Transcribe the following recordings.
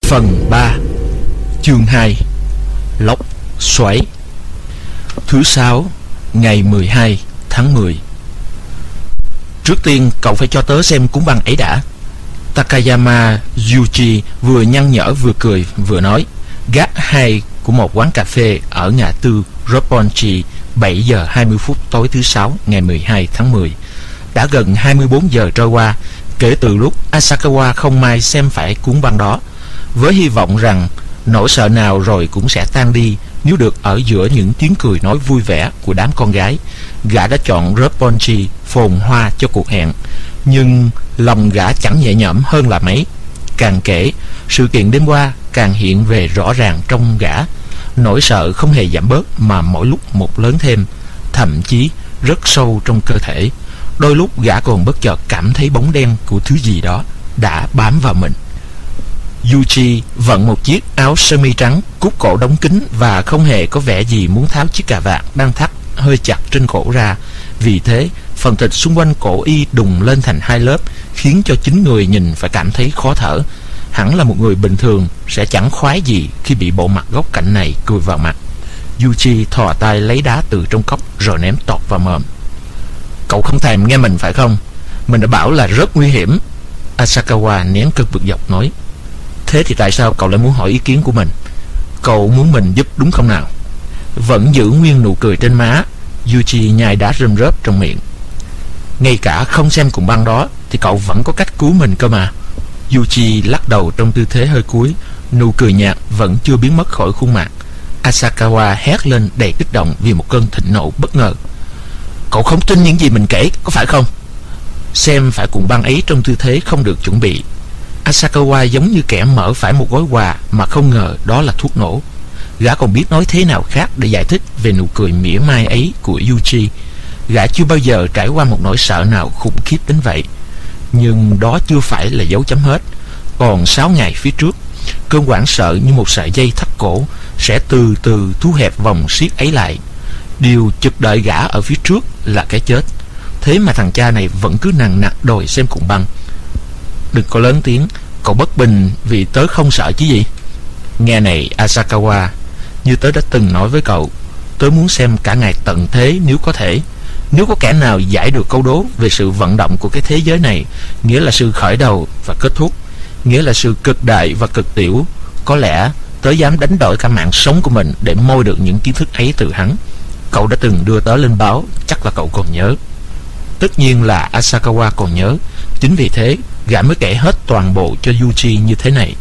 Phần 3, chương 2, lốc xoáy. Thứ Sáu, ngày 12 tháng 10. Trước tiên cậu phải cho tớ xem cuốn băng ấy đã. Takayama Yuji vừa nhăn nhở vừa cười vừa nói. Gác 2 của một quán cà phê ở ngã tư Roppongi, 7 giờ 20 phút tối thứ Sáu ngày 12 tháng 10. Đã gần 24 giờ trôi qua kể từ lúc Asakawa không may xem phải cuốn băng đó, với hy vọng rằng nỗi sợ nào rồi cũng sẽ tan đi nếu được ở giữa những tiếng cười nói vui vẻ của đám con gái. Gã đã chọn Roppongi phồn hoa cho cuộc hẹn, nhưng lòng gã chẳng nhẹ nhõm hơn là mấy. Càng kể, sự kiện đêm qua càng hiện về rõ ràng trong gã. Nỗi sợ không hề giảm bớt mà mỗi lúc một lớn thêm, thậm chí rất sâu trong cơ thể. Đôi lúc gã còn bất chợt cảm thấy bóng đen của thứ gì đó đã bám vào mình. Yuji vận một chiếc áo sơ mi trắng, cúc cổ đóng kín và không hề có vẻ gì muốn tháo chiếc cà vạt đang thắt hơi chặt trên cổ ra. Vì thế, phần thịt xung quanh cổ y đùng lên thành hai lớp, khiến cho chính người nhìn phải cảm thấy khó thở. Hẳn là một người bình thường sẽ chẳng khoái gì khi bị bộ mặt góc cạnh này cười vào mặt. Yuji thò tay lấy đá từ trong cốc rồi ném tọt vào mồm. Cậu không thèm nghe mình phải không? Mình đã bảo là rất nguy hiểm. Asakawa nén cơn bực dọc nói. Thế thì tại sao cậu lại muốn hỏi ý kiến của mình? Cậu muốn mình giúp đúng không nào? Vẫn giữ nguyên nụ cười trên má, Yuji nhai đá rơm rớp trong miệng. Ngay cả không xem cùng băng đó thì cậu vẫn có cách cứu mình cơ mà. Yuji lắc đầu trong tư thế hơi cúi, nụ cười nhạt vẫn chưa biến mất khỏi khuôn mặt. Asakawa hét lên đầy kích động vì một cơn thịnh nộ bất ngờ. Cậu không tin những gì mình kể, có phải không? Xem phải cuộn băng ấy trong tư thế không được chuẩn bị. Asakawa giống như kẻ mở phải một gói quà mà không ngờ đó là thuốc nổ. Gã còn biết nói thế nào khác để giải thích về nụ cười mỉa mai ấy của Yuji. Gã chưa bao giờ trải qua một nỗi sợ nào khủng khiếp đến vậy. Nhưng đó chưa phải là dấu chấm hết. Còn 6 ngày phía trước, cơn hoảng sợ như một sợi dây thắt cổ sẽ từ từ thu hẹp vòng siết ấy lại. Điều chực đợi gã ở phía trước là cái chết. Thế mà thằng cha này vẫn cứ nằng nặc đòi xem cuộn băng. Đừng có lớn tiếng, cậu bất bình vì tớ không sợ chứ gì. Nghe này Asakawa, như tớ đã từng nói với cậu, tớ muốn xem cả ngày tận thế nếu có thể. Nếu có kẻ nào giải được câu đố về sự vận động của cái thế giới này, nghĩa là sự khởi đầu và kết thúc, nghĩa là sự cực đại và cực tiểu, có lẽ tớ dám đánh đổi cả mạng sống của mình để moi được những kiến thức ấy từ hắn. Cậu đã từng đưa tớ lên báo, chắc là cậu còn nhớ. Tất nhiên là Asakawa còn nhớ. Chính vì thế gã mới kể hết toàn bộ cho Yuji như thế này.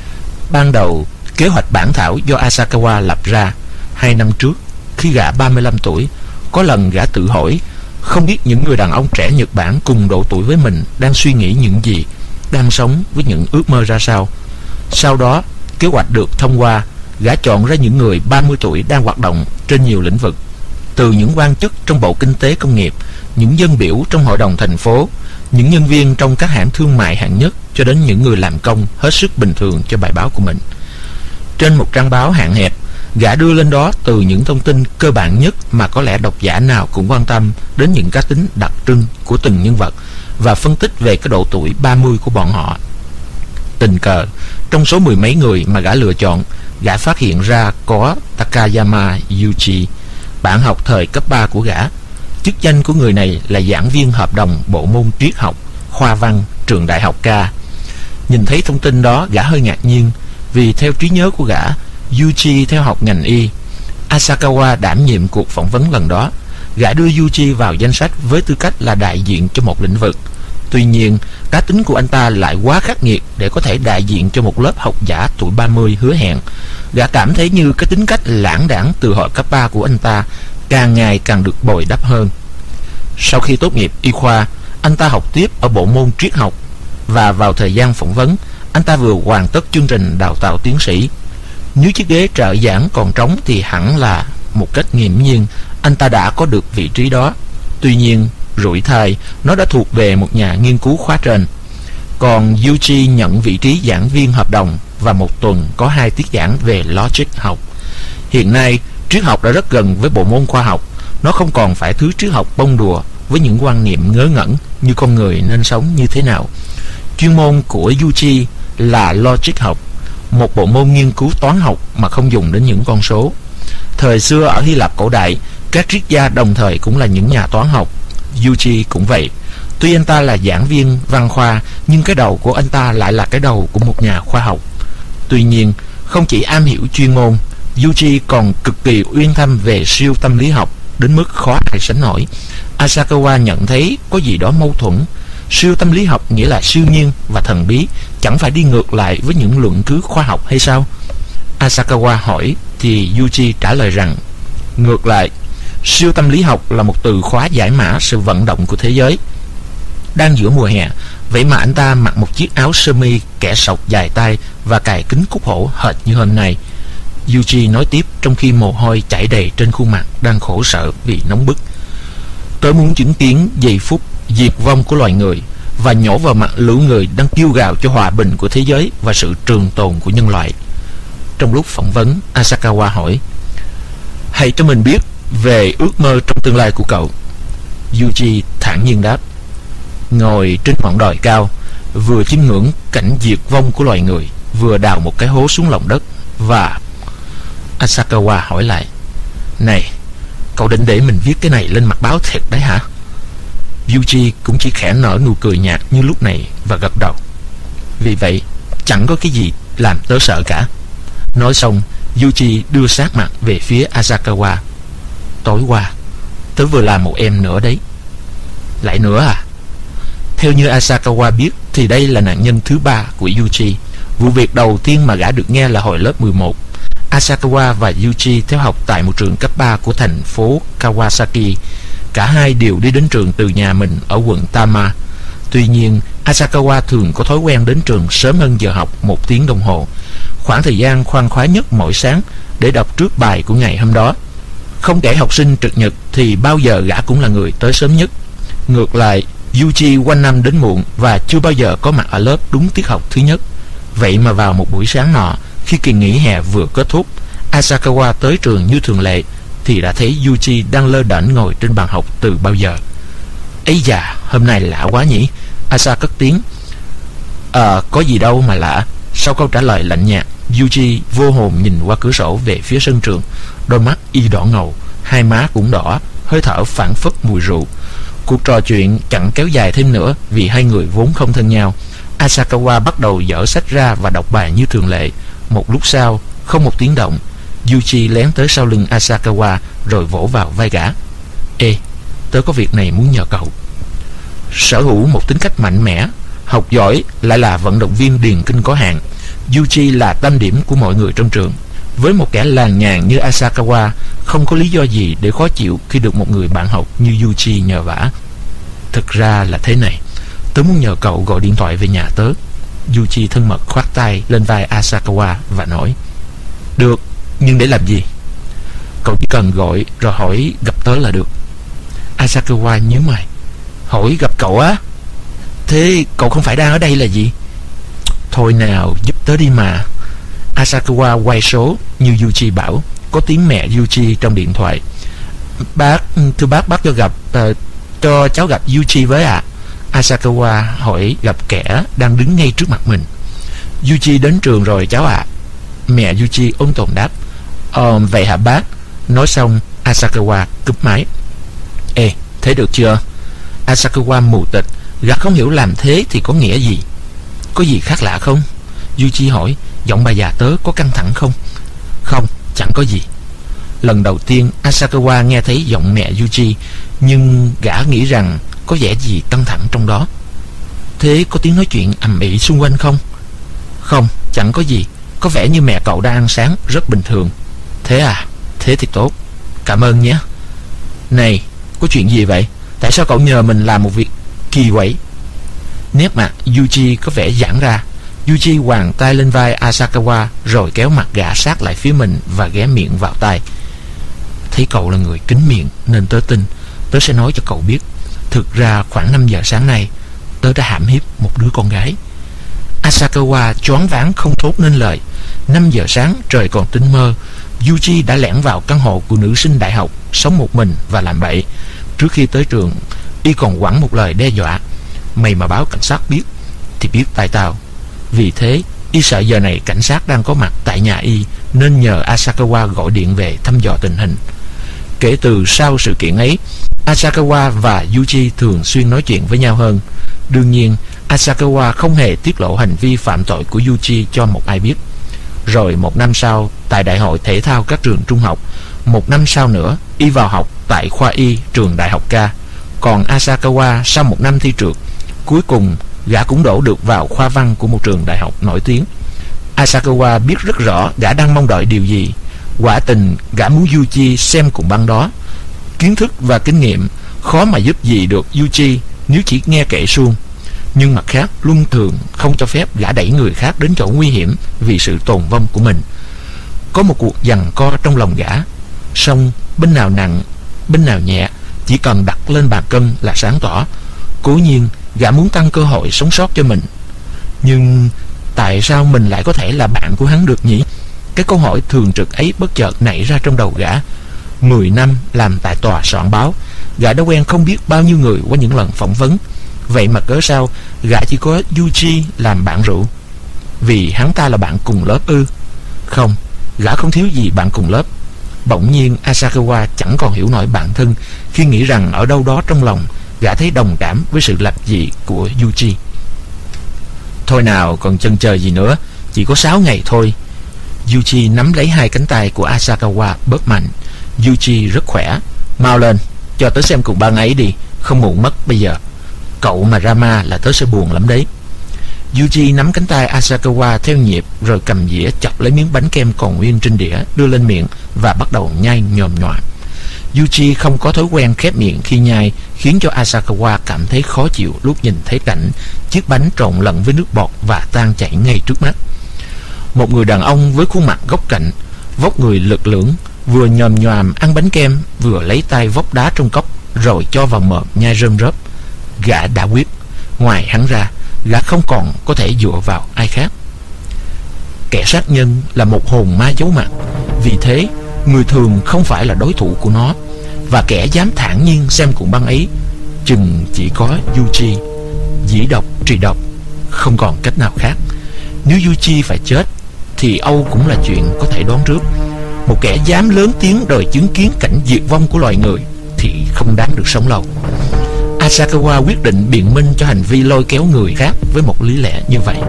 Ban đầu, kế hoạch bản thảo do Asakawa lập ra 2 năm trước, khi gã 35 tuổi, có lần gã tự hỏi không biết những người đàn ông trẻ Nhật Bản cùng độ tuổi với mình đang suy nghĩ những gì, đang sống với những ước mơ ra sao. Sau đó, kế hoạch được thông qua, gã chọn ra những người 30 tuổi đang hoạt động trên nhiều lĩnh vực, từ những quan chức trong Bộ Kinh tế Công nghiệp, những dân biểu trong hội đồng thành phố, những nhân viên trong các hãng thương mại hạng nhất, cho đến những người làm công hết sức bình thường cho bài báo của mình. Trên một trang báo hạn hẹp, gã đưa lên đó từ những thông tin cơ bản nhất mà có lẽ độc giả nào cũng quan tâm đến những cá tính đặc trưng của từng nhân vật và phân tích về cái độ tuổi 30 của bọn họ. Tình cờ, trong số 10 mấy người mà gã lựa chọn, gã phát hiện ra có Takayama Yuji, bạn học thời cấp 3 của gã. Chức danh của người này là giảng viên hợp đồng bộ môn triết học, khoa văn, trường đại học K. Nhìn thấy thông tin đó, gã hơi ngạc nhiên, vì theo trí nhớ của gã, Yuji theo học ngành y. Asakawa đảm nhiệm cuộc phỏng vấn lần đó. Gã đưa Yuji vào danh sách với tư cách là đại diện cho một lĩnh vực. Tuy nhiên, cá tính của anh ta lại quá khắc nghiệt để có thể đại diện cho một lớp học giả tuổi 30 hứa hẹn. Gã cảm thấy như cái tính cách lãng đãng từ hồi cấp 3 của anh ta càng ngày càng được bồi đắp hơn. Sau khi tốt nghiệp y khoa, anh ta học tiếp ở bộ môn triết học, và vào thời gian phỏng vấn, anh ta vừa hoàn tất chương trình đào tạo tiến sĩ. Nếu chiếc ghế trợ giảng còn trống thì hẳn là một cách nghiễm nhiên anh ta đã có được vị trí đó. Tuy nhiên, rủi thay, nó đã thuộc về một nhà nghiên cứu khóa trên. Còn Yuji nhận vị trí giảng viên hợp đồng và một tuần có 2 tiết giảng về logic học. Hiện nay, triết học đã rất gần với bộ môn khoa học. Nó không còn phải thứ triết học bông đùa với những quan niệm ngớ ngẩn như con người nên sống như thế nào. Chuyên môn của Yuji là logic học. một bộ môn nghiên cứu toán học mà không dùng đến những con số. Thời xưa ở Hy Lạp cổ đại, các triết gia đồng thời cũng là những nhà toán học. Yuji cũng vậy. Tuy anh ta là giảng viên văn khoa, nhưng cái đầu của anh ta lại là cái đầu của một nhà khoa học. Tuy nhiên, không chỉ am hiểu chuyên môn, Yuji còn cực kỳ uyên thâm về siêu tâm lý học, đến mức khó ai sánh nổi. Asakawa nhận thấy có gì đó mâu thuẫn. Siêu tâm lý học nghĩa là siêu nhiên và thần bí, chẳng phải đi ngược lại với những luận cứ khoa học hay sao? Asakawa hỏi thì Yuji trả lời rằng, ngược lại, siêu tâm lý học là một từ khóa giải mã sự vận động của thế giới. Đang giữa mùa hè, vậy mà anh ta mặc một chiếc áo sơ mi kẻ sọc dài tay và cài kính cúc hổ hệt như hôm nay. Yuji nói tiếp trong khi mồ hôi chảy đầy trên khuôn mặt đang khổ sở vì nóng bức. Tớ muốn chứng kiến giây phút diệt vong của loài người và nhổ vào mặt lũ người đang kêu gào cho hòa bình của thế giới và sự trường tồn của nhân loại. Trong lúc phỏng vấn, Asakawa hỏi, hãy cho mình biết về ước mơ trong tương lai của cậu. Yuji thản nhiên đáp, ngồi trên ngọn đồi cao, vừa chiêm ngưỡng cảnh diệt vong của loài người, vừa đào một cái hố xuống lòng đất. Và Asakawa hỏi lại, này, cậu định để mình viết cái này lên mặt báo thiệt đấy hả? Yuji cũng chỉ khẽ nở nụ cười nhạt như lúc này và gật đầu. Vì vậy, chẳng có cái gì làm tớ sợ cả. Nói xong, Yuji đưa sát mặt về phía Asakawa. Tối qua, tớ vừa làm một em nữa đấy. Lại nữa à? Theo như Asakawa biết thì đây là nạn nhân thứ 3 của Yuji. Vụ việc đầu tiên mà gã được nghe là hồi lớp 11. Asakawa và Yuji theo học tại một trường cấp 3 của thành phố Kawasaki. Cả hai đều đi đến trường từ nhà mình ở quận Tama. Tuy nhiên, Asakawa thường có thói quen đến trường sớm hơn giờ học 1 tiếng đồng hồ, khoảng thời gian khoan khoái nhất mỗi sáng, để đọc trước bài của ngày hôm đó. Không kể học sinh trực nhật thì bao giờ gã cũng là người tới sớm nhất. Ngược lại, Yuji quanh năm đến muộn và chưa bao giờ có mặt ở lớp đúng tiết học thứ nhất. Vậy mà vào một buổi sáng nọ, khi kỳ nghỉ hè vừa kết thúc, Asakawa tới trường như thường lệ thì đã thấy Yuji đang lơ đễnh ngồi trên bàn học từ bao giờ. Ấy da, hôm nay lạ quá nhỉ? Asa cất tiếng. Có gì đâu mà lạ. Sau câu trả lời lạnh nhạt, Yuji vô hồn nhìn qua cửa sổ về phía sân trường. Đôi mắt y đỏ ngầu, hai má cũng đỏ, hơi thở phảng phất mùi rượu. Cuộc trò chuyện chẳng kéo dài thêm nữa vì hai người vốn không thân nhau. Asakawa bắt đầu dở sách ra và đọc bài như thường lệ. Một lúc sau, không một tiếng động, Yuji lén tới sau lưng Asakawa rồi vỗ vào vai gã. Ê, tớ có việc này muốn nhờ cậu. Sở hữu một tính cách mạnh mẽ, học giỏi, lại là vận động viên điền kinh có hạn, Yuji là tâm điểm của mọi người trong trường. Với một kẻ làng nhàng như Asakawa, không có lý do gì để khó chịu khi được một người bạn học như Yuji nhờ vả. Thực ra là thế này, tớ muốn nhờ cậu gọi điện thoại về nhà tớ. Yuji thân mật khoác tay lên vai Asakawa và nói. Được, nhưng để làm gì? Cậu chỉ cần gọi rồi hỏi gặp tớ là được. Asakawa nhíu mày. Hỏi gặp cậu á? Thế cậu không phải đang ở đây là gì? Thôi nào, giúp tớ đi mà. Asakawa quay số như Yuji bảo. Có tiếng mẹ Yuji trong điện thoại. Bác, thưa bác cho cháu gặp Yuji với ạ. Asakawa hỏi gặp kẻ đang đứng ngay trước mặt mình. Yuji đến trường rồi cháu ạ. Mẹ Yuji ôn tồn đáp. Vậy hả bác? Nói xong, Asakawa cúp máy. Ê, thế được chưa? Asakawa mù tịt. Gã không hiểu làm thế thì có nghĩa gì. Có gì khác lạ không? Yuji hỏi. Giọng bà già tớ có căng thẳng không? Không, chẳng có gì. Lần đầu tiên Asakawa nghe thấy giọng mẹ Yuji, nhưng gã nghĩ rằng có vẻ gì căng thẳng trong đó. Thế có tiếng nói chuyện ầm ĩ xung quanh không? Không, chẳng có gì. Có vẻ như mẹ cậu đang ăn sáng rất bình thường. Thế à? Thế thì tốt. Cảm ơn nhé. Này, có chuyện gì vậy? Tại sao cậu nhờ mình làm một việc kỳ quặc? Nét mặt Yuji có vẻ giãn ra. Yuji quàng tay lên vai Asakawa rồi kéo mặt gã sát lại phía mình và ghé miệng vào tai. Thấy cậu là người kín miệng nên tớ tin. Tớ sẽ nói cho cậu biết. Thực ra khoảng 5 giờ sáng nay, tớ đã hãm hiếp một đứa con gái. Asakawa choáng váng không thốt nên lời. 5 giờ sáng trời còn tinh mơ, Yuji đã lẻn vào căn hộ của nữ sinh đại học, sống một mình và làm bậy. Trước khi tới trường, y còn quẳng một lời đe dọa. Mày mà báo cảnh sát biết thì biết tay tao. Vì thế Y sợ giờ này cảnh sát đang có mặt tại nhà y, nên nhờ Asakawa gọi điện về thăm dò tình hình. Kể từ sau sự kiện ấy, Asakawa và Yuji thường xuyên nói chuyện với nhau hơn. Đương nhiên, Asakawa không hề tiết lộ hành vi phạm tội của Yuji cho một ai biết. Rồi một năm sau, tại Đại hội Thể thao các trường trung học, một năm sau nữa, y vào học tại khoa y trường Đại học K. Còn Asakawa sau một năm thi trượt, cuối cùng gã cũng đổ được vào khoa văn của một trường đại học nổi tiếng. Asakawa biết rất rõ gã đang mong đợi điều gì. Quả tình gã muốn Yuji xem cùng băng đó. Kiến thức và kinh nghiệm khó mà giúp gì được Yuji nếu chỉ nghe kể suông. Nhưng mặt khác, luân thường không cho phép gã đẩy người khác đến chỗ nguy hiểm vì sự tồn vong của mình. Có một cuộc giằng co trong lòng gã, song bên nào nặng bên nào nhẹ chỉ cần đặt lên bàn cân là sáng tỏ. Cố nhiên gã muốn tăng cơ hội sống sót cho mình. Nhưng tại sao mình lại có thể là bạn của hắn được nhỉ? Cái câu hỏi thường trực ấy bất chợt nảy ra trong đầu gã. 10 năm làm tại tòa soạn báo, gã đã quen không biết bao nhiêu người qua những lần phỏng vấn. Vậy mà cớ sao gã chỉ có Yuji làm bạn rượu? Vì hắn ta là bạn cùng lớp ư? Không, gã không thiếu gì bạn cùng lớp. Bỗng nhiên Asakawa chẳng còn hiểu nổi bản thân khi nghĩ rằng ở đâu đó trong lòng gã thấy đồng cảm với sự lập dị của Yuji. Thôi nào, còn chần chờ gì nữa, chỉ có 6 ngày thôi. Yuji nắm lấy hai cánh tay của Asakawa bóp mạnh. Yuji rất khỏe. Mau lên, cho tớ xem cùng băng ấy đi, không muộn mất bây giờ. Cậu mà drama là tớ sẽ buồn lắm đấy. Yuji nắm cánh tay Asakawa theo nhịp, rồi cầm dĩa chọc lấy miếng bánh kem còn nguyên trên đĩa, đưa lên miệng và bắt đầu nhai nhòm nhòm. Yuji không có thói quen khép miệng khi nhai, khiến cho Asakawa cảm thấy khó chịu lúc nhìn thấy cảnh chiếc bánh trộn lẫn với nước bọt và tan chảy ngay trước mắt. Một người đàn ông với khuôn mặt góc cạnh, vóc người lực lưỡng, vừa nhòm nhòm ăn bánh kem, vừa lấy tay vốc đá trong cốc rồi cho vào mồm nhai rơm rớp. Gã đã quyết, ngoài hắn ra, gã không còn có thể dựa vào ai khác. Kẻ sát nhân là một hồn ma giấu mặt, vì thế người thường không phải là đối thủ của nó. Và kẻ dám thản nhiên xem cuộn băng ấy chừng chỉ có Yuji. Dĩ độc trì độc, không còn cách nào khác. Nếu Yuji phải chết thì Âu cũng là chuyện có thể đoán trước. Một kẻ dám lớn tiếng đòi chứng kiến cảnh diệt vong của loài người thì không đáng được sống lâu. Asakawa quyết định biện minh cho hành vi lôi kéo người khác với một lý lẽ như vậy.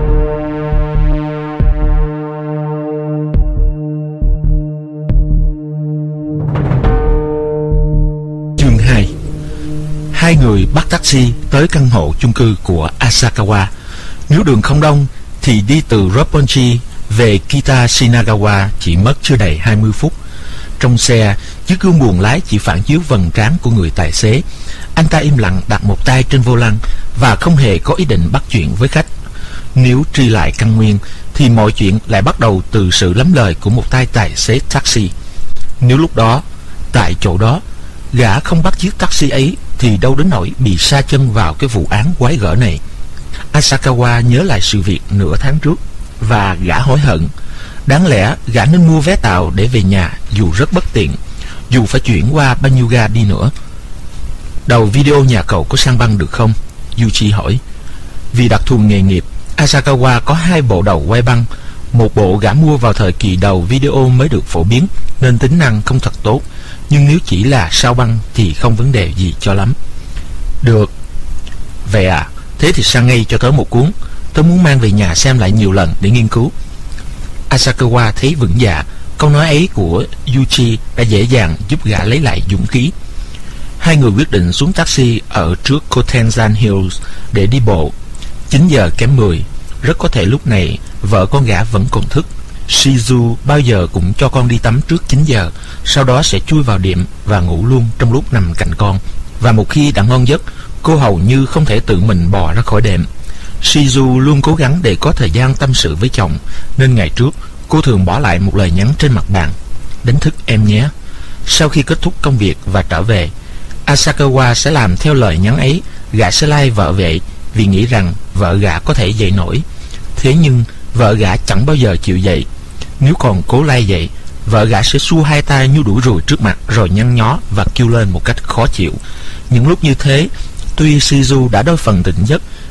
Chương 2. Hai người bắt taxi tới căn hộ chung cư của Asakawa. Nếu đường không đông thì đi từ Roppongi về Kitashinagawa chỉ mất chưa đầy 20 phút. Trong xe, chiếc gương buồng lái chỉ phản chiếu vầng trán của người tài xế. Anh ta im lặng đặt một tay trên vô lăng và không hề có ý định bắt chuyện với khách. Nếu truy lại căn nguyên thì mọi chuyện lại bắt đầu từ sự lắm lời của một tay tài xế taxi. Nếu lúc đó, tại chỗ đó, gã không bắt chiếc taxi ấy thì đâu đến nỗi bị sa chân vào cái vụ án quái gở này. Asakawa nhớ lại sự việc nửa tháng trước và gã hối hận. Đáng lẽ gã nên mua vé tàu để về nhà dù rất bất tiện, dù phải chuyển qua bao nhiêu ga đi nữa. Đầu video nhà cậu có sang băng được không? Yuji hỏi. Vì đặc thù nghề nghiệp, Asakawa có 2 bộ đầu quay băng. Một bộ gã mua vào thời kỳ đầu video mới được phổ biến nên tính năng không thật tốt, nhưng nếu chỉ là sao băng thì không vấn đề gì cho lắm. Được. Vậy à, thế thì sang ngay cho tớ một cuốn. Tớ muốn mang về nhà xem lại nhiều lần để nghiên cứu. Asakawa thấy vững dạ. Câu nói ấy của Yuji đã dễ dàng giúp gã lấy lại dũng khí. Hai người quyết định xuống taxi ở trước Kotensan Hills để đi bộ. 9 giờ kém 10. Rất có thể lúc này vợ con gã vẫn còn thức. Shizu bao giờ cũng cho con đi tắm trước 9 giờ, sau đó sẽ chui vào đệm và ngủ luôn trong lúc nằm cạnh con. Và một khi đã ngon giấc, cô hầu như không thể tự mình bò ra khỏi đệm. Shizu luôn cố gắng để có thời gian tâm sự với chồng, nên ngày trước cô thường bỏ lại một lời nhắn trên mặt bàn: đánh thức em nhé. Sau khi kết thúc công việc và trở về, Asakawa sẽ làm theo lời nhắn ấy. Gã sẽ lai vợ về vì nghĩ rằng vợ gã có thể dậy nổi. Thế nhưng vợ gã chẳng bao giờ chịu dậy. Nếu còn cố lai dậy, vợ gã sẽ xua hai tay như đuổi ruồi trước mặt, rồi nhăn nhó và kêu lên một cách khó chịu. Những lúc như thế, tuy Shizu đã đôi phần tỉnh giấc,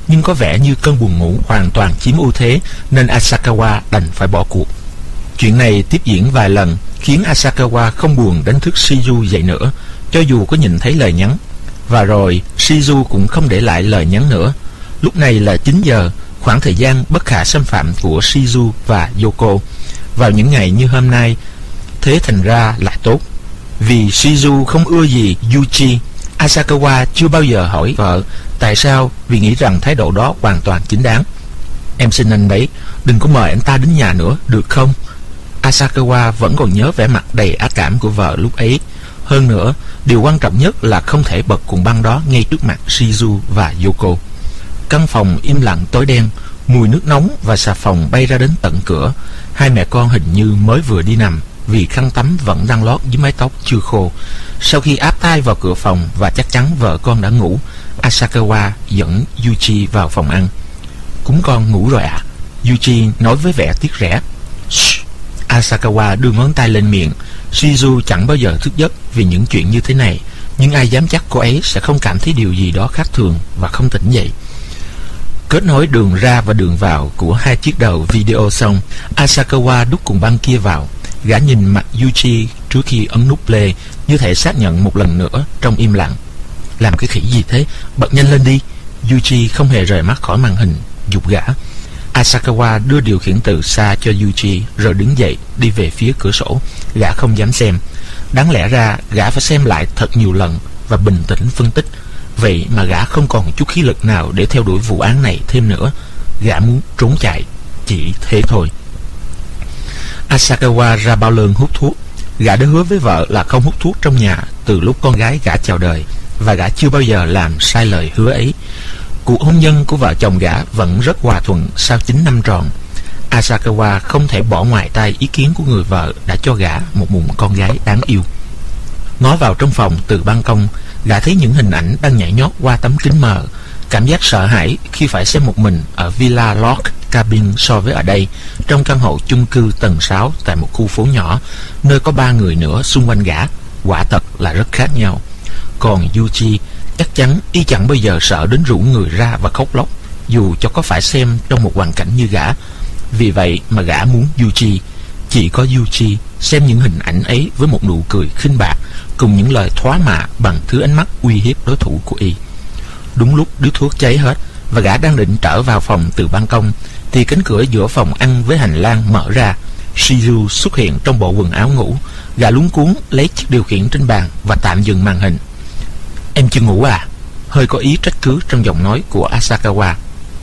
nhưng có vẻ như cơn buồn ngủ hoàn toàn chiếm ưu thế nên Asakawa đành phải bỏ cuộc. Chuyện này tiếp diễn vài lần khiến Asakawa không buồn đánh thức Shizu dậy nữa, cho dù có nhìn thấy lời nhắn. Và rồi Shizu cũng không để lại lời nhắn nữa. Lúc này là 9 giờ, khoảng thời gian bất khả xâm phạm của Shizu và Yoko. Vào những ngày như hôm nay, thế thành ra lại tốt. Vì Shizu không ưa gì Yuchi, Asakawa chưa bao giờ hỏi vợ tại sao, vì nghĩ rằng thái độ đó hoàn toàn chính đáng. Em xin anh đấy, đừng có mời anh ta đến nhà nữa, được không? Asakawa vẫn còn nhớ vẻ mặt đầy ác cảm của vợ lúc ấy. Hơn nữa, điều quan trọng nhất là không thể bật cuộn băng đó ngay trước mặt Shizu và Yoko. Căn phòng im lặng tối đen, mùi nước nóng và xà phòng bay ra đến tận cửa. Hai mẹ con hình như mới vừa đi nằm, vì khăn tắm vẫn đang lót dưới mái tóc chưa khô. Sau khi áp tai vào cửa phòng và chắc chắn vợ con đã ngủ, Asakawa dẫn Yuchi vào phòng ăn. Chúng con ngủ rồi ạ, Yuchi nói với vẻ tiếc rẻ. Shh. Asakawa đưa ngón tay lên miệng. Shizu chẳng bao giờ thức giấc vì những chuyện như thế này, nhưng ai dám chắc cô ấy sẽ không cảm thấy điều gì đó khác thường và không tỉnh dậy. Kết nối đường ra và đường vào của hai chiếc đầu video xong, Asakawa đút cuộn băng kia vào. Gã nhìn mặt Yuchi trước khi ấn nút play, như thể xác nhận một lần nữa trong im lặng. Làm cái khỉ gì thế, bật nhanh lên đi. Yuchi không hề rời mắt khỏi màn hình, giục gã. Asakawa đưa điều khiển từ xa cho Yuchi rồi đứng dậy đi về phía cửa sổ. Gã không dám xem. Đáng lẽ ra gã phải xem lại thật nhiều lần và bình tĩnh phân tích. Vậy mà gã không còn chút khí lực nào để theo đuổi vụ án này thêm nữa. Gã muốn trốn chạy, chỉ thế thôi. Asakawa ra bao lơn hút thuốc. Gã đã hứa với vợ là không hút thuốc trong nhà từ lúc con gái gã chào đời, và gã chưa bao giờ làm sai lời hứa ấy. Cuộc hôn nhân của vợ chồng gã vẫn rất hòa thuận sau 9 năm tròn. Asakawa không thể bỏ ngoài tai ý kiến của người vợ đã cho gã một mụn con gái đáng yêu. Ngó vào trong phòng từ ban công, gã thấy những hình ảnh đang nhảy nhót qua tấm kính mờ. Cảm giác sợ hãi khi phải xem một mình ở Villa Log Cabin so với ở đây, trong căn hộ chung cư tầng 6 tại một khu phố nhỏ, nơi có 3 người nữa xung quanh gã, quả thật là rất khác nhau. Còn Yuchi, chắc chắn y chẳng bao giờ sợ đến rủ người ra và khóc lóc, dù cho có phải xem trong một hoàn cảnh như gã. Vì vậy mà gã muốn Yuchi, chỉ có Yuchi, xem những hình ảnh ấy với một nụ cười khinh bạc, cùng những lời thoá mạ bằng thứ ánh mắt uy hiếp đối thủ của y. Đúng lúc điếu thuốc cháy hết và gã đang định trở vào phòng từ ban công, thì cánh cửa giữa phòng ăn với hành lang mở ra. Shizu xuất hiện trong bộ quần áo ngủ. Gã luống cuống lấy chiếc điều khiển trên bàn và tạm dừng màn hình. Em chưa ngủ à? Hơi có ý trách cứ trong giọng nói của Asakawa.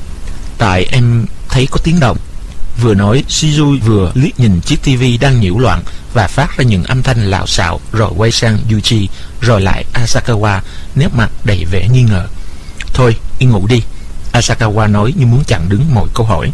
Tại em thấy có tiếng động. Vừa nói, Shizu vừa liếc nhìn chiếc tivi đang nhiễu loạn và phát ra những âm thanh lạo xạo, rồi quay sang Yuchi, rồi lại Asakawa, nét mặt đầy vẻ nghi ngờ. Thôi, đi ngủ đi, Asakawa nói như muốn chặn đứng mọi câu hỏi.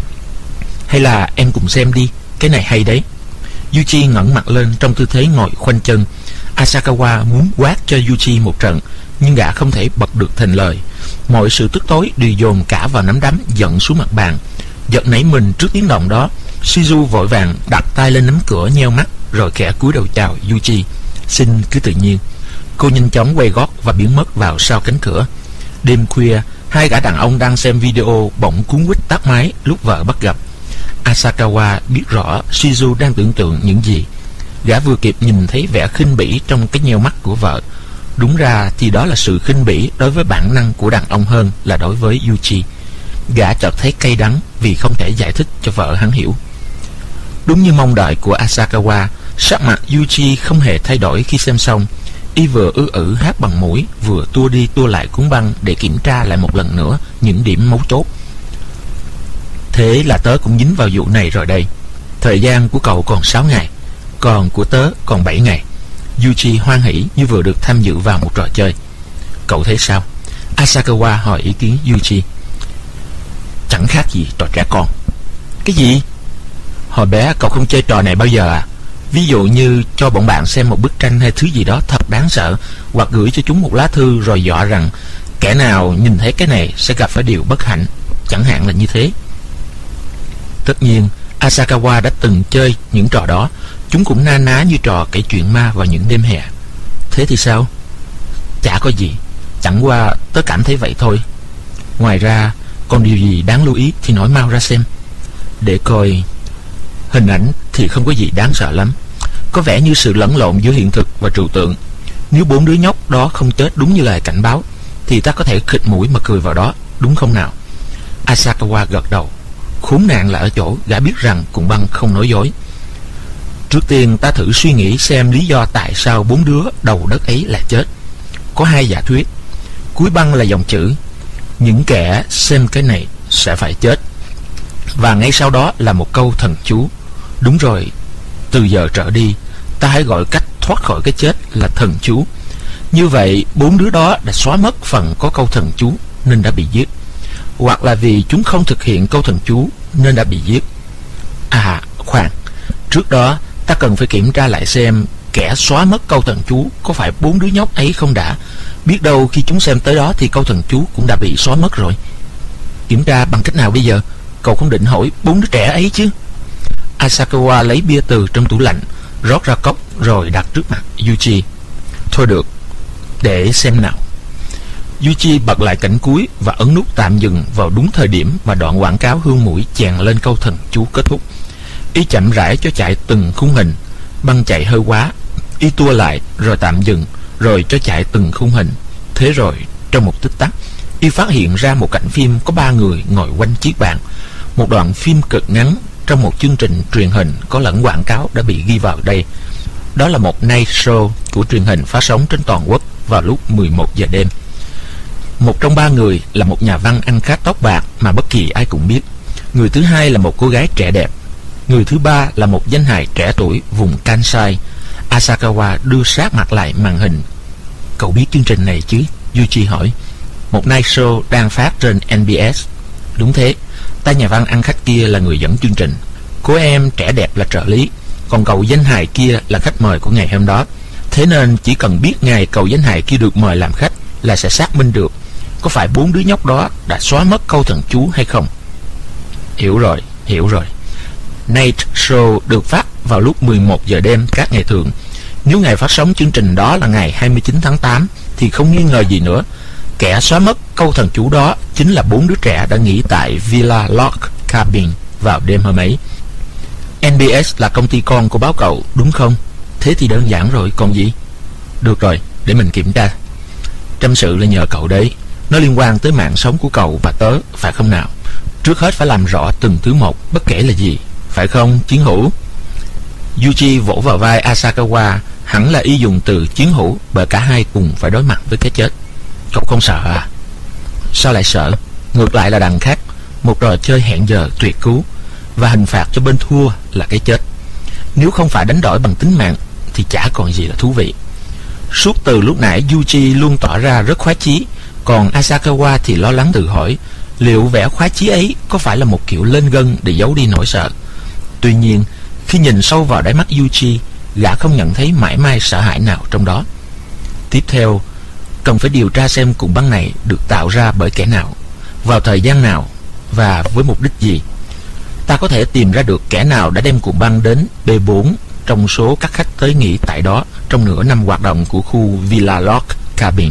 Hay là em cùng xem đi, cái này hay đấy. Yuchi ngẩng mặt lên trong tư thế ngồi khoanh chân. Asakawa muốn quát cho Yuchi một trận, nhưng gã không thể bật được thành lời. Mọi sự tức tối đều dồn cả vào nắm đấm giận xuống mặt bàn. Giật nảy mình trước tiếng động đó, Shizu vội vàng đặt tay lên nắm cửa, nheo mắt, rồi khẽ cúi đầu chào Yuchi. Xin cứ tự nhiên. Cô nhanh chóng quay gót và biến mất vào sau cánh cửa. Đêm khuya, hai gã đàn ông đang xem video bỗng cuốn quýt tắt máy lúc vợ bắt gặp. Asakawa biết rõ Shizu đang tưởng tượng những gì. Gã vừa kịp nhìn thấy vẻ khinh bỉ trong cái nheo mắt của vợ. Đúng ra thì đó là sự khinh bỉ đối với bản năng của đàn ông hơn là đối với Yuchi. Gã chợt thấy cay đắng vì không thể giải thích cho vợ hắn hiểu. Đúng như mong đợi của Asakawa, sắc mặt Yuchi không hề thay đổi khi xem xong. Y vừa ư hát bằng mũi, vừa tua đi tua lại cuốn băng để kiểm tra lại một lần nữa những điểm mấu chốt. Thế là tớ cũng dính vào vụ này rồi đây. Thời gian của cậu còn 6 ngày, còn của tớ còn 7 ngày. Yuchi hoan hỉ như vừa được tham dự vào một trò chơi. Cậu thấy sao? Asakawa hỏi ý kiến Yuchi. Chẳng khác gì trò trẻ con. Cái gì? Hồi bé cậu không chơi trò này bao giờ à? Ví dụ như cho bọn bạn xem một bức tranh hay thứ gì đó thật đáng sợ, hoặc gửi cho chúng một lá thư rồi dọa rằng kẻ nào nhìn thấy cái này sẽ gặp phải điều bất hạnh, chẳng hạn là như thế. Tất nhiên Asakawa đã từng chơi những trò đó. Chúng cũng na ná như trò kể chuyện ma vào những đêm hè. Thế thì sao? Chả có gì, chẳng qua tớ cảm thấy vậy thôi. Ngoài ra còn điều gì đáng lưu ý thì nói mau ra xem. Để coi. Hình ảnh thì không có gì đáng sợ lắm. Có vẻ như sự lẫn lộn giữa hiện thực và trừu tượng. Nếu 4 đứa nhóc đó không chết đúng như lời cảnh báo thì ta có thể khịt mũi mà cười vào đó, đúng không nào? Asakawa gật đầu. Khốn nạn là ở chỗ gã biết rằng cuộn băng không nói dối. Trước tiên ta thử suy nghĩ xem lý do tại sao 4 đứa đầu đất ấy lại chết. Có 2 giả thuyết. Cuối băng là dòng chữ: những kẻ xem cái này sẽ phải chết, và ngay sau đó là một câu thần chú. Đúng rồi, từ giờ trở đi ta hãy gọi cách thoát khỏi cái chết là thần chú. Như vậy 4 đứa đó đã xóa mất phần có câu thần chú nên đã bị giết, hoặc là vì chúng không thực hiện câu thần chú nên đã bị giết. À khoan, trước đó ta cần phải kiểm tra lại xem kẻ xóa mất câu thần chú có phải 4 đứa nhóc ấy không đã. Biết đâu khi chúng xem tới đó thì câu thần chú cũng đã bị xóa mất rồi. Kiểm tra bằng cách nào bây giờ? Cậu không định hỏi 4 đứa trẻ ấy chứ? Asakawa lấy bia từ trong tủ lạnh, rót ra cốc rồi đặt trước mặt Yuji. Thôi được, để xem nào. Yuji bật lại cảnh cuối và ấn nút tạm dừng vào đúng thời điểm mà đoạn quảng cáo hương mũi chèn lên câu thần chú kết thúc. Y chậm rãi cho chạy từng khung hình. Băng chạy hơi quá, y tua lại rồi tạm dừng, rồi cho chạy từng khung hình. Thế rồi trong một tích tắc, y phát hiện ra một cảnh phim có 3 người ngồi quanh chiếc bàn. Một đoạn phim cực ngắn trong một chương trình truyền hình có lẫn quảng cáo đã bị ghi vào đây. Đó là một night show của truyền hình phát sóng trên toàn quốc vào lúc 11 giờ đêm. Một trong 3 người là một nhà văn ăn khát tóc bạc mà bất kỳ ai cũng biết. Người thứ hai là một cô gái trẻ đẹp. Người thứ ba là một danh hài trẻ tuổi vùng Kansai. Asakawa đưa sát mặt lại màn hình. Cậu biết chương trình này chứ? Yuji hỏi. Một night show đang phát trên NBS. Đúng thế, tay nhà văn ăn khách kia là người dẫn chương trình. Cô em trẻ đẹp là trợ lý, còn cậu danh hài kia là khách mời của ngày hôm đó. Thế nên chỉ cần biết ngày cậu danh hài kia được mời làm khách là sẽ xác minh được có phải 4 đứa nhóc đó đã xóa mất câu thần chú hay không. Hiểu rồi. Night show được phát vào lúc 11 giờ đêm các ngày thường. Nếu ngày phát sóng chương trình đó là ngày 29 tháng 8 thì không nghi ngờ gì nữa, kẻ xóa mất câu thần chú đó chính là 4 đứa trẻ đã nghỉ tại Villa Log Cabin vào đêm hôm ấy. NBS là công ty con của báo cậu, đúng không? Thế thì đơn giản rồi, còn gì? Được rồi, để mình kiểm tra. Trăm sự là nhờ cậu đấy. Nó liên quan tới mạng sống của cậu và tớ, phải không nào? Trước hết phải làm rõ từng thứ một, bất kể là gì, phải không, chiến hữu? Yuji vỗ vào vai Asakawa. Hẳn là y dùng từ chiến hữu bởi cả hai cùng phải đối mặt với cái chết. Cậu không sợ à? Sao lại sợ? Ngược lại là đằng khác, một trò chơi hẹn giờ tuyệt cú, và hình phạt cho bên thua là cái chết. Nếu không phải đánh đổi bằng tính mạng thì chả còn gì là thú vị. Suốt từ lúc nãy Yuji luôn tỏ ra rất khoái chí, còn Asakawa thì lo lắng tự hỏi liệu vẻ khoái chí ấy có phải là một kiểu lên gân để giấu đi nỗi sợ. Tuy nhiên, khi nhìn sâu vào đáy mắt Yuji, gã không nhận thấy mảy may sợ hãi nào trong đó. Tiếp theo, cần phải điều tra xem cuộn băng này được tạo ra bởi kẻ nào, vào thời gian nào và với mục đích gì. Ta có thể tìm ra được kẻ nào đã đem cuộn băng đến B4 trong số các khách tới nghỉ tại đó trong nửa năm hoạt động của khu Villa Log Cabin.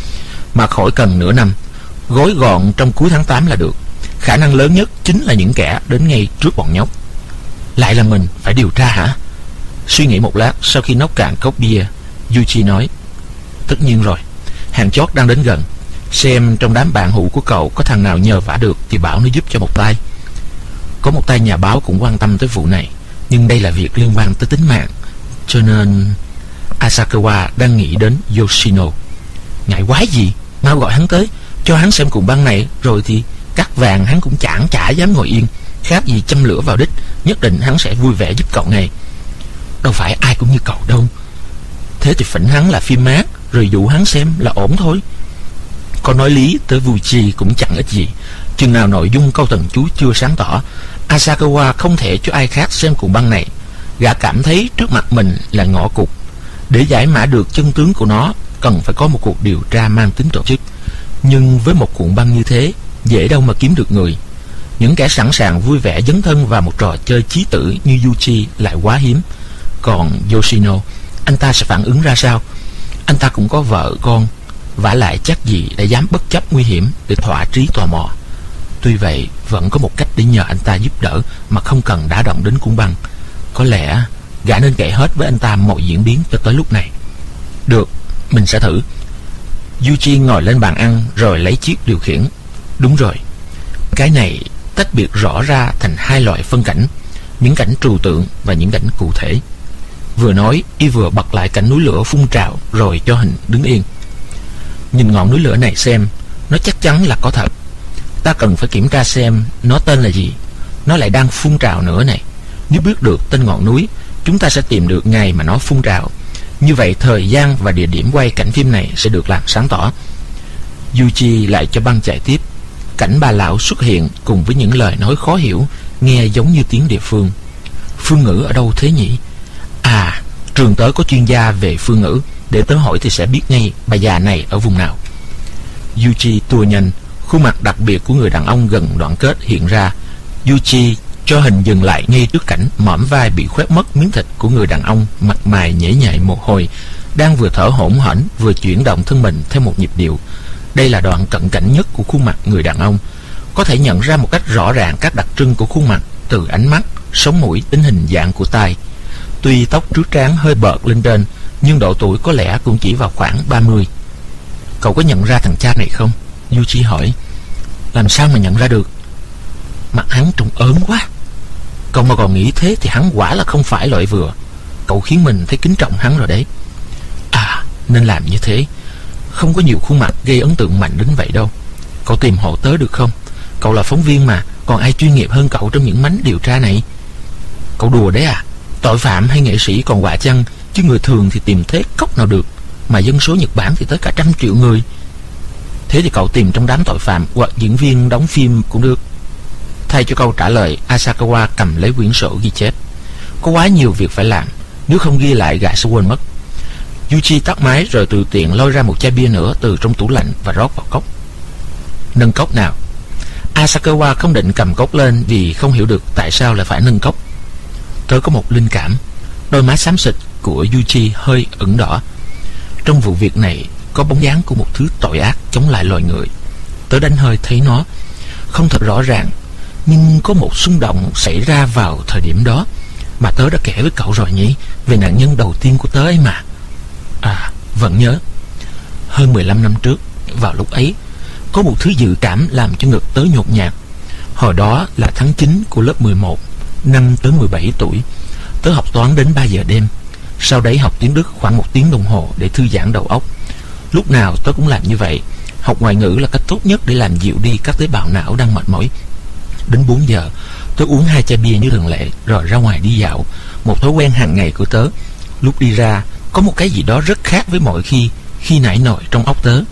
Mà khỏi cần nửa năm, gói gọn trong cuối tháng 8 là được. Khả năng lớn nhất chính là những kẻ đến ngay trước bọn nhóc. Lại là mình phải điều tra hả? Suy nghĩ một lát sau khi nốc cạn cốc bia, Yuji nói: Tất nhiên rồi, hàng chót đang đến gần. Xem trong đám bạn hữu của cậu có thằng nào nhờ vả được thì bảo nó giúp cho một tay. Có một tay nhà báo cũng quan tâm tới vụ này, nhưng đây là việc liên quan tới tính mạng, cho nên... Asakawa đang nghĩ đến Yoshino. Ngại quái gì, mau gọi hắn tới, cho hắn xem cuộn băng này, rồi thì cắt vàng hắn cũng chả dám ngồi yên. Khác gì châm lửa vào đích, nhất định hắn sẽ vui vẻ giúp cậu ngay. Đâu phải ai cũng như cậu đâu. Thế thì phỉnh hắn là phim mát, rồi dụ hắn xem là ổn thôi. Có nói lý tới vui chi cũng chẳng ích gì. Chừng nào nội dung câu thần chú chưa sáng tỏ, Asakawa không thể cho ai khác xem cuộn băng này. Gã cảm thấy trước mặt mình là ngõ cụt. Để giải mã được chân tướng của nó, cần phải có một cuộc điều tra mang tính tổ chức. Nhưng với một cuộn băng như thế, dễ đâu mà kiếm được người. Những kẻ sẵn sàng vui vẻ dấn thân vào một trò chơi chí tử như Yuji lại quá hiếm. Còn Yoshino, anh ta sẽ phản ứng ra sao? Anh ta cũng có vợ con. vả lại chắc gì đã dám bất chấp nguy hiểm để thỏa trí tò mò. Tuy vậy, vẫn có một cách để nhờ anh ta giúp đỡ mà không cần đả động đến cuốn băng. Có lẽ gã nên kể hết với anh ta mọi diễn biến cho tới lúc này. Được, mình sẽ thử. Yuji ngồi lên bàn ăn rồi lấy chiếc điều khiển. Đúng rồi, cái này tách biệt rõ ra thành hai loại phân cảnh, những cảnh trừu tượng và những cảnh cụ thể. Vừa nói, y vừa bật lại cảnh núi lửa phun trào rồi cho hình đứng yên. Nhìn ngọn núi lửa này xem, nó chắc chắn là có thật. Ta cần phải kiểm tra xem nó tên là gì. Nó lại đang phun trào nữa này. Nếu biết được tên ngọn núi, chúng ta sẽ tìm được ngày mà nó phun trào. Như vậy thời gian và địa điểm quay cảnh phim này sẽ được làm sáng tỏ. Yuji lại cho băng chạy tiếp. Cảnh bà lão xuất hiện cùng với những lời nói khó hiểu, nghe giống như tiếng địa phương. Phương ngữ ở đâu thế nhỉ? À, trường tớ có chuyên gia về phương ngữ, để tớ hỏi thì sẽ biết ngay bà già này ở vùng nào. Yuji tua nhanh, khuôn mặt đặc biệt của người đàn ông gần đoạn kết hiện ra. Yuji cho hình dừng lại ngay trước cảnh mỏm vai bị khoét mất miếng thịt của người đàn ông mặt mày nhễ nhại mồ hôi, đang vừa thở hổn hển vừa chuyển động thân mình theo một nhịp điệu. Đây là đoạn cận cảnh nhất của khuôn mặt người đàn ông. Có thể nhận ra một cách rõ ràng các đặc trưng của khuôn mặt, từ ánh mắt, sống mũi đến hình dạng của tai. Tuy tóc trước trán hơi bợt lên trên, nhưng độ tuổi có lẽ cũng chỉ vào khoảng 30. Cậu có nhận ra thằng cha này không? Yuji hỏi. Làm sao mà nhận ra được? Mặt hắn trông ớn quá. Cậu mà còn nghĩ thế thì hắn quả là không phải loại vừa. Cậu khiến mình thấy kính trọng hắn rồi đấy. À, nên làm như thế. Không có nhiều khuôn mặt gây ấn tượng mạnh đến vậy đâu. Cậu tìm hộ tớ được không? Cậu là phóng viên mà, còn ai chuyên nghiệp hơn cậu trong những mánh điều tra này? Cậu đùa đấy à? Tội phạm hay nghệ sĩ còn quả chăng, chứ người thường thì tìm thế cốc nào được. Mà dân số Nhật Bản thì tới cả 100 triệu người. Thế thì cậu tìm trong đám tội phạm hoặc diễn viên đóng phim cũng được. Thay cho câu trả lời, Asakawa cầm lấy quyển sổ ghi chép. Có quá nhiều việc phải làm, nếu không ghi lại gã sẽ quên mất. Yuji tắt máy rồi từ tiện lôi ra một chai bia nữa từ trong tủ lạnh và rót vào cốc. Nâng cốc nào. Asakawa không định cầm cốc lên vì không hiểu được tại sao lại phải nâng cốc. Tớ có một linh cảm. Đôi má xám xịt của Yuji hơi ửng đỏ. Trong vụ việc này có bóng dáng của một thứ tội ác chống lại loài người. Tớ đánh hơi thấy nó. Không thật rõ ràng, nhưng có một xung động xảy ra vào thời điểm đó mà tớ đã kể với cậu rồi nhỉ, về nạn nhân đầu tiên của tớ ấy mà. À, vẫn nhớ. Hơn 15 năm trước, vào lúc ấy, có một thứ dự cảm làm cho ngực tớ nhột nhạt. Hồi đó là tháng 9 của lớp 11, năm tớ 17 tuổi. Tớ học toán đến 3 giờ đêm. Sau đấy học tiếng Đức khoảng 1 tiếng đồng hồ để thư giãn đầu óc. Lúc nào tớ cũng làm như vậy. Học ngoại ngữ là cách tốt nhất để làm dịu đi các tế bào não đang mệt mỏi. Đến 4 giờ, tớ uống 2 chai bia như thường lệ rồi ra ngoài đi dạo, một thói quen hàng ngày của tớ. Lúc đi ra, có một cái gì đó rất khác với mọi khi nãy nổi trong óc tớ.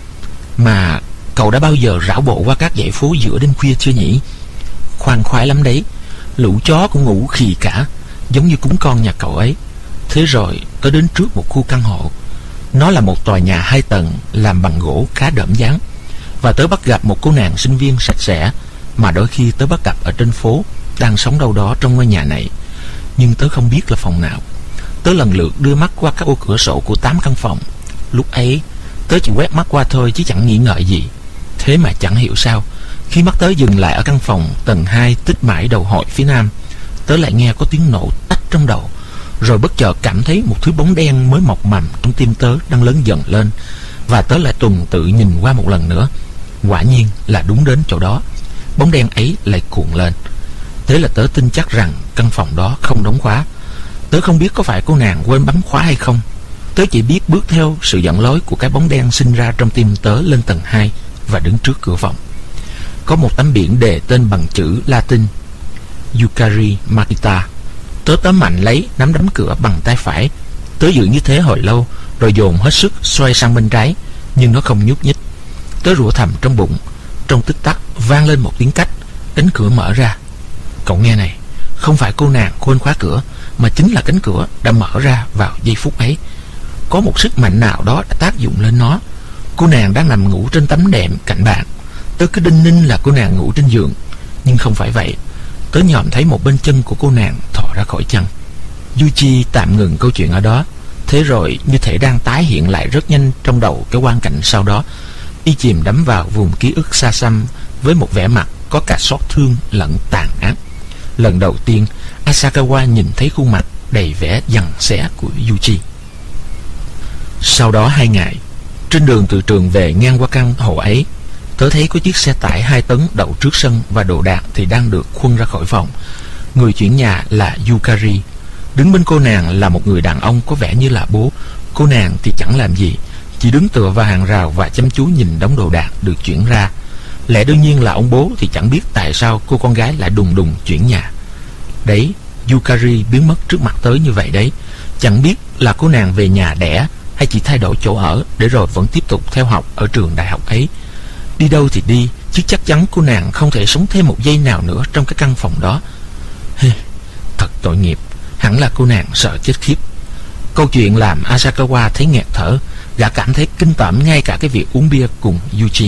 Mà cậu đã bao giờ rảo bộ qua các dãy phố giữa đêm khuya chưa nhỉ? Khoan khoái lắm đấy. Lũ chó cũng ngủ khì cả, giống như cún con nhà cậu ấy. Thế rồi tớ đến trước một khu căn hộ. Nó là một tòa nhà 2 tầng làm bằng gỗ khá đỡm dáng. Và tớ bắt gặp một cô nàng sinh viên sạch sẽ mà đôi khi tớ bắt gặp ở trên phố, đang sống đâu đó trong ngôi nhà này. Nhưng tớ không biết là phòng nào. Tớ lần lượt đưa mắt qua các ô cửa sổ của 8 căn phòng. Lúc ấy tớ chỉ quét mắt qua thôi chứ chẳng nghĩ ngợi gì. Thế mà chẳng hiểu sao, khi mắt tớ dừng lại ở căn phòng tầng 2 tích mãi đầu hội phía nam, tớ lại nghe có tiếng nổ tách trong đầu. Rồi bất chợt cảm thấy một thứ bóng đen mới mọc mầm trong tim tớ đang lớn dần lên. Và tớ lại tuần tự nhìn qua một lần nữa. Quả nhiên là đúng đến chỗ đó, bóng đen ấy lại cuộn lên. Thế là tớ tin chắc rằng căn phòng đó không đóng khóa. Tớ không biết có phải cô nàng quên bấm khóa hay không. Tớ chỉ biết bước theo sự dẫn lối của cái bóng đen sinh ra trong tim tớ lên tầng 2 và đứng trước cửa phòng. Có một tấm biển đề tên bằng chữ Latin Yukari Makita. Tớ tóm mạnh lấy nắm đấm cửa bằng tay phải. Tớ giữ như thế hồi lâu rồi dồn hết sức xoay sang bên trái, nhưng nó không nhúc nhích. Tớ rủa thầm trong bụng. Trong tích tắc vang lên một tiếng cách. Cánh cửa mở ra. Cậu nghe này, không phải cô nàng quên khóa cửa, mà chính là cánh cửa đã mở ra vào giây phút ấy. Có một sức mạnh nào đó đã tác dụng lên nó. Cô nàng đang nằm ngủ trên tấm đệm cạnh bàn. Tớ cứ đinh ninh là cô nàng ngủ trên giường, nhưng không phải vậy. Tớ nhòm thấy một bên chân của cô nàng thò ra khỏi chăn. Yuji tạm ngừng câu chuyện ở đó. Thế rồi như thể đang tái hiện lại rất nhanh trong đầu cái quang cảnh sau đó, y chìm đắm vào vùng ký ức xa xăm với một vẻ mặt có cả xót thương lẫn tàn ác. Lần đầu tiên Asakawa nhìn thấy khuôn mặt đầy vẻ giằng xé của Yuji. Sau đó 2 ngày, trên đường từ trường về ngang qua căn hộ ấy, tớ thấy có chiếc xe tải 2 tấn đậu trước sân và đồ đạc thì đang được khuân ra khỏi phòng. Người chuyển nhà là Yukari. Đứng bên cô nàng là một người đàn ông có vẻ như là bố. Cô nàng thì chẳng làm gì, chỉ đứng tựa vào hàng rào và chăm chú nhìn đống đồ đạc được chuyển ra. Lẽ đương nhiên là ông bố thì chẳng biết tại sao cô con gái lại đùng đùng chuyển nhà. Đấy, Yukari biến mất trước mặt tớ như vậy đấy. Chẳng biết là cô nàng về nhà đẻ hay chỉ thay đổi chỗ ở để rồi vẫn tiếp tục theo học ở trường đại học ấy. Đi đâu thì đi, chứ chắc chắn cô nàng không thể sống thêm một giây nào nữa trong cái căn phòng đó. Thật tội nghiệp. Hẳn là cô nàng sợ chết khiếp. Câu chuyện làm Asakawa thấy nghẹt thở. Gã cảm thấy kinh tởm ngay cả cái việc uống bia cùng Yuji.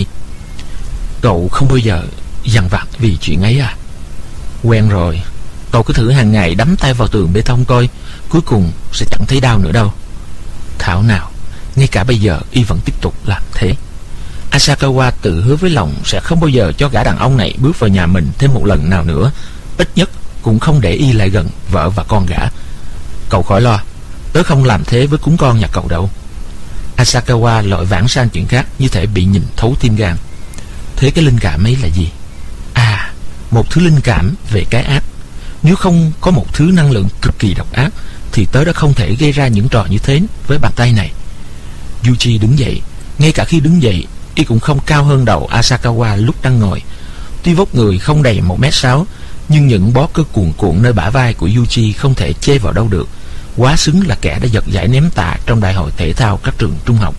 Cậu không bao giờ dằn vặt vì chuyện ấy à? Quen rồi. Cậu cứ thử hàng ngày đấm tay vào tường bê tông coi, cuối cùng sẽ chẳng thấy đau nữa đâu. Thảo nào, ngay cả bây giờ y vẫn tiếp tục làm thế. Asakawa tự hứa với lòng sẽ không bao giờ cho gã đàn ông này bước vào nhà mình thêm một lần nào nữa. Ít nhất cũng không để y lại gần vợ và con gã. Cậu khỏi lo, tớ không làm thế với cún con nhà cậu đâu. Asakawa lội vãng sang chuyện khác, như thể bị nhìn thấu tim gan. Thế cái linh cảm ấy là gì? À, một thứ linh cảm về cái ác. Nếu không có một thứ năng lượng cực kỳ độc ác thì tớ đã không thể gây ra những trò như thế với bàn tay này. Yuji đứng dậy. Ngay cả khi đứng dậy, y cũng không cao hơn đầu Asakawa lúc đang ngồi. Tuy vóc người không đầy 1m6, nhưng những bó cơ cuồn cuộn nơi bả vai của Yuji không thể chê vào đâu được. Quá xứng là kẻ đã giật giải ném tạ trong đại hội thể thao các trường trung học.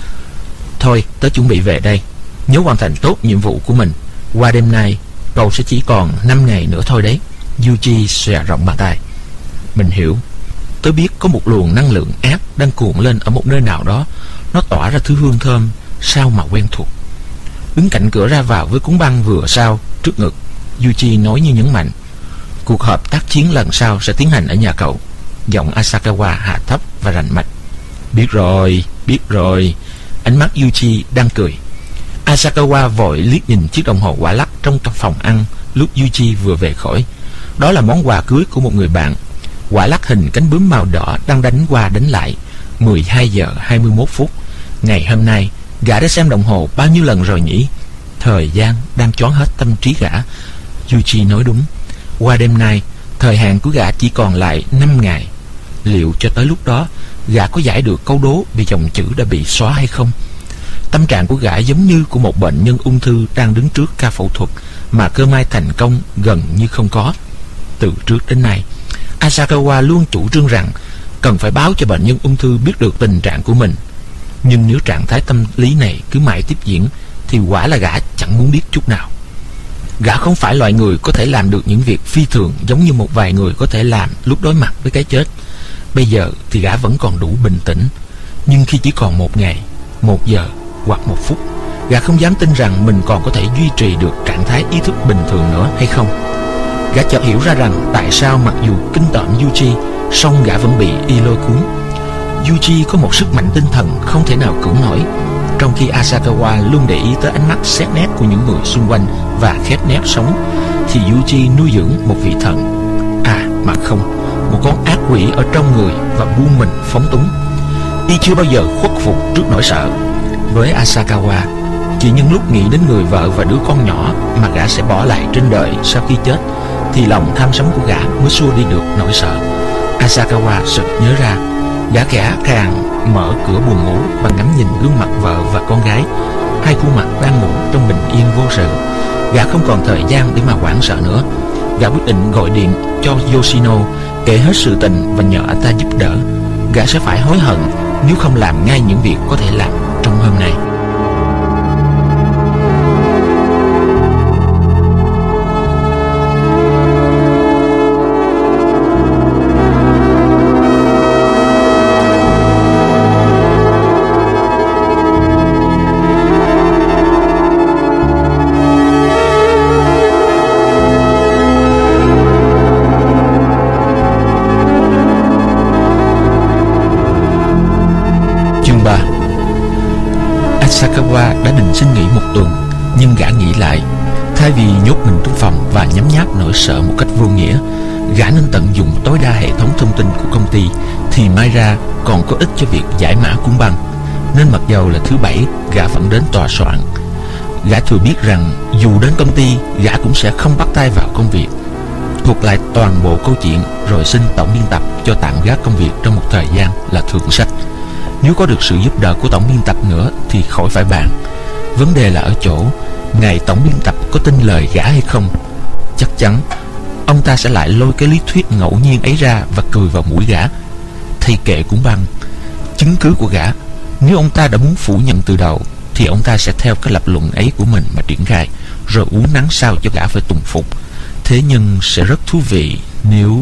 Thôi, tớ chuẩn bị về đây. Nhớ hoàn thành tốt nhiệm vụ của mình. Qua đêm nay, cậu sẽ chỉ còn 5 ngày nữa thôi đấy. Yuji xòe rộng bàn tay. Mình hiểu. Tớ biết có một luồng năng lượng ác đang cuộn lên ở một nơi nào đó. Nó tỏa ra thứ hương thơm sao mà quen thuộc. Đứng cạnh cửa ra vào với cuốn băng vừa sao trước ngực, Yuji nói như nhấn mạnh. Cuộc họp tác chiến lần sau sẽ tiến hành ở nhà cậu. Giọng Asakawa hạ thấp và rành mạch. Biết rồi. Ánh mắt Yuji đang cười. Asakawa vội liếc nhìn chiếc đồng hồ quả lắc trong phòng ăn lúc Yuji vừa về khỏi. Đó là món quà cưới của một người bạn. Quả lắc hình cánh bướm màu đỏ đang đánh qua đánh lại. 12 giờ 21 phút. Ngày hôm nay, gã đã xem đồng hồ bao nhiêu lần rồi nhỉ? Thời gian đang choáng hết tâm trí gã. Yuji nói đúng. Qua đêm nay, thời hạn của gã chỉ còn lại 5 ngày. Liệu cho tới lúc đó, gã có giải được câu đố vì dòng chữ đã bị xóa hay không? Tâm trạng của gã giống như của một bệnh nhân ung thư đang đứng trước ca phẫu thuật mà cơ may thành công gần như không có. Từ trước đến nay, Asakawa luôn chủ trương rằng cần phải báo cho bệnh nhân ung thư biết được tình trạng của mình. Nhưng nếu trạng thái tâm lý này cứ mãi tiếp diễn thì quả là gã chẳng muốn biết chút nào. Gã không phải loại người có thể làm được những việc phi thường giống như một vài người có thể làm lúc đối mặt với cái chết. Bây giờ thì gã vẫn còn đủ bình tĩnh. Nhưng khi chỉ còn 1 ngày, 1 giờ hoặc 1 phút, gã không dám tin rằng mình còn có thể duy trì được trạng thái ý thức bình thường nữa hay không. Gã chợt hiểu ra rằng tại sao mặc dù kinh tởm Yuji, song gã vẫn bị y lôi cuốn. Yuji có một sức mạnh tinh thần không thể nào cưỡng nổi, trong khi Asakawa luôn để ý tới ánh mắt xét nét của những người xung quanh và khép nép sống, thì Yuji nuôi dưỡng một vị thần. À mà không, một con ác quỷ ở trong người và buông mình phóng túng. Y chưa bao giờ khuất phục trước nỗi sợ. Với Asakawa, chỉ những lúc nghĩ đến người vợ và đứa con nhỏ mà gã sẽ bỏ lại trên đời sau khi chết, thì lòng tham sống của gã mới xua đi được nỗi sợ. Asakawa sực nhớ ra. Gã khẽ khàng mở cửa buồng ngủ và ngắm nhìn gương mặt vợ và con gái, hai khuôn mặt đang ngủ trong bình yên vô sự. Gã không còn thời gian để mà hoảng sợ nữa. Gã quyết định gọi điện cho Yoshino, kể hết sự tình và nhờ anh ta giúp đỡ. Gã sẽ phải hối hận nếu không làm ngay những việc có thể làm trong hôm nay. Asakawa đã định xin nghỉ 1 tuần, nhưng gã nghĩ lại. Thay vì nhốt mình trong phòng và nhấm nháp nỗi sợ một cách vô nghĩa, gã nên tận dụng tối đa hệ thống thông tin của công ty, thì may ra còn có ích cho việc giải mã cuốn băng. Nên mặc dầu là thứ Bảy, gã vẫn đến tòa soạn. Gã thừa biết rằng dù đến công ty, gã cũng sẽ không bắt tay vào công việc. Thuật lại toàn bộ câu chuyện rồi xin tổng biên tập cho tạm gác công việc trong một thời gian là thượng sách. Nếu có được sự giúp đỡ của tổng biên tập nữa thì khỏi phải bàn. Vấn đề là ở chỗ ngài tổng biên tập có tin lời gã hay không. Chắc chắn ông ta sẽ lại lôi cái lý thuyết ngẫu nhiên ấy ra và cười vào mũi gã. Thay kệ cuốn băng, chứng cứ của gã, nếu ông ta đã muốn phủ nhận từ đầu thì ông ta sẽ theo cái lập luận ấy của mình mà triển khai, rồi uốn nắn sao cho gã phải tùng phục. Thế nhưng sẽ rất thú vị nếu...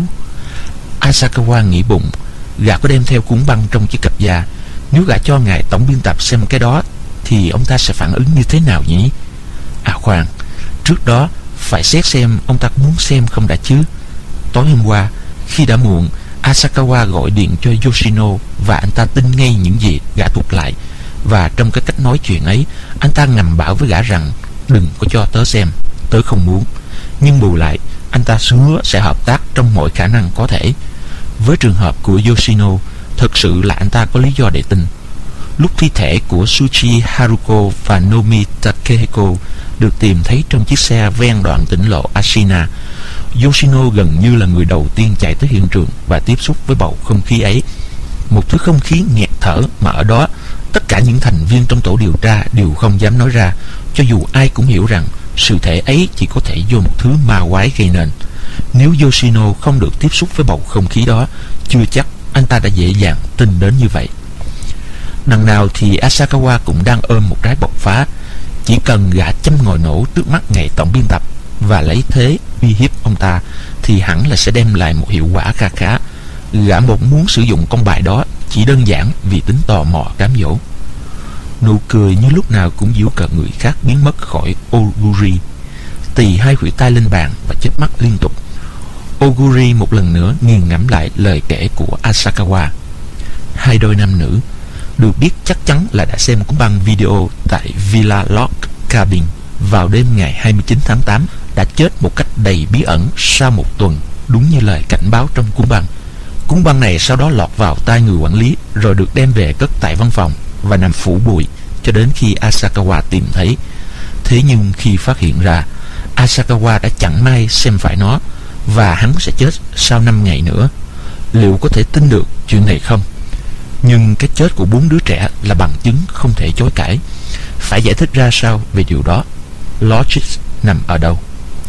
Asakawa nghĩ bụng, gã có đem theo cuốn băng trong chiếc cặp da. Nếu gã cho ngài tổng biên tập xem cái đó thì ông ta sẽ phản ứng như thế nào nhỉ? À khoan, trước đó phải xét xem ông ta có muốn xem không đã chứ. Tối hôm qua, khi đã muộn, Asakawa gọi điện cho Yoshino và anh ta tin ngay những gì gã thuật lại. Và trong cái cách nói chuyện ấy, anh ta ngầm bảo với gã rằng đừng có cho tớ xem, tớ không muốn. Nhưng bù lại, anh ta hứa sẽ hợp tác trong mọi khả năng có thể. Với trường hợp của Yoshino, thực sự là anh ta có lý do để tin. Lúc thi thể của Tsuchi Haruko và Nomi Takehiko được tìm thấy trong chiếc xe ven đoạn tỉnh lộ Ashina, Yoshino gần như là người đầu tiên chạy tới hiện trường và tiếp xúc với bầu không khí ấy. Một thứ không khí nghẹt thở mà ở đó tất cả những thành viên trong tổ điều tra đều không dám nói ra, cho dù ai cũng hiểu rằng sự thể ấy chỉ có thể do một thứ ma quái gây nên. Nếu Yoshino không được tiếp xúc với bầu không khí đó, chưa chắc anh ta đã dễ dàng tin đến như vậy. Đằng nào thì Asakawa cũng đang ôm một trái bộc phá. Chỉ cần gã châm ngòi nổ trước mắt ngài tổng biên tập và lấy thế uy hiếp ông ta thì hẳn là sẽ đem lại một hiệu quả kha khá. Gã một muốn sử dụng con bài đó chỉ đơn giản vì tính tò mò cám dỗ. Nụ cười như lúc nào cũng giễu cợt người khác biến mất khỏi Oguri. Tì hai khuỷu tay lên bàn và chớp mắt liên tục. Oguri một lần nữa nghiền ngẫm lại lời kể của Asakawa. Hai đôi nam nữ được biết chắc chắn là đã xem cuốn băng video tại Villa Log Cabin vào đêm ngày 29 tháng 8 đã chết một cách đầy bí ẩn sau 1 tuần, đúng như lời cảnh báo trong cuốn băng. Cuốn băng này sau đó lọt vào tay người quản lý rồi được đem về cất tại văn phòng và nằm phủ bụi cho đến khi Asakawa tìm thấy. Thế nhưng khi phát hiện ra Asakawa đã chẳng may xem phải nó và hắn sẽ chết sau 5 ngày nữa, liệu có thể tin được chuyện này không? Nhưng cái chết của 4 đứa trẻ là bằng chứng không thể chối cãi. Phải giải thích ra sao về điều đó? Logic nằm ở đâu?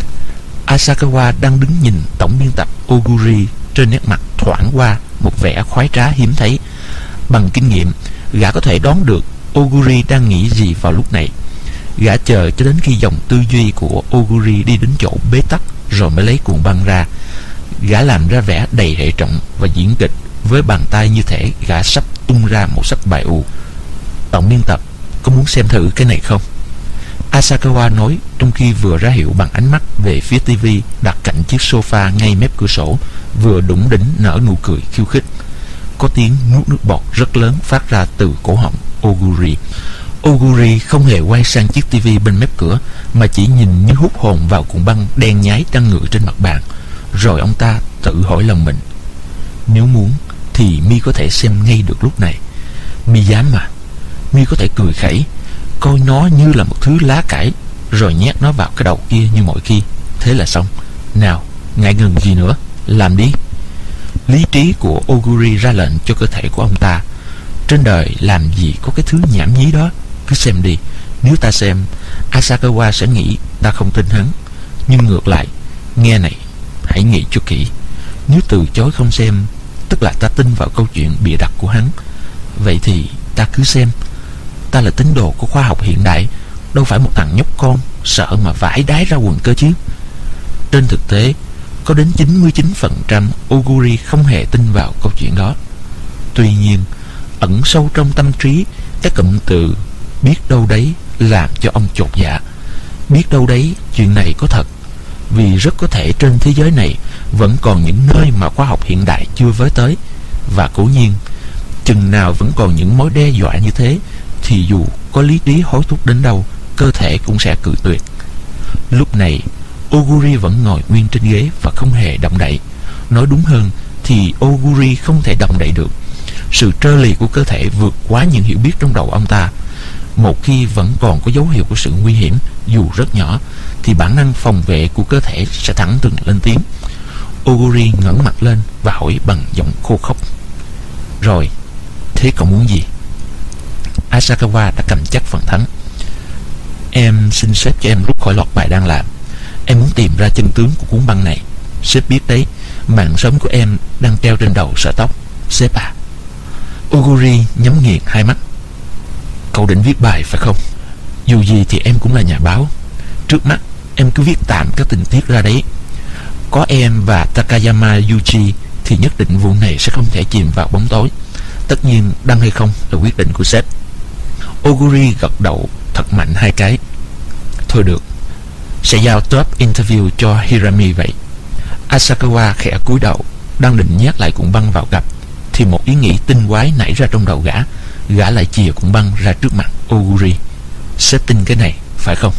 Asakawa đang đứng nhìn tổng biên tập Oguri, trên nét mặt thoảng qua một vẻ khoái trá hiếm thấy. Bằng kinh nghiệm, gã có thể đoán được Oguri đang nghĩ gì vào lúc này. Gã chờ cho đến khi dòng tư duy của Oguri đi đến chỗ bế tắc rồi mới lấy cuộn băng ra. Gã làm ra vẻ đầy hệ trọng và diễn kịch với bàn tay như thể gã sắp tung ra một sách bài ù. Tổng biên tập, có muốn xem thử cái này không? Asakawa nói trong khi vừa ra hiệu bằng ánh mắt về phía tivi đặt cạnh chiếc sofa ngay mép cửa sổ, vừa đủng đỉnh nở nụ cười khiêu khích. Có tiếng nuốt nước bọt rất lớn phát ra từ cổ họng Oguri. Oguri không hề quay sang chiếc tivi bên mép cửa mà chỉ nhìn như hút hồn vào cuộn băng đen nhái đang ngự trên mặt bàn. Rồi ông ta tự hỏi lòng mình, nếu muốn thì mi có thể xem ngay được lúc này. Mi dám mà. Mi có thể cười khẩy, coi nó như là một thứ lá cải, rồi nhét nó vào cái đầu kia như mọi khi. Thế là xong. Nào, ngại ngần gì nữa, làm đi. Lý trí của Oguri ra lệnh cho cơ thể của ông ta. Trên đời làm gì có cái thứ nhảm nhí đó. Cứ xem đi. Nếu ta xem, Asakawa sẽ nghĩ ta không tin hắn. Nhưng ngược lại, nghe này, hãy nghĩ cho kỹ. Nếu từ chối không xem, tức là ta tin vào câu chuyện bịa đặt của hắn. Vậy thì ta cứ xem. Ta là tín đồ của khoa học hiện đại, đâu phải một thằng nhóc con sợ mà vãi đái ra quần cơ chứ. Trên thực tế, có đến 99% Oguri không hề tin vào câu chuyện đó. Tuy nhiên, ẩn sâu trong tâm trí, cái cụm từ biết đâu đấy làm cho ông chột dạ. Biết đâu đấy chuyện này có thật, vì rất có thể trên thế giới này vẫn còn những nơi mà khoa học hiện đại chưa với tới. Và cố nhiên, chừng nào vẫn còn những mối đe dọa như thế, thì dù có lý trí hối thúc đến đâu, cơ thể cũng sẽ cự tuyệt. Lúc này, Oguri vẫn ngồi nguyên trên ghế và không hề động đậy. Nói đúng hơn thì Oguri không thể động đậy được. Sự trơ lì của cơ thể vượt quá những hiểu biết trong đầu ông ta. Một khi vẫn còn có dấu hiệu của sự nguy hiểm, dù rất nhỏ, thì bản năng phòng vệ của cơ thể sẽ thẳng thừng lên tiếng. Oguri ngẩng mặt lên và hỏi bằng giọng khô khốc: "Rồi, thế cậu muốn gì?" Asakawa đã cầm chắc phần thắng. "Em xin sếp cho em rút khỏi loạt bài đang làm. Em muốn tìm ra chân tướng của cuốn băng này. Sếp biết đấy, mạng sống của em đang treo trên đầu sợi tóc, sếp à." Oguri nhắm nghiền hai mắt. "Cậu định viết bài phải không? Dù gì thì em cũng là nhà báo. Trước mắt em cứ viết tạm các tình tiết ra đấy. Có em và Takayama Yuji thì nhất định vụ này sẽ không thể chìm vào bóng tối. Tất nhiên đăng hay không là quyết định của sếp." Oguri gật đầu thật mạnh hai cái. "Thôi được, sẽ giao top interview cho Hirami vậy." Asakawa khẽ cúi đầu, đang định nhét lại cuộn băng vào cặp thì một ý nghĩ tinh quái nảy ra trong đầu gã. Gã lại chìa cuộn băng ra trước mặt Oguri. "Sếp tin cái này phải không?"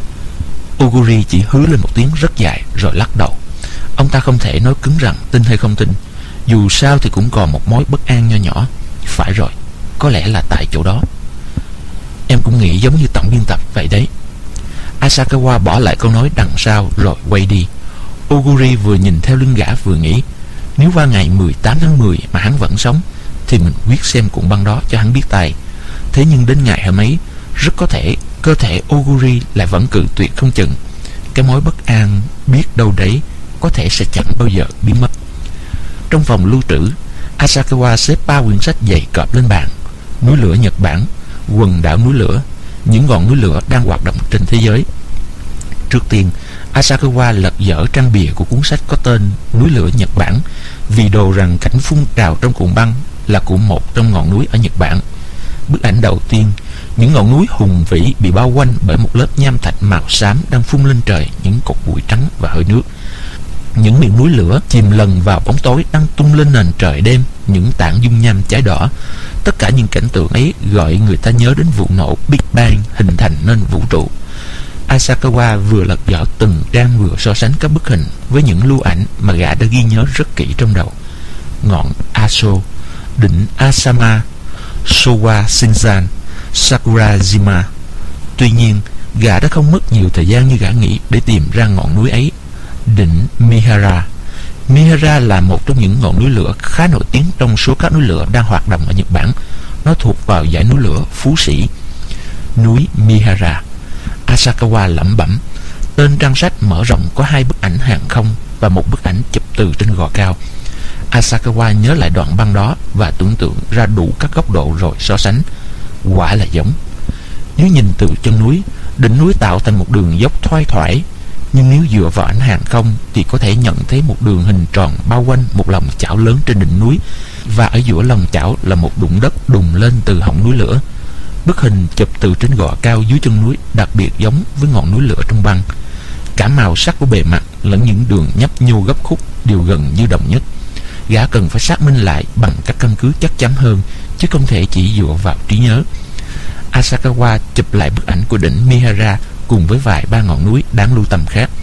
Oguri chỉ hứ lên một tiếng rất dài rồi lắc đầu. Ông ta không thể nói cứng rằng tin hay không tin. Dù sao thì cũng còn một mối bất an nho nhỏ. Phải rồi, có lẽ là tại chỗ đó. "Em cũng nghĩ giống như tổng biên tập vậy đấy." Asakawa bỏ lại câu nói đằng sau rồi quay đi. Oguri vừa nhìn theo lưng gã vừa nghĩ, nếu qua ngày 18 tháng 10 mà hắn vẫn sống thì mình quyết xem cuộn băng đó cho hắn biết tay. Thế nhưng đến ngày hôm ấy, rất có thể cơ thể Oguri lại vẫn cự tuyệt không chừng. Cái mối bất an biết đâu đấy có thể sẽ chẳng bao giờ biến mất. Trong phòng lưu trữ, Asakawa xếp 3 quyển sách dày cộp lên bàn. Núi lửa Nhật Bản, Quần đảo núi lửa, những ngọn núi lửa đang hoạt động trên thế giới. Trước tiên, Asakawa lật dở trang bìa của cuốn sách có tên Núi lửa Nhật Bản, vì đồ rằng cảnh phun trào trong cuộn băng là của một trong ngọn núi ở Nhật Bản. Bức ảnh đầu tiên, những ngọn núi hùng vĩ bị bao quanh bởi một lớp nham thạch màu xám đang phun lên trời những cột bụi trắng và hơi nước. Những miệng núi lửa chìm lần vào bóng tối đang tung lên nền trời đêm những tảng dung nham cháy đỏ. Tất cả những cảnh tượng ấy gọi người ta nhớ đến vụ nổ Big Bang hình thành nên vũ trụ. Asakawa vừa lật dở từng trang vừa so sánh các bức hình với những lưu ảnh mà gã đã ghi nhớ rất kỹ trong đầu. Ngọn Aso, đỉnh Asama, Showa Shinzan, Sakurajima. Tuy nhiên, gã đã không mất nhiều thời gian như gã nghĩ để tìm ra ngọn núi ấy, đỉnh Mihara. Mihara là một trong những ngọn núi lửa khá nổi tiếng trong số các núi lửa đang hoạt động ở Nhật Bản. Nó thuộc vào dãy núi lửa Phú Sĩ. Núi Mihara. Asakawa lẩm bẩm. Tên trang sách mở rộng có 2 bức ảnh hàng không và một bức ảnh chụp từ trên gò cao. Asakawa nhớ lại đoạn băng đó và tưởng tượng ra đủ các góc độ rồi so sánh. Quả là giống. Nếu nhìn từ chân núi, đỉnh núi tạo thành một đường dốc thoai thoải, nhưng nếu dựa vào ảnh hàng không thì có thể nhận thấy một đường hình tròn bao quanh một lòng chảo lớn trên đỉnh núi, và ở giữa lòng chảo là một đụng đất đùng lên từ họng núi lửa. Bức hình chụp từ trên gò cao dưới chân núi đặc biệt giống với ngọn núi lửa trong băng. Cả màu sắc của bề mặt lẫn những đường nhấp nhô gấp khúc đều gần như đồng nhất. Gã cần phải xác minh lại bằng các căn cứ chắc chắn hơn, chứ không thể chỉ dựa vào trí nhớ. Asakawa chụp lại bức ảnh của đỉnh Mihara cùng với vài ba ngọn núi đáng lưu tâm khác.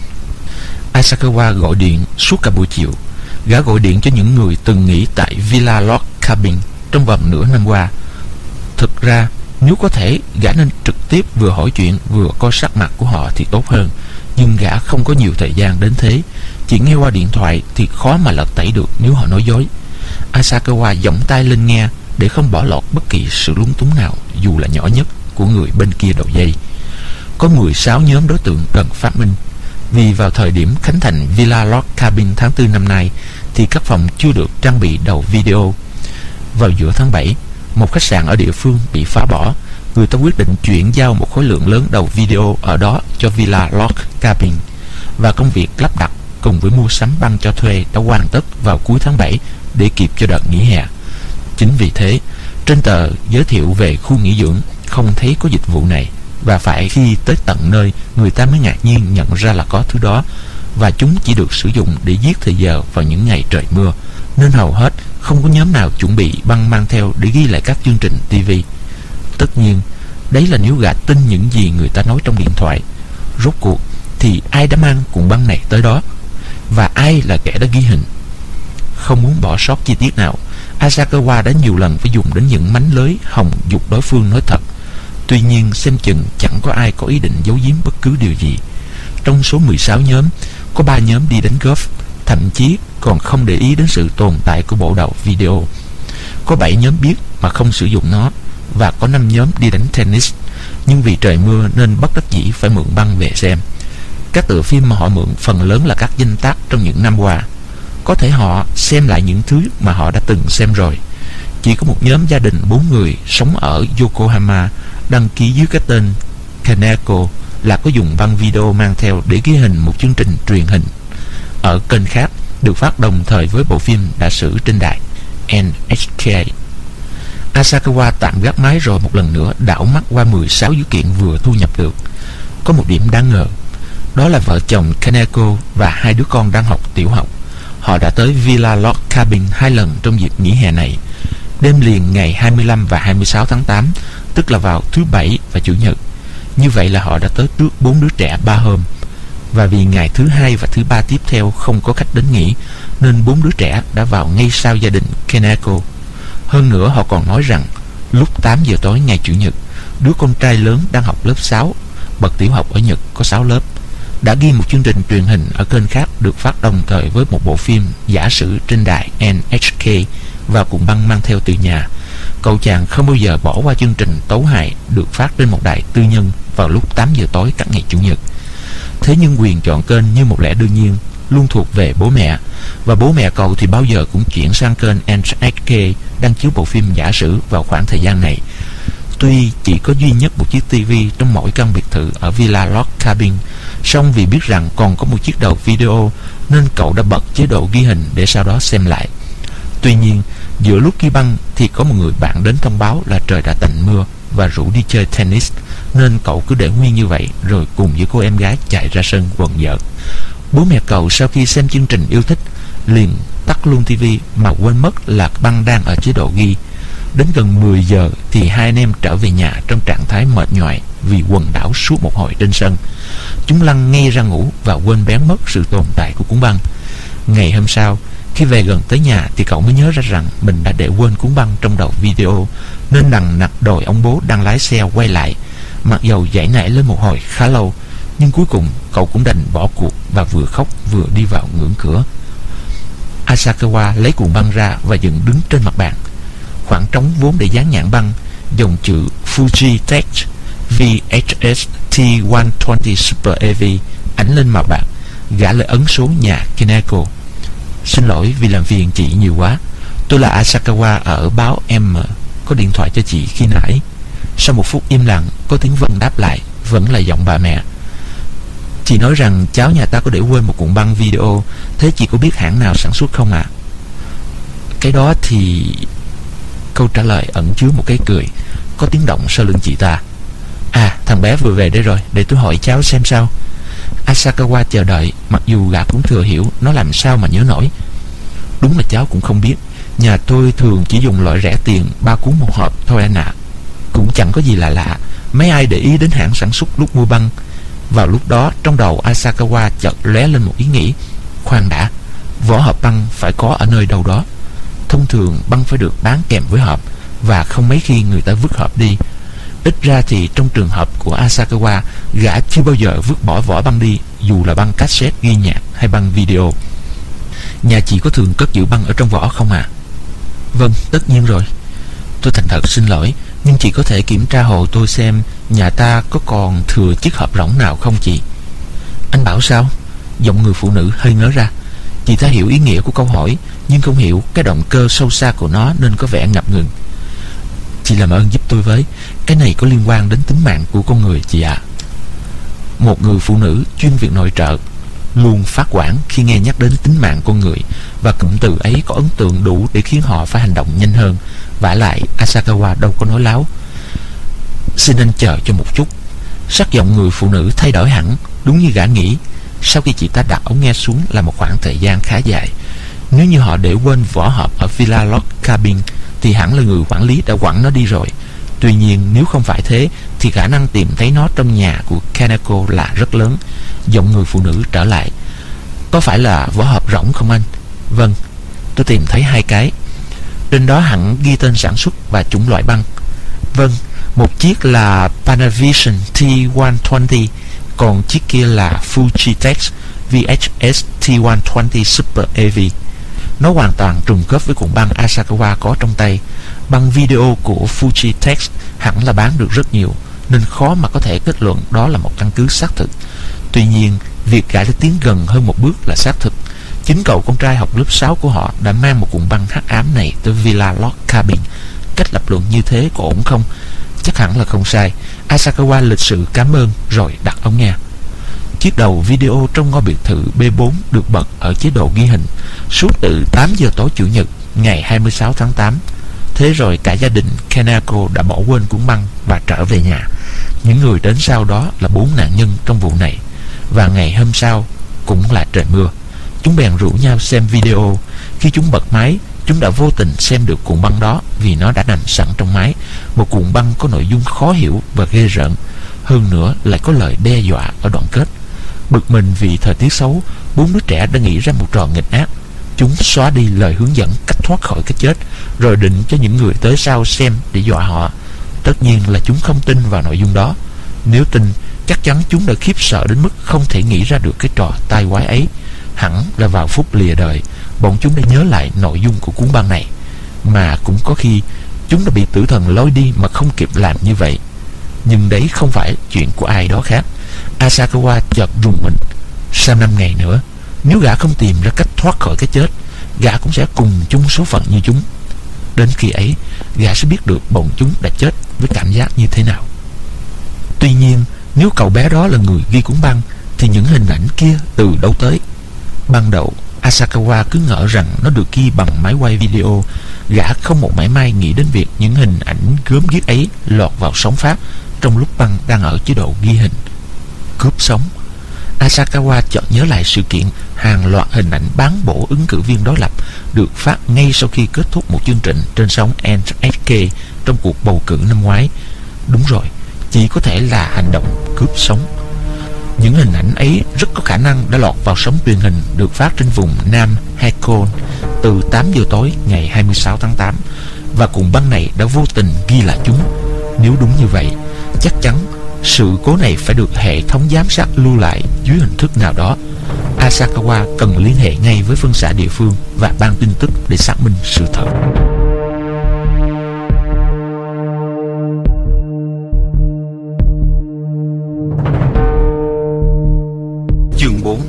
Asakawa gọi điện suốt cả buổi chiều. Gã gọi điện cho những người từng nghỉ tại Villa Log Cabin trong vòng nửa năm qua. Thực ra, nếu có thể, gã nên trực tiếp vừa hỏi chuyện vừa coi sắc mặt của họ thì tốt hơn. Nhưng gã không có nhiều thời gian đến thế. Chỉ nghe qua điện thoại thì khó mà lật tẩy được nếu họ nói dối. Asakawa giọng tai lên nghe để không bỏ lọt bất kỳ sự lúng túng nào, dù là nhỏ nhất, của người bên kia đầu dây. Có 16 nhóm đối tượng cần phát minh. Vì vào thời điểm khánh thành Villa Log Cabin tháng 4 năm nay thì các phòng chưa được trang bị đầu video. Vào giữa tháng 7, một khách sạn ở địa phương bị phá bỏ. Người ta quyết định chuyển giao một khối lượng lớn đầu video ở đó cho Villa Log Cabin, và công việc lắp đặt cùng với mua sắm băng cho thuê đã hoàn tất vào cuối tháng 7 để kịp cho đợt nghỉ hè. Chính vì thế, trên tờ giới thiệu về khu nghỉ dưỡng không thấy có dịch vụ này, và phải khi tới tận nơi người ta mới ngạc nhiên nhận ra là có thứ đó, và chúng chỉ được sử dụng để giết thời giờ vào những ngày trời mưa, nên hầu hết không có nhóm nào chuẩn bị băng mang theo để ghi lại các chương trình TV. Tất nhiên, Đấy là nếu gã tin những gì người ta nói trong điện thoại. Rốt cuộc thì ai đã mang cuộn băng này tới đó, và ai là kẻ đã ghi hình? Không muốn bỏ sót chi tiết nào, Asakawa đã nhiều lần phải dùng đến những mánh lưới hòng giục đối phương nói thật. Tuy nhiên xem chừng chẳng có ai có ý định giấu giếm bất cứ điều gì. Trong số 16 nhóm, có 3 nhóm đi đánh golf, thậm chí còn không để ý đến sự tồn tại của bộ đầu video. Có 7 nhóm biết mà không sử dụng nó, và có 5 nhóm đi đánh tennis, nhưng vì trời mưa nên bất đắc dĩ phải mượn băng về xem. Các tựa phim mà họ mượn phần lớn là các danh tác trong những năm qua. Có thể họ xem lại những thứ mà họ đã từng xem rồi. Chỉ có một nhóm gia đình 4 người sống ở Yokohama đăng ký dưới cái tên Kaneko là có dùng băng video mang theo để ghi hình một chương trình truyền hình ở kênh khác được phát đồng thời với bộ phim đã xử trên đài NHK. Asakawa tạm gác máy rồi một lần nữa đảo mắt qua 16 dữ kiện vừa thu nhập được. Có một điểm đáng ngờ, đó là vợ chồng Kaneko và 2 đứa con đang học tiểu học. Họ đã tới Villa Log Cabin 2 lần trong dịp nghỉ hè này, đêm liền ngày 25 và 26 tháng 8, tức là vào thứ Bảy và Chủ nhật. Như vậy là họ đã tới trước 4 đứa trẻ 3 hôm. Và vì ngày thứ Hai và thứ Ba tiếp theo không có khách đến nghỉ, nên 4 đứa trẻ đã vào ngay sau gia đình Kaneko. Hơn nữa họ còn nói rằng lúc 8 giờ tối ngày Chủ nhật, đứa con trai lớn đang học lớp 6, bậc tiểu học ở Nhật có 6 lớp, đã ghi một chương trình truyền hình ở kênh khác được phát đồng thời với một bộ phim giả sử trên đài NHK và cuộn băng mang theo từ nhà. Cậu chàng không bao giờ bỏ qua chương trình tấu hài được phát trên một đài tư nhân vào lúc 8 giờ tối các ngày Chủ nhật. Thế nhưng quyền chọn kênh như một lẽ đương nhiên luôn thuộc về bố mẹ, và bố mẹ cậu thì bao giờ cũng chuyển sang kênh NHK đang chiếu bộ phim giả sử vào khoảng thời gian này. Tuy chỉ có duy nhất một chiếc TV trong mỗi căn biệt thự ở Villa Log Cabin, song vì biết rằng còn có một chiếc đầu video nên cậu đã bật chế độ ghi hình để sau đó xem lại. Tuy nhiên, giữa lúc ghi băng thì có một người bạn đến thông báo là trời đã tạnh mưa và rủ đi chơi tennis, nên cậu cứ để nguyên như vậy rồi cùng với cô em gái chạy ra sân quần vợt. Bố mẹ cậu sau khi xem chương trình yêu thích liền tắt luôn TV mà quên mất là băng đang ở chế độ ghi. Đến gần 10 giờ thì hai anh em trở về nhà trong trạng thái mệt nhoài vì quần đảo suốt một hồi trên sân. Chúng lăn ngay ra ngủ và quên bén mất sự tồn tại của cuốn băng. Ngày hôm sau, khi về gần tới nhà thì cậu mới nhớ ra rằng mình đã để quên cuốn băng trong đầu video, nên đằng nặc đòi ông bố đang lái xe quay lại. Mặc dầu giãy nảy lên một hồi khá lâu, nhưng cuối cùng cậu cũng đành bỏ cuộc và vừa khóc vừa đi vào ngưỡng cửa. Asakawa lấy cuộn băng ra và dựng đứng trên mặt bàn. Khoảng trống vốn để dán nhãn băng, dòng chữ Fujitech VHS T120 Super EV ảnh lên màu bạc, gã lại ấn số nhà Kaneko. Xin lỗi vì làm phiền chị nhiều quá. Tôi là Asakawa ở báo M, có điện thoại cho chị khi nãy. Sau một phút im lặng, có tiếng Vân đáp lại, vẫn là giọng bà mẹ. Chị nói rằng cháu nhà ta có để quên một cuộn băng video. Thế chị có biết hãng nào sản xuất không ạ? Cái đó thì... Câu trả lời ẩn chứa một cái cười. Có tiếng động sau lưng chị ta. À, thằng bé vừa về đây rồi, để tôi hỏi cháu xem sao. Asakawa chờ đợi, mặc dù gã cũng thừa hiểu nó làm sao mà nhớ nổi. Đúng là cháu cũng không biết. Nhà tôi thường chỉ dùng loại rẻ tiền 3 cuốn một hộp thôi anh ạ. Cũng chẳng có gì là lạ. Mấy ai để ý đến hãng sản xuất lúc mua băng. Vào lúc đó trong đầu Asakawa chợt lóe lên một ý nghĩ. Khoan đã, vỏ hộp băng phải có ở nơi đâu đó. Thông thường băng phải được bán kèm với hộp, và không mấy khi người ta vứt hộp đi. Ít ra thì trong trường hợp của Asakawa, gã chưa bao giờ vứt bỏ vỏ băng đi, dù là băng cassette ghi nhạc hay băng video. Nhà chị có thường cất giữ băng ở trong vỏ không ạ? Vâng, tất nhiên rồi. Tôi thành thật xin lỗi, nhưng chị có thể kiểm tra hộ tôi xem nhà ta có còn thừa chiếc hộp rỗng nào không chị? Anh bảo sao? Giọng người phụ nữ hơi ngớ ra. Chị ta hiểu ý nghĩa của câu hỏi, nhưng không hiểu cái động cơ sâu xa của nó nên có vẻ ngập ngừng. Chị làm ơn giúp tôi với, cái này có liên quan đến tính mạng của con người chị ạ. Một người phụ nữ chuyên việc nội trợ luôn phát hoảng khi nghe nhắc đến tính mạng con người, và cụm từ ấy có ấn tượng đủ để khiến họ phải hành động nhanh hơn. Vả lại Asakawa đâu có nói láo. Xin anh chờ cho một chút. Sắc giọng người phụ nữ thay đổi hẳn, đúng như gã nghĩ. Sau khi chị ta đặt ống nghe xuống là một khoảng thời gian khá dài. Nếu như họ để quên vỏ hộp ở Villa Log Cabin thì hẳn là người quản lý đã quẳng nó đi rồi. Tuy nhiên nếu không phải thế thì khả năng tìm thấy nó trong nhà của Kaneko là rất lớn. Giọng người phụ nữ trở lại: có phải là vỏ hộp rỗng không anh? Vâng, tôi tìm thấy 2 cái. Trên đó hẳn ghi tên sản xuất và chủng loại băng. Vâng, một chiếc là Panavision T120, còn chiếc kia là Fujitex VHS T120 Super AV. Nó hoàn toàn trùng khớp với cuộn băng Asakawa có trong tay. Băng video của Fujitex hẳn là bán được rất nhiều, nên khó mà có thể kết luận đó là một căn cứ xác thực. Tuy nhiên, việc gã đã tiến gần hơn một bước là xác thực. Chính cậu con trai học lớp 6 của họ đã mang một cuộn băng hắc ám này tới Villa Lord Cabin. Cách lập luận như thế có ổn không? Chắc hẳn là không sai. Asakawa lịch sự cảm ơn rồi đặt ống nghe. Chiếc đầu video trong ngôi biệt thự B4 được bật ở chế độ ghi hình suốt từ 8 giờ tối Chủ nhật ngày 26 tháng 8. Thế rồi cả gia đình Kaneko đã bỏ quên cuốn băng và trở về nhà. Những người đến sau đó là 4 nạn nhân trong vụ này. Và ngày hôm sau cũng là trời mưa. Chúng bèn rủ nhau xem video. Khi chúng bật máy, chúng đã vô tình xem được cuộn băng đó vì nó đã nằm sẵn trong máy. Một cuộn băng có nội dung khó hiểu và ghê rợn. Hơn nữa lại có lời đe dọa ở đoạn kết. Bực mình vì thời tiết xấu, 4 đứa trẻ đã nghĩ ra một trò nghịch ác. Chúng xóa đi lời hướng dẫn cách thoát khỏi cái chết, rồi định cho những người tới sau xem để dọa họ. Tất nhiên là chúng không tin vào nội dung đó. Nếu tin, chắc chắn chúng đã khiếp sợ đến mức không thể nghĩ ra được cái trò tai quái ấy. Hẳn là vào phút lìa đời, bọn chúng đã nhớ lại nội dung của cuốn băng này. Mà cũng có khi chúng đã bị tử thần lôi đi mà không kịp làm như vậy. Nhưng đấy không phải chuyện của ai đó khác. Asakawa chợt rùng mình. Sau 5 ngày nữa, nếu gã không tìm ra cách thoát khỏi cái chết, gã cũng sẽ cùng chung số phận như chúng. Đến khi ấy, gã sẽ biết được bọn chúng đã chết với cảm giác như thế nào. Tuy nhiên, nếu cậu bé đó là người ghi cuốn băng, thì những hình ảnh kia từ đâu tới? Ban đầu, Asakawa cứ ngỡ rằng nó được ghi bằng máy quay video. Gã không một mảy may nghĩ đến việc những hình ảnh gớm ghiếc ấy lọt vào sóng phát trong lúc băng đang ở chế độ ghi hình. Cướp sống. Asakawa chợt nhớ lại sự kiện hàng loạt hình ảnh bán bổ ứng cử viên đối lập được phát ngay sau khi kết thúc một chương trình trên sóng NHK trong cuộc bầu cử năm ngoái. Đúng rồi, chỉ có thể là hành động cướp sống. Những hình ảnh ấy rất có khả năng đã lọt vào sóng truyền hình được phát trên vùng Nam Hakone từ 8 giờ tối ngày 26 tháng 8, và cuộn băng này đã vô tình ghi lại chúng. Nếu đúng như vậy, chắc chắn sự cố này phải được hệ thống giám sát lưu lại dưới hình thức nào đó. Asakawa cần liên hệ ngay với phân xã địa phương và ban tin tức để xác minh sự thật. Chương 4.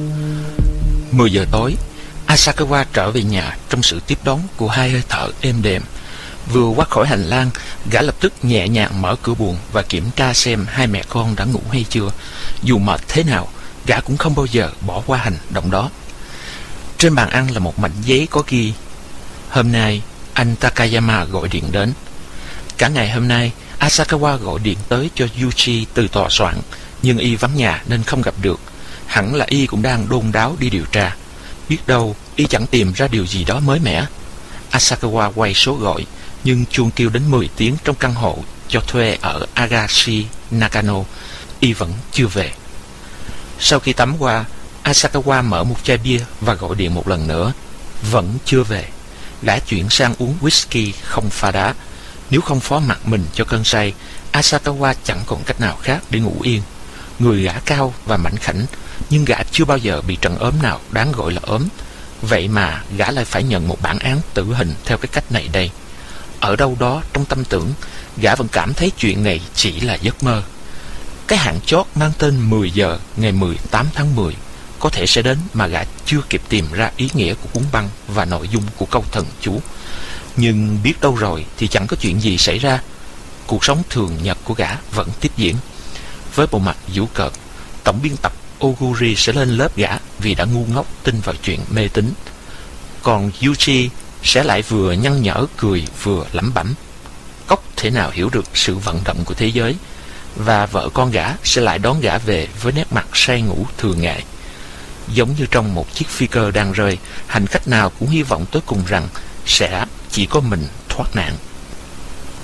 10 giờ tối, Asakawa trở về nhà trong sự tiếp đón của 2 hơi thở êm đềm. Vừa qua khỏi hành lang, gã lập tức nhẹ nhàng mở cửa buồng và kiểm tra xem 2 mẹ con đã ngủ hay chưa. Dù mệt thế nào, gã cũng không bao giờ bỏ qua hành động đó. Trên bàn ăn là một mảnh giấy có ghi: hôm nay anh Takayama gọi điện đến. Cả ngày hôm nay, Asakawa gọi điện tới cho Yuchi từ tòa soạn, nhưng y vắng nhà nên không gặp được. Hẳn là y cũng đang đôn đáo đi điều tra. Biết đâu y chẳng tìm ra điều gì đó mới mẻ. Asakawa quay số gọi, nhưng chuông kêu đến 10 tiếng trong căn hộ cho thuê ở Agashi Nakano, y vẫn chưa về. Sau khi tắm qua, Asakawa mở một chai bia và gọi điện một lần nữa. Vẫn chưa về. Gã chuyển sang uống whisky không pha đá. Nếu không phó mặc mình cho cơn say, Asakawa chẳng còn cách nào khác để ngủ yên. Người gã cao và mảnh khảnh, nhưng gã chưa bao giờ bị trận ốm nào đáng gọi là ốm. Vậy mà gã lại phải nhận một bản án tử hình theo cái cách này đây. Ở đâu đó trong tâm tưởng, gã vẫn cảm thấy chuyện này chỉ là giấc mơ. Cái hạn chót mang tên 10 giờ ngày 18 tháng 10 có thể sẽ đến mà gã chưa kịp tìm ra ý nghĩa của cuốn băng và nội dung của câu thần chú. Nhưng biết đâu rồi thì chẳng có chuyện gì xảy ra. Cuộc sống thường nhật của gã vẫn tiếp diễn. Với bộ mặt giễu cợt, tổng biên tập Oguri sẽ lên lớp gã vì đã ngu ngốc tin vào chuyện mê tín. Còn Yuchi sẽ lại vừa nhăn nhở cười vừa lẩm bẩm. Cóc thể nào hiểu được sự vận động của thế giới. Và vợ con gã sẽ lại đón gã về với nét mặt say ngủ thường ngày. Giống như trong một chiếc phi cơ đang rơi, hành khách nào cũng hy vọng tới cùng rằng sẽ chỉ có mình thoát nạn.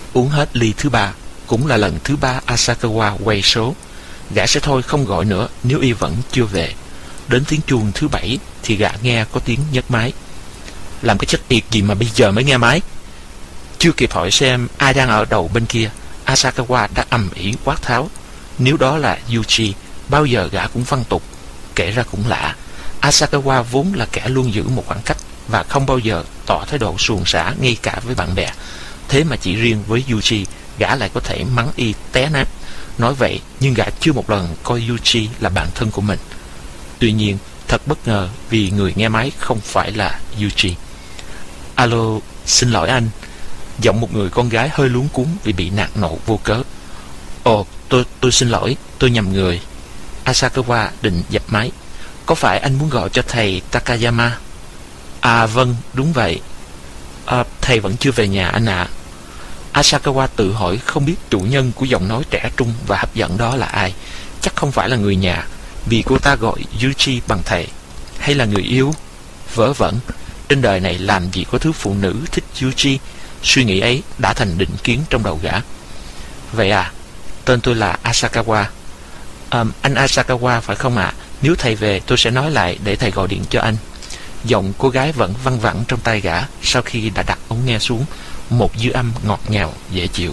Uống hết ly thứ ba, cũng là lần thứ ba Asakawa quay số. Gã sẽ thôi không gọi nữa nếu y vẫn chưa về. Đến tiếng chuông thứ 7 thì gã nghe có tiếng nhấc máy. Làm cái chết tiệt gì mà bây giờ mới nghe máy? Chưa kịp hỏi xem ai đang ở đầu bên kia, Asakawa đã ầm ĩ quát tháo. Nếu đó là Yuji, bao giờ gã cũng văng tục. Kể ra cũng lạ, Asakawa vốn là kẻ luôn giữ một khoảng cách và không bao giờ tỏ thái độ suồng sã ngay cả với bạn bè. Thế mà chỉ riêng với Yuji, gã lại có thể mắng y té nát. Nói vậy, nhưng gã chưa một lần coi Yuji là bạn thân của mình. Tuy nhiên, thật bất ngờ vì người nghe máy không phải là Yuji. Alo, xin lỗi anh. Giọng một người con gái hơi luống cuống vì bị nạt nộ vô cớ. Ồ, tôi xin lỗi, tôi nhầm người. Asakawa định dập máy. Có phải anh muốn gọi cho thầy Takayama? À vâng, đúng vậy. Thầy vẫn chưa về nhà anh ạ. Asakawa tự hỏi không biết chủ nhân của giọng nói trẻ trung và hấp dẫn đó là ai. Chắc không phải là người nhà, vì cô ta gọi Yuji bằng thầy. Hay là người yêu? Vớ vẩn, trên đời này làm gì có thứ phụ nữ thích Yuji. Suy nghĩ ấy đã thành định kiến trong đầu gã. Vậy à, tên tôi là Asakawa. Anh Asakawa phải không ạ? Nếu thầy về tôi sẽ nói lại để thầy gọi điện cho anh. Giọng cô gái vẫn văng vẳng trong tay gã sau khi đã đặt ống nghe xuống, một dư âm ngọt ngào dễ chịu.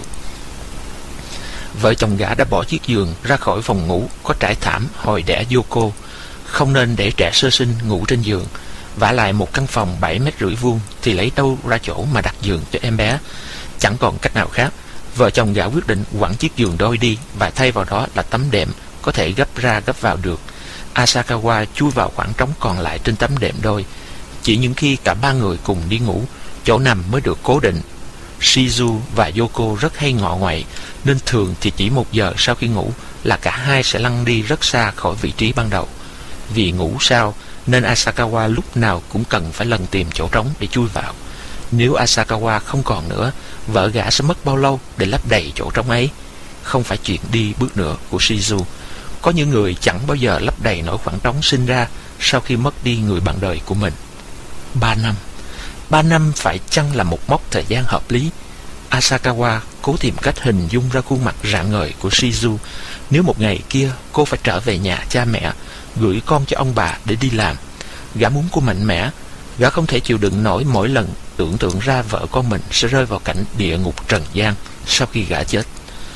Vợ chồng gã đã bỏ chiếc giường ra khỏi phòng ngủ có trải thảm hồi đẻ Yoko. Không nên để trẻ sơ sinh ngủ trên giường. Vả lại một căn phòng 7,5 mét vuông thì lấy đâu ra chỗ mà đặt giường cho em bé. Chẳng còn cách nào khác, vợ chồng gã quyết định quẳng chiếc giường đôi đi và thay vào đó là tấm đệm có thể gấp ra gấp vào được. Asakawa chui vào khoảng trống còn lại trên tấm đệm đôi. Chỉ những khi cả ba người cùng đi ngủ, chỗ nằm mới được cố định. Shizu và Yoko rất hay ngọ ngoậy, nên thường thì chỉ 1 giờ sau khi ngủ là cả hai sẽ lăn đi rất xa khỏi vị trí ban đầu. Vì ngủ sao nên Asakawa lúc nào cũng cần phải lần tìm chỗ trống để chui vào. Nếu Asakawa không còn nữa, vợ gã sẽ mất bao lâu để lấp đầy chỗ trống ấy? Không phải chuyện đi bước nữa của Shizu. Có những người chẳng bao giờ lấp đầy nỗi khoảng trống sinh ra sau khi mất đi người bạn đời của mình. 3 năm. 3 năm phải chăng là một mốc thời gian hợp lý? Asakawa cố tìm cách hình dung ra khuôn mặt rạng ngời của Shizu. Nếu một ngày kia cô phải trở về nhà cha mẹ, gửi con cho ông bà để đi làm, gã muốn cô mạnh mẽ. Gã không thể chịu đựng nổi mỗi lần tưởng tượng ra vợ con mình sẽ rơi vào cảnh địa ngục trần gian sau khi gã chết.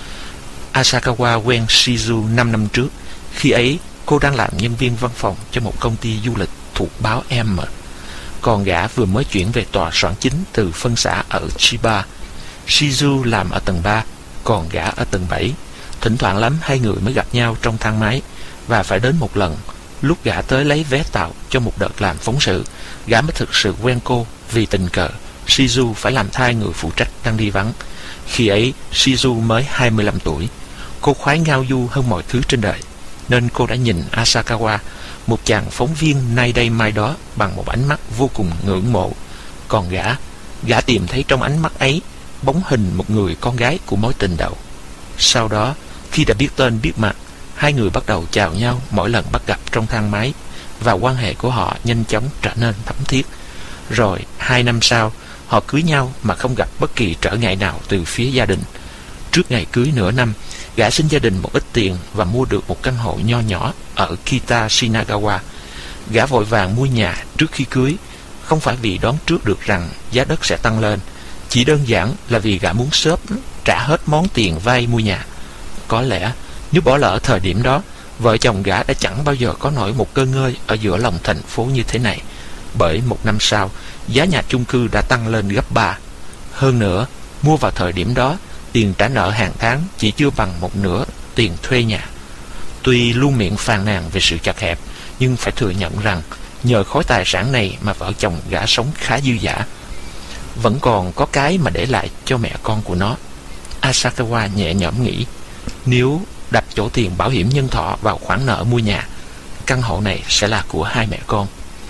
Asakawa quen Shizu 5 năm trước. Khi ấy cô đang làm nhân viên văn phòng cho một công ty du lịch thuộc báo M. Còn gã vừa mới chuyển về tòa soạn chính từ phân xã ở Chiba. Shizu làm ở tầng 3, còn gã ở tầng 7. Thỉnh thoảng lắm hai người mới gặp nhau trong thang máy. Và phải đến một lần, lúc gã tới lấy vé tàu cho một đợt làm phóng sự, gã mới thực sự quen cô. Vì tình cờ Shizu phải làm thay người phụ trách đang đi vắng. Khi ấy Shizu mới 25 tuổi. Cô khoái ngao du hơn mọi thứ trên đời, nên cô đã nhìn Asakawa, một chàng phóng viên nay đây mai đó, bằng một ánh mắt vô cùng ngưỡng mộ. Còn gã tìm thấy trong ánh mắt ấy bóng hình một người con gái của mối tình đầu. Sau đó, khi đã biết tên biết mặt, hai người bắt đầu chào nhau mỗi lần bắt gặp trong thang máy, và quan hệ của họ nhanh chóng trở nên thắm thiết. Rồi 2 năm sau, họ cưới nhau mà không gặp bất kỳ trở ngại nào từ phía gia đình. Trước ngày cưới nửa năm, gã xin gia đình một ít tiền và mua được một căn hộ nho nhỏ ở Kita Shinagawa. Gã vội vàng mua nhà trước khi cưới, không phải vì đoán trước được rằng giá đất sẽ tăng lên, chỉ đơn giản là vì gã muốn sớm trả hết món tiền vay mua nhà. Có lẽ nếu bỏ lỡ thời điểm đó, vợ chồng gã đã chẳng bao giờ có nổi một cơ ngơi ở giữa lòng thành phố như thế này. Bởi 1 năm sau, giá nhà chung cư đã tăng lên gấp 3. Hơn nữa, mua vào thời điểm đó, tiền trả nợ hàng tháng chỉ chưa bằng 1/2 tiền thuê nhà. Tuy luôn miệng phàn nàn về sự chật hẹp, nhưng phải thừa nhận rằng nhờ khối tài sản này mà vợ chồng gã sống khá dư dả. Vẫn còn có cái mà để lại cho mẹ con của nó. Asakawa nhẹ nhõm nghĩ, nếu đặt chỗ tiền bảo hiểm nhân thọ vào khoản nợ mua nhà, căn hộ này sẽ là của hai mẹ con.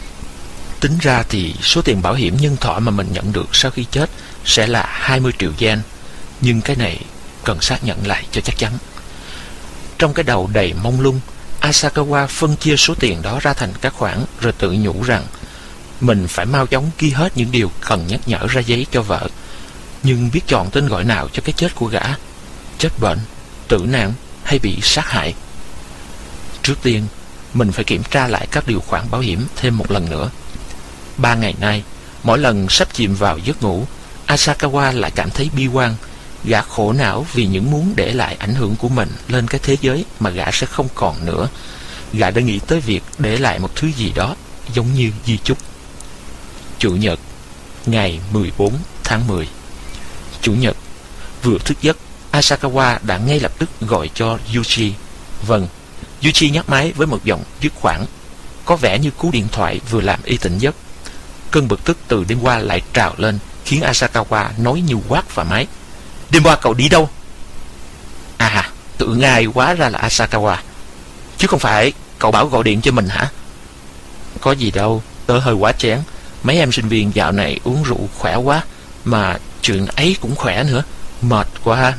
Tính ra thì số tiền bảo hiểm nhân thọ mà mình nhận được sau khi chết sẽ là 20 triệu yen. Nhưng cái này cần xác nhận lại cho chắc chắn. Trong cái đầu đầy mông lung, Asakawa phân chia số tiền đó ra thành các khoản, rồi tự nhủ rằng mình phải mau chóng ghi hết những điều cần nhắc nhở ra giấy cho vợ. nhưng biết chọn tên gọi nào cho cái chết của gã: chết bệnh, tử nạn hay bị sát hại. Trước tiên, mình phải kiểm tra lại các điều khoản bảo hiểm thêm một lần nữa. 3 ngày nay, mỗi lần sắp chìm vào giấc ngủ, Asakawa lại cảm thấy bi quan. Gã khổ não vì những muốn để lại ảnh hưởng của mình lên cái thế giới mà gã sẽ không còn nữa. Gã đã nghĩ tới việc để lại một thứ gì đó giống như di chúc. Chủ nhật, ngày 14 tháng 10. Chủ nhật, vừa thức giấc, Asakawa đã ngay lập tức gọi cho Yuchi. Vâng, Yuchi nhắc máy với một giọng dứt khoát, có vẻ như cú điện thoại vừa làm y tỉnh giấc. Cơn bực tức từ đêm qua lại trào lên, khiến Asakawa nói như quát vào máy: "Đêm qua cậu đi đâu?" À, tưởng ai quá ra là Asakawa. "Chứ không phải cậu bảo gọi điện cho mình hả?" "Có gì đâu, tớ hơi quá chén. Mấy em sinh viên dạo này uống rượu khỏe quá, mà chuyện ấy cũng khỏe nữa. Mệt quá.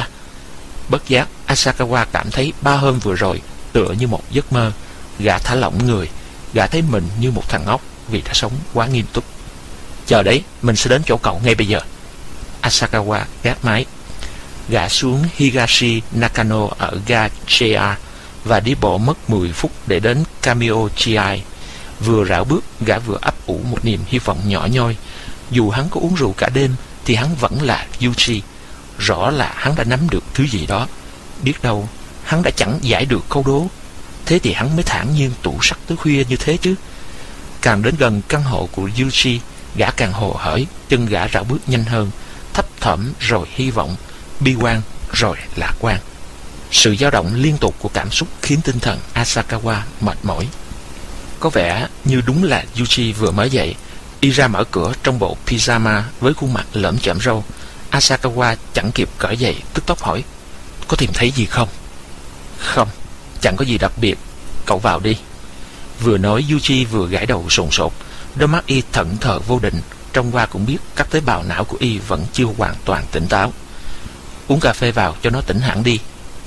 Bất giác, Asakawa cảm thấy 3 hôm vừa rồi tựa như một giấc mơ. Gã thả lỏng người. Gã thấy mình như một thằng ngốc vì đã sống quá nghiêm túc. "Chờ đấy, mình sẽ đến chỗ cậu ngay bây giờ." Asakawa gác máy. Gã xuống Higashi Nakano ở ga JR và đi bộ mất 10 phút để đến Kamiochi. Vừa rảo bước, gã vừa ấp ủ một niềm hy vọng nhỏ nhoi. Dù hắn có uống rượu cả đêm thì hắn vẫn là Yuchi. Rõ là hắn đã nắm được thứ gì đó. Biết đâu hắn đã chẳng giải được câu đố. Thế thì hắn mới thản nhiên tủ sắc tới khuya như thế chứ. Càng đến gần căn hộ của Yuchi, gã càng hồ hởi. Chân gã rảo bước nhanh hơn, thấp thỏm rồi hy vọng, bi quan rồi lạc quan. Sự dao động liên tục của cảm xúc khiến tinh thần Asakawa mệt mỏi. Có vẻ như đúng là Yuchi vừa mới dậy. Y ra mở cửa trong bộ pyjama với khuôn mặt lởm chởm râu. Asakawa chẳng kịp cởi giày, tức tốc hỏi: "Có tìm thấy gì không?" "Không, chẳng có gì đặc biệt. Cậu vào đi." Vừa nói, Yuchi vừa gãi đầu sồn sột. Đôi mắt Y thẫn thờ vô định. Trông qua cũng biết các tế bào não của Y vẫn chưa hoàn toàn tỉnh táo. "Uống cà phê vào cho nó tỉnh hẳn đi."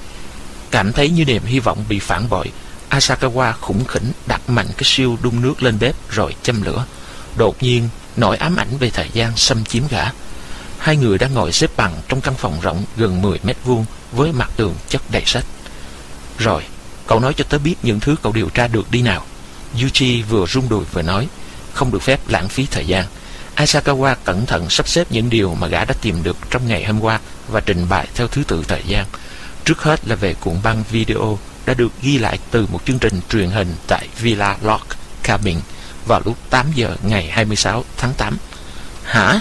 Cảm thấy như niềm hy vọng bị phản bội, Asakawa khủng khỉnh đặt mạnh cái siêu đun nước lên bếp rồi châm lửa. Đột nhiên, nỗi ám ảnh về thời gian xâm chiếm gã. Hai người đang ngồi xếp bằng trong căn phòng rộng gần 10 mét vuông với mặt tường chất đầy sách. "Rồi, cậu nói cho tớ biết những thứ cậu điều tra được đi nào." Yuchi vừa rung đùi vừa nói, không được phép lãng phí thời gian. Asakawa cẩn thận sắp xếp những điều mà gã đã tìm được trong ngày hôm qua và trình bày theo thứ tự thời gian. Trước hết là về cuộn băng video đã được ghi lại từ một chương trình truyền hình tại Villa Log Cabin vào lúc 8 giờ ngày 26 tháng 8. "Hả?"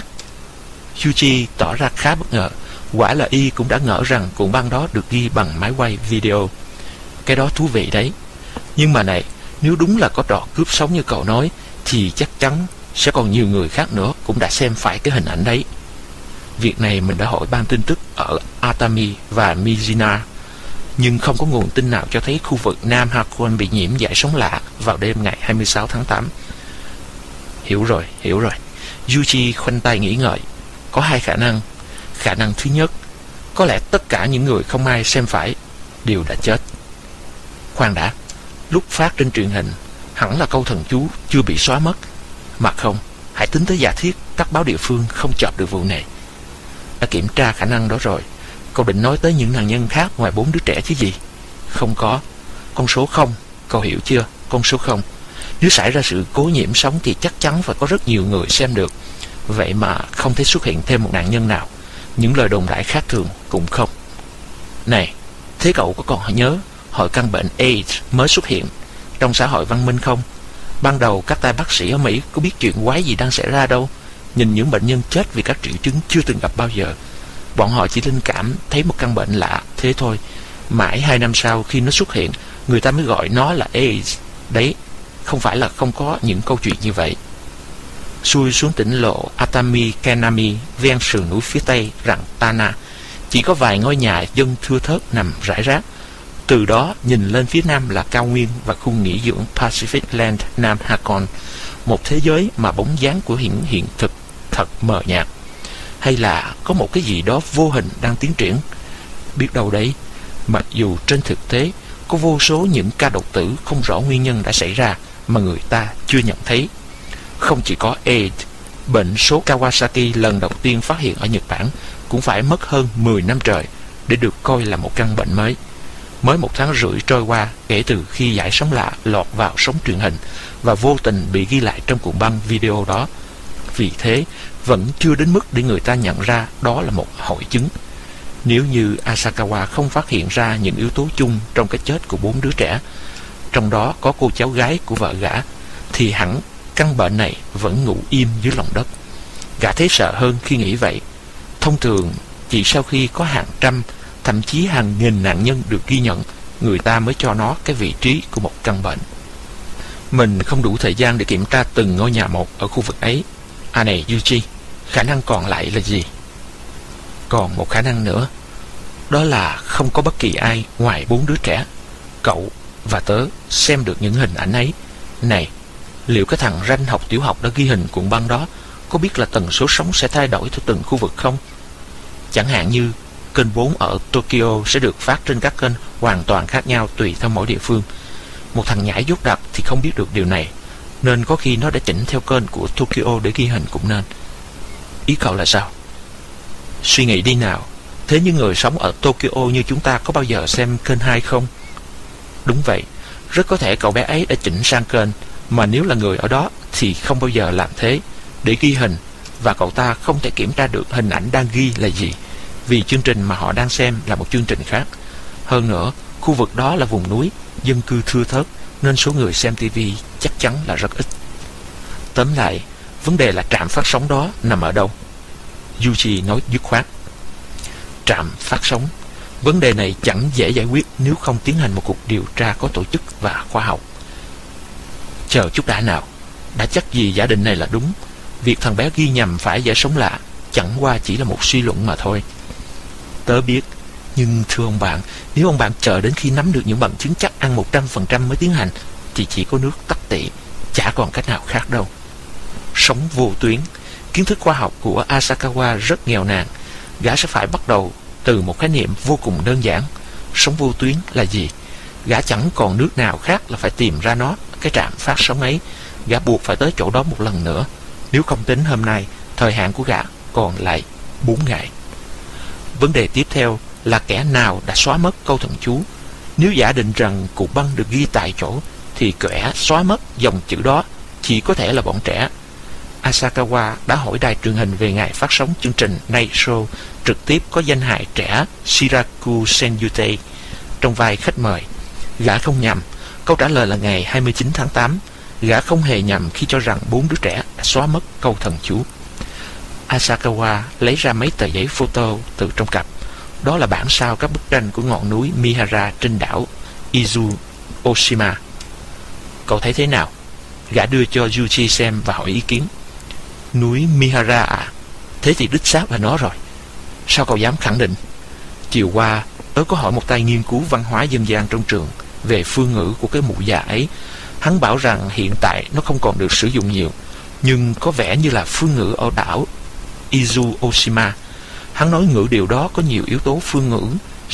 Yuchi tỏ ra khá bất ngờ. Quả là Y cũng đã ngỡ rằng cuộn băng đó được ghi bằng máy quay video. "Cái đó thú vị đấy. Nhưng mà này, nếu đúng là có trò cướp sống như cậu nói thì chắc chắn sẽ còn nhiều người khác nữa cũng đã xem phải cái hình ảnh đấy." Việc này mình đã hỏi ban tin tức ở Atami và Mizuna, nhưng không có nguồn tin nào cho thấy khu vực Nam Hakone bị nhiễm dải sóng lạ vào đêm ngày 26 tháng 8. Hiểu rồi. Yuchi khoanh tay nghĩ ngợi. Có 2 khả năng. Khả năng thứ nhất, có lẽ tất cả những người không ai xem phải đều đã chết. Khoan đã, lúc phát trên truyền hình hẳn là câu thần chú chưa bị xóa mất. Mà không, hãy tính tới giả thiết các báo địa phương không chọp được vụ này. Đã kiểm tra khả năng đó rồi. Cậu định nói tới những nạn nhân khác ngoài 4 đứa trẻ chứ gì? Không có. Con số 0, cậu hiểu chưa? Con số 0. Nếu xảy ra sự cố nhiễm sóng thì chắc chắn phải có rất nhiều người xem được. Vậy mà không thấy xuất hiện thêm một nạn nhân nào. Những lời đồn đại khác thường cũng không. Này, thế cậu có còn nhớ hồi căn bệnh AIDS mới xuất hiện trong xã hội văn minh không? Ban đầu các tay bác sĩ ở Mỹ có biết chuyện quái gì đang xảy ra đâu. Nhìn những bệnh nhân chết vì các triệu chứng chưa từng gặp bao giờ. Bọn họ chỉ linh cảm thấy một căn bệnh lạ thế thôi. Mãi 2 năm sau khi nó xuất hiện, người ta mới gọi nó là AIDS. Đấy, không phải là không có những câu chuyện như vậy. Xuôi xuống tỉnh lộ Atami Kenami ven sườn núi phía tây Rantana, chỉ có vài ngôi nhà dân thưa thớt nằm rải rác. Từ đó nhìn lên phía nam là cao nguyên và khu nghỉ dưỡng Pacific Land Nam Hakone, một thế giới mà bóng dáng của hiện thực thật mờ nhạt. Hay là có một cái gì đó vô hình đang tiến triển? Biết đâu đấy, mặc dù trên thực tế có vô số những ca đột tử không rõ nguyên nhân đã xảy ra mà người ta chưa nhận thấy. Không chỉ có AIDS, Bệnh số Kawasaki lần đầu tiên phát hiện ở Nhật Bản cũng phải mất hơn 10 năm trời để được coi là một căn bệnh mới. Mới 1 tháng rưỡi trôi qua kể từ khi giải sống lạ lọt vào sóng truyền hình và vô tình bị ghi lại trong cuộn băng video đó. Vì thế, vẫn chưa đến mức để người ta nhận ra đó là một hội chứng. Nếu như Asakawa không phát hiện ra những yếu tố chung trong cái chết của 4 đứa trẻ, trong đó có cô cháu gái của vợ gã, thì hẳn căn bệnh này vẫn ngủ im dưới lòng đất. Gã thấy sợ hơn khi nghĩ vậy. Thông thường, chỉ sau khi có hàng trăm, thậm chí hàng nghìn nạn nhân được ghi nhận, người ta mới cho nó cái vị trí của một căn bệnh. Mình không đủ thời gian để kiểm tra từng ngôi nhà một ở khu vực ấy. À này Yuji, khả năng còn lại là gì? Còn một khả năng nữa, đó là không có bất kỳ ai ngoài 4 đứa trẻ, cậu và tớ xem được những hình ảnh ấy. Này, liệu cái thằng ranh học tiểu học đã ghi hình cuộn băng đó có biết là tần số sóng sẽ thay đổi theo từng khu vực không? Chẳng hạn như kênh 4 ở Tokyo sẽ được phát trên các kênh hoàn toàn khác nhau tùy theo mỗi địa phương. Một thằng nhãi dốt đặc thì không biết được điều này, nên có khi nó đã chỉnh theo kênh của Tokyo để ghi hình cũng nên. Ý cậu là sao? Suy nghĩ đi nào, thế nhưng người sống ở Tokyo như chúng ta có bao giờ xem kênh 2 không? Đúng vậy, rất có thể cậu bé ấy đã chỉnh sang kênh, mà nếu là người ở đó thì không bao giờ làm thế để ghi hình, và cậu ta không thể kiểm tra được hình ảnh đang ghi là gì, vì chương trình mà họ đang xem là một chương trình khác. Hơn nữa, khu vực đó là vùng núi, dân cư thưa thớt, nên số người xem TV chắc chắn là rất ít. Tóm lại, vấn đề là trạm phát sóng đó nằm ở đâu? Yuji nói dứt khoát. Trạm phát sóng. Vấn đề này chẳng dễ giải quyết nếu không tiến hành một cuộc điều tra có tổ chức và khoa học. Chờ chút đã nào, đã chắc gì giả định này là đúng. Việc thằng bé ghi nhầm phải giải sống lạ chẳng qua chỉ là một suy luận mà thôi. Tớ biết, nhưng thưa ông bạn, nếu ông bạn chờ đến khi nắm được những bằng chứng chắc ăn 100% mới tiến hành, thì chỉ có nước tắt tị, chả còn cách nào khác đâu. Sóng vô tuyến. Kiến thức khoa học của Asakawa rất nghèo nàn. Gã sẽ phải bắt đầu từ một khái niệm vô cùng đơn giản. Sóng vô tuyến là gì? Gã chẳng còn nước nào khác là phải tìm ra nó, cái trạm phát sóng ấy. Gã buộc phải tới chỗ đó một lần nữa. Nếu không tính hôm nay, thời hạn của gã còn lại 4 ngày. Vấn đề tiếp theo là kẻ nào đã xóa mất câu thần chú. Nếu giả định rằng cuộn băng được ghi tại chỗ, thì kẻ xóa mất dòng chữ đó chỉ có thể là bọn trẻ. Asakawa đã hỏi đài truyền hình về ngày phát sóng chương trình Night Show trực tiếp có danh hài trẻ Shiraku Senyute trong vai khách mời. Gã không nhầm, câu trả lời là ngày 29 tháng 8. Gã không hề nhầm khi cho rằng 4 đứa trẻ đã xóa mất câu thần chú. Asakawa lấy ra mấy tờ giấy photo từ trong cặp. Đó là bản sao các bức tranh của ngọn núi Mihara trên đảo Izu Oshima. Cậu thấy thế nào? Gã đưa cho Yuji xem và hỏi ý kiến. Núi Mihara à? Thế thì đích xác là nó rồi. Sao cậu dám khẳng định? Chiều qua tớ có hỏi một tay nghiên cứu văn hóa dân gian trong trường về phương ngữ của cái mụ già ấy. Hắn bảo rằng hiện tại nó không còn được sử dụng nhiều, nhưng có vẻ như là phương ngữ ở đảo Izu Oshima. Hắn nói ngữ điệu đó có nhiều yếu tố phương ngữ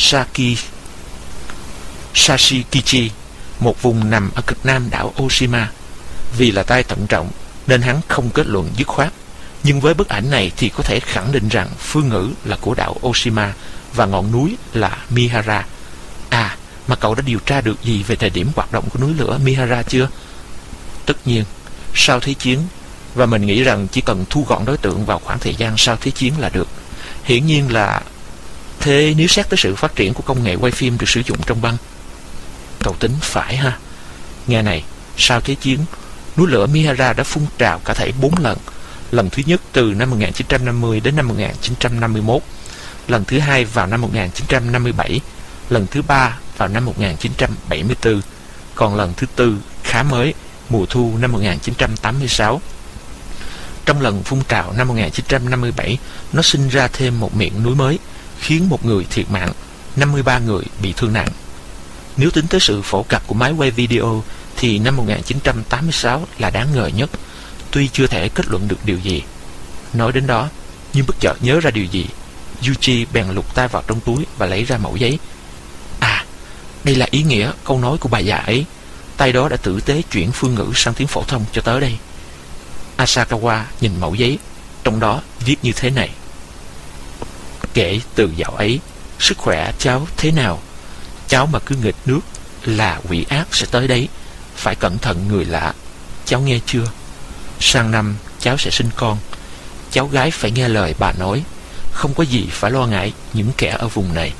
Sashikichi, một vùng nằm ở cực nam đảo Oshima. Vì là tay thận trọng nên hắn không kết luận dứt khoát, nhưng với bức ảnh này thì có thể khẳng định rằng phương ngữ là của đảo Oshima và ngọn núi là Mihara. À, mà cậu đã điều tra được gì về thời điểm hoạt động của núi lửa Mihara chưa? Tất nhiên, sau Thế chiến, và mình nghĩ rằng chỉ cần thu gọn đối tượng vào khoảng thời gian sau Thế chiến là được. Hiển nhiên là thế. Nếu xét tới sự phát triển của công nghệ quay phim được sử dụng trong băng, cậu tính phải ha. Nghe này, sau Thế chiến, núi lửa Mihara đã phun trào cả thảy 4 lần. Lần thứ nhất từ năm 1950 đến năm 1951, lần thứ hai vào năm 1957, lần thứ ba vào năm 1974, còn lần thứ tư khá mới, mùa thu năm 1986. Trong lần phun trào năm 1957, nó sinh ra thêm một miệng núi mới, khiến một người thiệt mạng, 53 người bị thương nặng. Nếu tính tới sự phổ cập của máy quay video, thì năm 1986 là đáng ngờ nhất, tuy chưa thể kết luận được điều gì. Nói đến đó, nhưng bất chợt nhớ ra điều gì, Yuji bèn lục tay vào trong túi và lấy ra mẩu giấy. À, đây là ý nghĩa câu nói của bà già ấy. Tay đó đã tử tế chuyển phương ngữ sang tiếng phổ thông cho tớ đây. Asakawa nhìn mẩu giấy trong đó viết như thế này: kể từ dạo ấy, sức khỏe cháu thế nào? Cháu mà cứ nghịch nước là quỷ ác sẽ tới đấy. Phải cẩn thận người lạ, cháu nghe chưa? Sang năm cháu sẽ sinh con. Cháu gái phải nghe lời bà nói. Không có gì phải lo ngại những kẻ ở vùng này.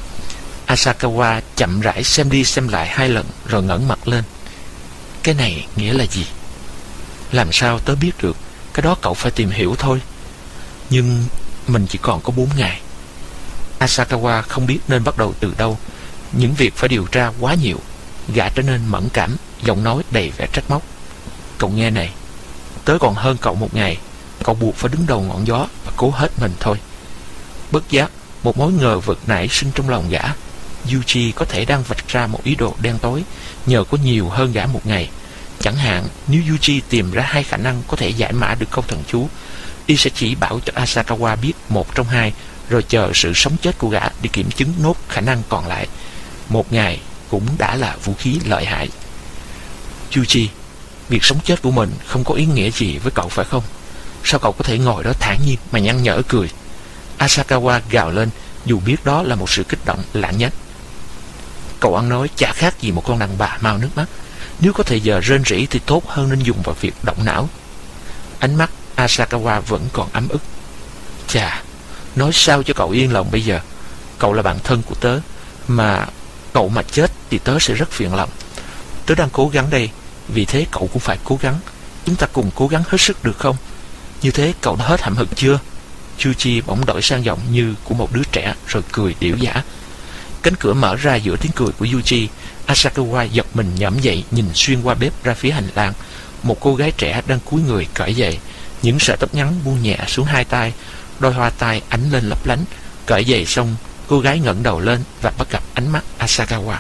Asakawa chậm rãi xem đi xem lại 2 lần rồi ngẩng mặt lên. Cái này nghĩa là gì? Làm sao tớ biết được? Cái đó cậu phải tìm hiểu thôi. Nhưng mình chỉ còn có 4 ngày. Asakawa không biết nên bắt đầu từ đâu. Những việc phải điều tra quá nhiều. Gã trở nên mẫn cảm, giọng nói đầy vẻ trách móc. Cậu nghe này, tớ còn hơn cậu 1 ngày. Cậu buộc phải đứng đầu ngọn gió và cố hết mình thôi. Bất giác, một mối ngờ vực nảy sinh trong lòng gã. Yuji có thể đang vạch ra một ý đồ đen tối nhờ có nhiều hơn gã 1 ngày. Chẳng hạn nếu Yuji tìm ra 2 khả năng có thể giải mã được câu thần chú, y sẽ chỉ bảo cho Asakawa biết 1 trong 2, rồi chờ sự sống chết của gã để kiểm chứng nốt khả năng còn lại. 1 ngày cũng đã là vũ khí lợi hại. Yuji, việc sống chết của mình không có ý nghĩa gì với cậu phải không? Sao cậu có thể ngồi đó thản nhiên mà nhăn nhở cười? Asakawa gào lên, dù biết đó là một sự kích động lãng nhất. Cậu ăn nói chả khác gì một con đàn bà mau nước mắt. Nếu có thời giờ rên rỉ thì tốt hơn nên dùng vào việc động não. Ánh mắt Asakawa vẫn còn ấm ức. Chà, nói sao cho cậu yên lòng bây giờ? Cậu là bạn thân của tớ, mà cậu mà chết thì tớ sẽ rất phiền lòng. Tớ đang cố gắng đây, vì thế cậu cũng phải cố gắng. Chúng ta cùng cố gắng hết sức được không? Như thế cậu đã hết hậm hực chưa? Chuchi bỗng đổi sang giọng như của một đứa trẻ rồi cười điểu dã. Cánh cửa mở ra giữa tiếng cười của Yuji. Asakawa giật mình nhõm dậy, nhìn xuyên qua bếp ra phía hành lang. Một cô gái trẻ đang cúi người cởi giày. Những sợi tóc ngắn buông nhẹ xuống 2 tay, đôi hoa tai ánh lên lấp lánh. Cởi giày xong, cô gái ngẩng đầu lên và bắt gặp ánh mắt Asakawa.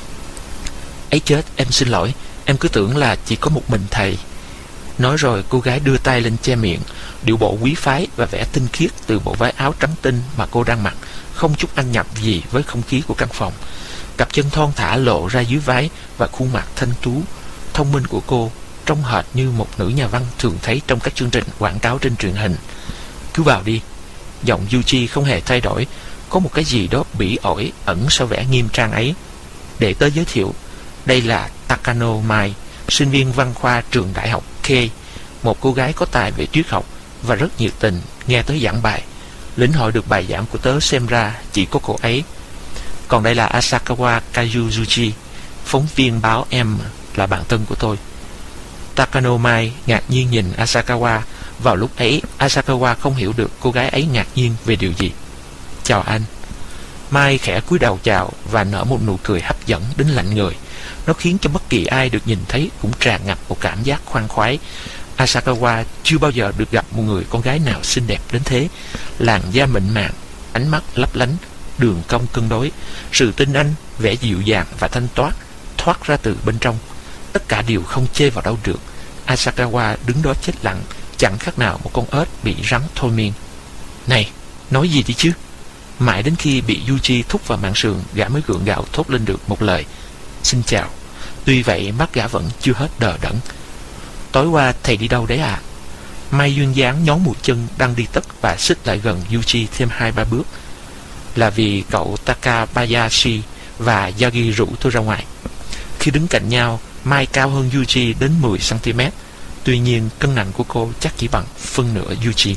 Ấy chết, em xin lỗi, em cứ tưởng là chỉ có một mình thầy. Nói rồi cô gái đưa tay lên che miệng. Điệu bộ quý phái và vẻ tinh khiết từ bộ váy áo trắng tinh mà cô đang mặc không chút ăn nhập gì với không khí của căn phòng. Cặp chân thon thả lộ ra dưới váy và khuôn mặt thanh tú thông minh của cô trông hệt như một nữ nhà văn thường thấy trong các chương trình quảng cáo trên truyền hình. Cứ vào đi. Giọng Yuji không hề thay đổi. Có một cái gì đó bỉ ổi ẩn sau vẻ nghiêm trang ấy. Để tớ giới thiệu, đây là Takano Mai, sinh viên văn khoa trường đại học Kei, một cô gái có tài về triết học và rất nhiệt tình nghe tớ giảng bài. Lĩnh hội được bài giảng của tớ xem ra chỉ có cô ấy. Còn đây là Asakawa Kayuzuchi, phóng viên báo M, là bạn thân của tôi. Takano Mai ngạc nhiên nhìn Asakawa. Vào lúc ấy, Asakawa không hiểu được cô gái ấy ngạc nhiên về điều gì. Chào anh. Mai khẽ cúi đầu chào và nở một nụ cười hấp dẫn đến lạnh người. Nó khiến cho bất kỳ ai được nhìn thấy cũng tràn ngập một cảm giác khoan khoái. Asakawa chưa bao giờ được gặp một người con gái nào xinh đẹp đến thế. Làn da mịn màng, ánh mắt lấp lánh, đường cong cân đối, sự tinh anh, vẻ dịu dàng và thanh thoát ra từ bên trong. Tất cả đều không chê vào đâu được. Asakawa đứng đó chết lặng, chẳng khác nào một con ếch bị rắn thôi miên. Này, nói gì đi chứ? Mãi đến khi bị Yuji thúc vào mạn sườn, gã mới gượng gạo thốt lên được một lời: Xin chào. Tuy vậy mắt gã vẫn chưa hết đờ đẫn. Tối qua thầy đi đâu đấy à? Mai duyên dáng nhón mũi chân đang đi tất và xích lại gần Yuji thêm 2-3 bước. Là vì cậu Takabayashi và Yagi rủ tôi ra ngoài. Khi đứng cạnh nhau, Mai cao hơn Yuji đến 10cm. Tuy nhiên cân nặng của cô chắc chỉ bằng phân nửa Yuji.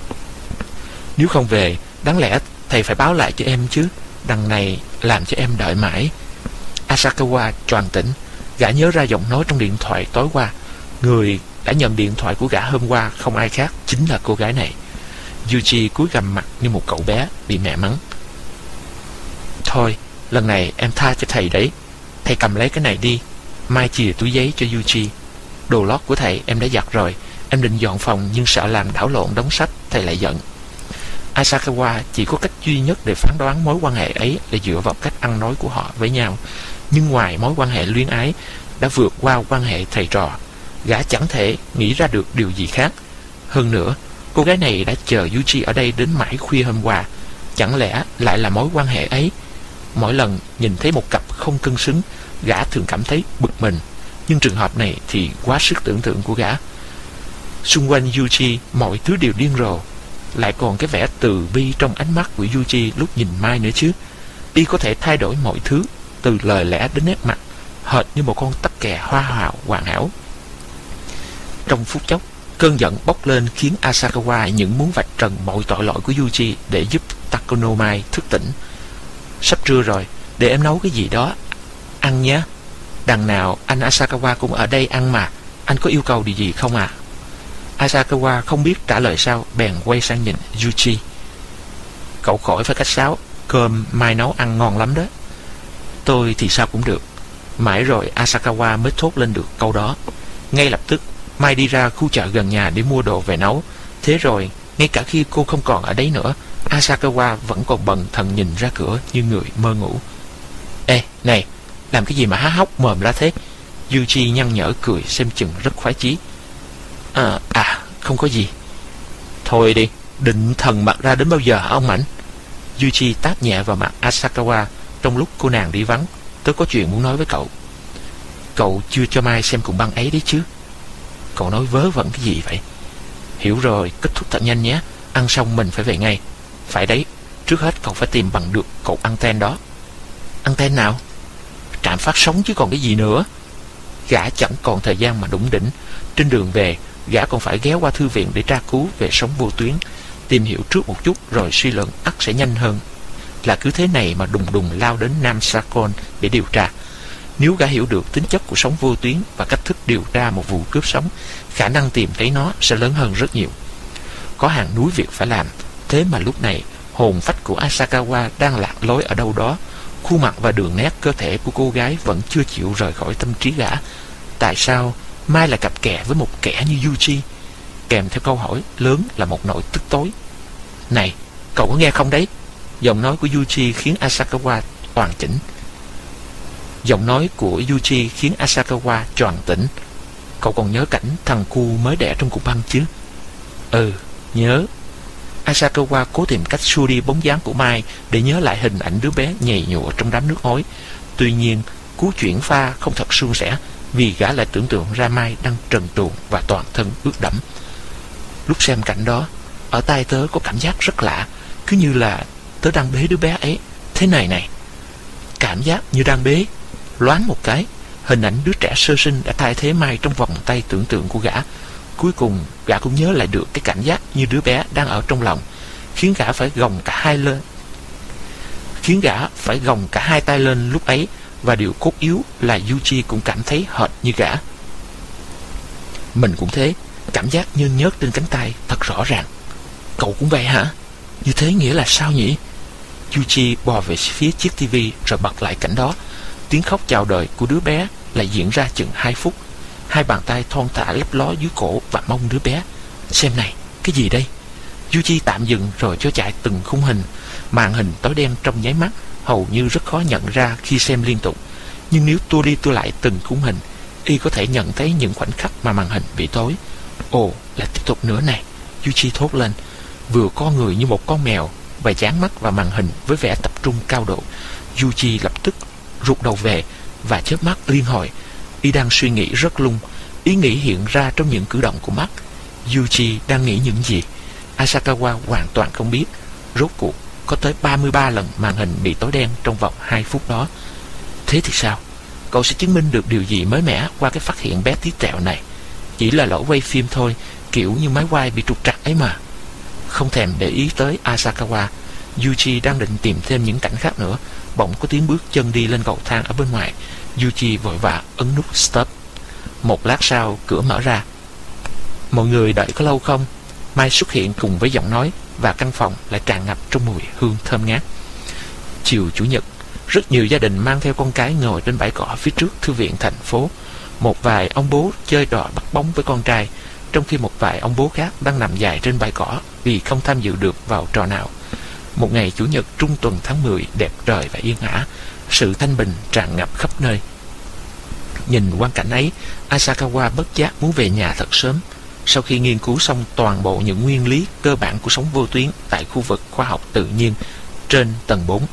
Nếu không về, đáng lẽ thầy phải báo lại cho em chứ. Đằng này làm cho em đợi mãi. Asakawa choàng tỉnh. Gã nhớ ra giọng nói trong điện thoại tối qua. Người đã nhận điện thoại của gã hôm qua không ai khác, chính là cô gái này. Yuji cúi gằm mặt như một cậu bé bị mẹ mắng. Thôi, lần này em tha cho thầy đấy. Thầy cầm lấy cái này đi. Mai chìa túi giấy cho Yuji. Đồ lót của thầy em đã giặt rồi. Em định dọn phòng nhưng sợ làm đảo lộn đống sách, thầy lại giận. Asakawa chỉ có cách duy nhất để phán đoán mối quan hệ ấy là dựa vào cách ăn nói của họ với nhau. Nhưng ngoài mối quan hệ luyến ái đã vượt qua quan hệ thầy trò, gã chẳng thể nghĩ ra được điều gì khác. Hơn nữa, cô gái này đã chờ Yuji ở đây đến mãi khuya hôm qua. Chẳng lẽ lại là mối quan hệ ấy? Mỗi lần nhìn thấy một cặp không cân xứng, gã thường cảm thấy bực mình. Nhưng trường hợp này thì quá sức tưởng tượng của gã. Xung quanh Yuji mọi thứ đều điên rồ, lại còn cái vẻ từ bi trong ánh mắt của Yuji lúc nhìn Mai nữa chứ. Y có thể thay đổi mọi thứ, từ lời lẽ đến nét mặt, hệt như một con tắc kè hoa hào hoàn hảo. Trong phút chốc, cơn giận bốc lên khiến Asakawa những muốn vạch trần mọi tội lỗi của Yuji để giúp Takono Mai thức tỉnh. Sắp trưa rồi, để em nấu cái gì đó ăn nhé. Đằng nào anh Asakawa cũng ở đây ăn mà, anh có yêu cầu điều gì không à? Asakawa không biết trả lời sao, bèn quay sang nhìn Yuji. Cậu khỏi phải khách sáo, cơm Mai nấu ăn ngon lắm đó. Tôi thì sao cũng được. Mãi rồi Asakawa mới thốt lên được câu đó. Ngay lập tức Mai đi ra khu chợ gần nhà để mua đồ về nấu. Thế rồi, ngay cả khi cô không còn ở đấy nữa, Asakawa vẫn còn bần thần nhìn ra cửa như người mơ ngủ. Ê, này, làm cái gì mà há hốc mồm ra thế? Yuji nhăn nhở cười xem chừng rất khoái chí. Không có gì. Thôi đi, định thần mặt ra đến bao giờ hả ông Mảnh? Yuji tát nhẹ vào mặt Asakawa trong lúc cô nàng đi vắng. Tớ có chuyện muốn nói với cậu. Cậu chưa cho Mai xem cuộn băng ấy đấy chứ? Cậu nói vớ vẩn cái gì vậy? Hiểu rồi, kết thúc thật nhanh nhé. Ăn xong mình phải về ngay. Phải đấy, trước hết cậu phải tìm bằng được cậu anten đó. Anten nào? Trạm phát sóng chứ còn cái gì nữa. Gã chẳng còn thời gian mà đủng đỉnh. Trên đường về, gã còn phải ghé qua thư viện để tra cứu về sóng vô tuyến, tìm hiểu trước một chút rồi suy luận ắt sẽ nhanh hơn là cứ thế này mà đùng đùng lao đến Nam Sakon để điều tra. Nếu gã hiểu được tính chất của sóng vô tuyến và cách thức điều tra một vụ cướp sóng, khả năng tìm thấy nó sẽ lớn hơn rất nhiều. Có hàng núi việc phải làm. Thế mà lúc này hồn phách của Asakawa đang lạc lối ở đâu đó. Khuôn mặt và đường nét cơ thể của cô gái vẫn chưa chịu rời khỏi tâm trí gã. Tại sao Mai lại cặp kè với một kẻ như Yuji? Kèm theo câu hỏi lớn là một nỗi tức tối. Này, cậu có nghe không đấy? Giọng nói của Yuji khiến Asakawa hoàn chỉnh. Giọng nói của Yuji khiến Asakawa choàng tỉnh. Cậu còn nhớ cảnh thằng cu mới đẻ trong cục băng chứ? Ừ, nhớ. Asakawa cố tìm cách xua đi bóng dáng của Mai để nhớ lại hình ảnh đứa bé nhầy nhụa trong đám nước ối. Tuy nhiên, cú chuyển pha không thật suôn sẻ, vì gã lại tưởng tượng ra Mai đang trần truồng và toàn thân ướt đẫm. Lúc xem cảnh đó, ở tai tớ có cảm giác rất lạ, cứ như là tớ đang bế đứa bé ấy. Thế này, cảm giác như đang bế. Loáng một cái, hình ảnh đứa trẻ sơ sinh đã thay thế Mai trong vòng tay tưởng tượng của gã. Cuối cùng, gã cũng nhớ lại được cái cảm giác như đứa bé đang ở trong lòng, khiến gã phải gồng cả hai tay lên lúc ấy. Và điều cốt yếu là Yuji cũng cảm thấy hệt như gã. Mình cũng thế, cảm giác nhơn nhớt trên cánh tay thật rõ ràng. Cậu cũng vậy hả? Như thế nghĩa là sao nhỉ? Yuji bò về phía chiếc tivi rồi bật lại cảnh đó. Tiếng khóc chào đời của đứa bé lại diễn ra chừng 2 phút. Hai bàn tay thon thả lấp ló dưới cổ và mông đứa bé. Xem này, cái gì đây? Yuji tạm dừng rồi cho chạy từng khung hình. Màn hình tối đen trong nháy mắt, hầu như rất khó nhận ra khi xem liên tục. Nhưng nếu tua đi tua lại từng khung hình, y có thể nhận thấy những khoảnh khắc mà màn hình bị tối. Ồ, lại tiếp tục nữa này, Yuji thốt lên. Vừa co người như một con mèo và dán mắt vào màn hình với vẻ tập trung cao độ. Yuji lập tức rụt đầu về và chớp mắt liên hồi. Y đang suy nghĩ rất lung. Ý nghĩ hiện ra trong những cử động của mắt. Yuji đang nghĩ những gì? Asakawa hoàn toàn không biết. Rốt cuộc có tới 33 lần màn hình bị tối đen trong vòng 2 phút đó. Thế thì sao? Cậu sẽ chứng minh được điều gì mới mẻ qua cái phát hiện bé tí tẹo này? Chỉ là lỗi quay phim thôi, kiểu như máy quay bị trục trặc ấy mà. Không thèm để ý tới Asakawa, Yuji đang định tìm thêm những cảnh khác nữa. Bỗng có tiếng bước chân đi lên cầu thang ở bên ngoài. Yuji vội vã ấn nút stop. Một lát sau, cửa mở ra. Mọi người đợi có lâu không? Mai xuất hiện cùng với giọng nói, và căn phòng lại tràn ngập trong mùi hương thơm ngát. Chiều Chủ nhật, rất nhiều gia đình mang theo con cái ngồi trên bãi cỏ phía trước thư viện thành phố. Một vài ông bố chơi trò bắt bóng với con trai, trong khi một vài ông bố khác đang nằm dài trên bãi cỏ vì không tham dự được vào trò nào. Một ngày Chủ nhật trung tuần tháng 10 đẹp trời và yên ả, sự thanh bình tràn ngập khắp nơi. Nhìn quang cảnh ấy, Asakawa bất giác muốn về nhà thật sớm. Sau khi nghiên cứu xong toàn bộ những nguyên lý cơ bản của sóng vô tuyến tại khu vực khoa học tự nhiên trên tầng 4,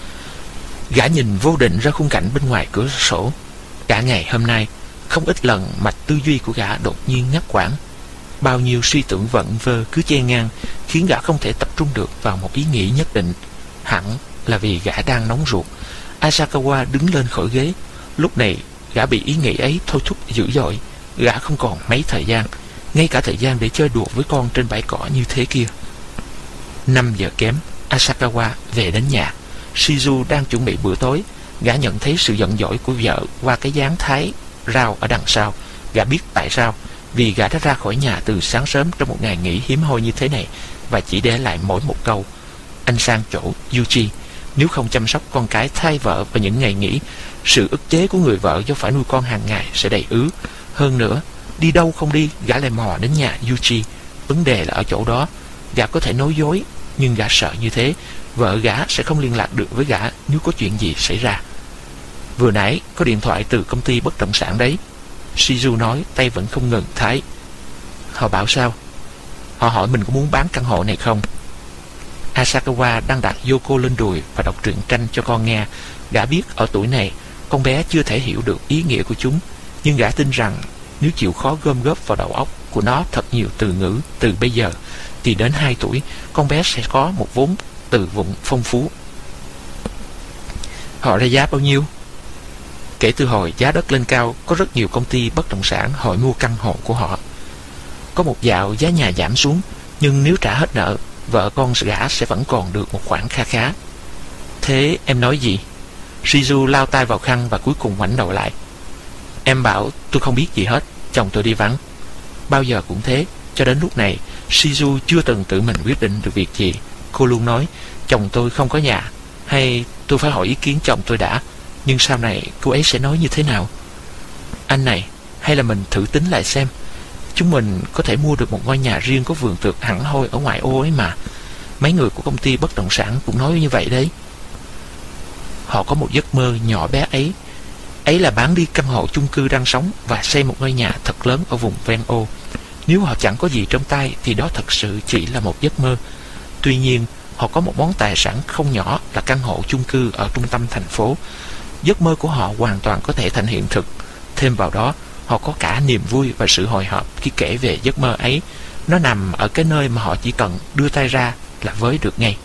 gã nhìn vô định ra khung cảnh bên ngoài cửa sổ. Cả ngày hôm nay, không ít lần mạch tư duy của gã đột nhiên ngắt quãng. Bao nhiêu suy tưởng vẩn vơ cứ chen ngang, khiến gã không thể tập trung được vào một ý nghĩ nhất định. Hẳn là vì gã đang nóng ruột. Asakawa đứng lên khỏi ghế. Lúc này gã bị ý nghĩ ấy thôi thúc dữ dội. Gã không còn mấy thời gian, ngay cả thời gian để chơi đùa với con trên bãi cỏ như thế kia. 5 giờ kém, Asakawa về đến nhà. Shizu đang chuẩn bị bữa tối. Gã nhận thấy sự giận dỗi của vợ qua cái dáng thái rau ở đằng sau. Gã biết tại sao. Vì gã đã ra khỏi nhà từ sáng sớm trong một ngày nghỉ hiếm hoi như thế này, và chỉ để lại mỗi một câu: anh sang chỗ Yuji. Nếu không chăm sóc con cái thay vợ vào những ngày nghỉ, sự ức chế của người vợ do phải nuôi con hàng ngày sẽ đầy ứ. Hơn nữa, đi đâu không đi, gã lại mò đến nhà Yuji. Vấn đề là ở chỗ đó. Gã có thể nói dối, nhưng gã sợ như thế vợ gã sẽ không liên lạc được với gã nếu có chuyện gì xảy ra. Vừa nãy có điện thoại từ công ty bất động sản đấy, Shizu nói, tay vẫn không ngừng thái. Họ bảo sao? Họ hỏi mình có muốn bán căn hộ này không. Asakawa đang đặt Yoko lên đùi và đọc truyện tranh cho con nghe. Gã biết ở tuổi này con bé chưa thể hiểu được ý nghĩa của chúng, nhưng gã tin rằng nếu chịu khó gom góp vào đầu óc của nó thật nhiều từ ngữ từ bây giờ, thì đến 2 tuổi con bé sẽ có một vốn từ vựng phong phú. Họ ra giá bao nhiêu? Kể từ hồi giá đất lên cao, có rất nhiều công ty bất động sản hỏi mua căn hộ của họ. Có một dạo giá nhà giảm xuống, nhưng nếu trả hết nợ, vợ con gã sẽ vẫn còn được một khoản kha khá. Thế em nói gì? Shizu lao tay vào khăn và cuối cùng ngoảnh đầu lại. Em bảo tôi không biết gì hết, chồng tôi đi vắng. Bao giờ cũng thế, cho đến lúc này Shizu chưa từng tự mình quyết định được việc gì. Cô luôn nói chồng tôi không có nhà, hay tôi phải hỏi ý kiến chồng tôi đã. Nhưng sau này cô ấy sẽ nói như thế nào? Anh này, hay là mình thử tính lại xem. Chúng mình có thể mua được một ngôi nhà riêng có vườn tược hẳn hoi ở ngoại ô ấy mà. Mấy người của công ty bất động sản cũng nói như vậy đấy. Họ có một giấc mơ nhỏ bé ấy là bán đi căn hộ chung cư đang sống và xây một ngôi nhà thật lớn ở vùng ven ô. Nếu họ chẳng có gì trong tay thì đó thật sự chỉ là một giấc mơ. Tuy nhiên, họ có một món tài sản không nhỏ là căn hộ chung cư ở trung tâm thành phố. Giấc mơ của họ hoàn toàn có thể thành hiện thực. Thêm vào đó, họ có cả niềm vui và sự hồi hộp khi kể về giấc mơ ấy. Nó nằm ở cái nơi mà họ chỉ cần đưa tay ra là với được ngay.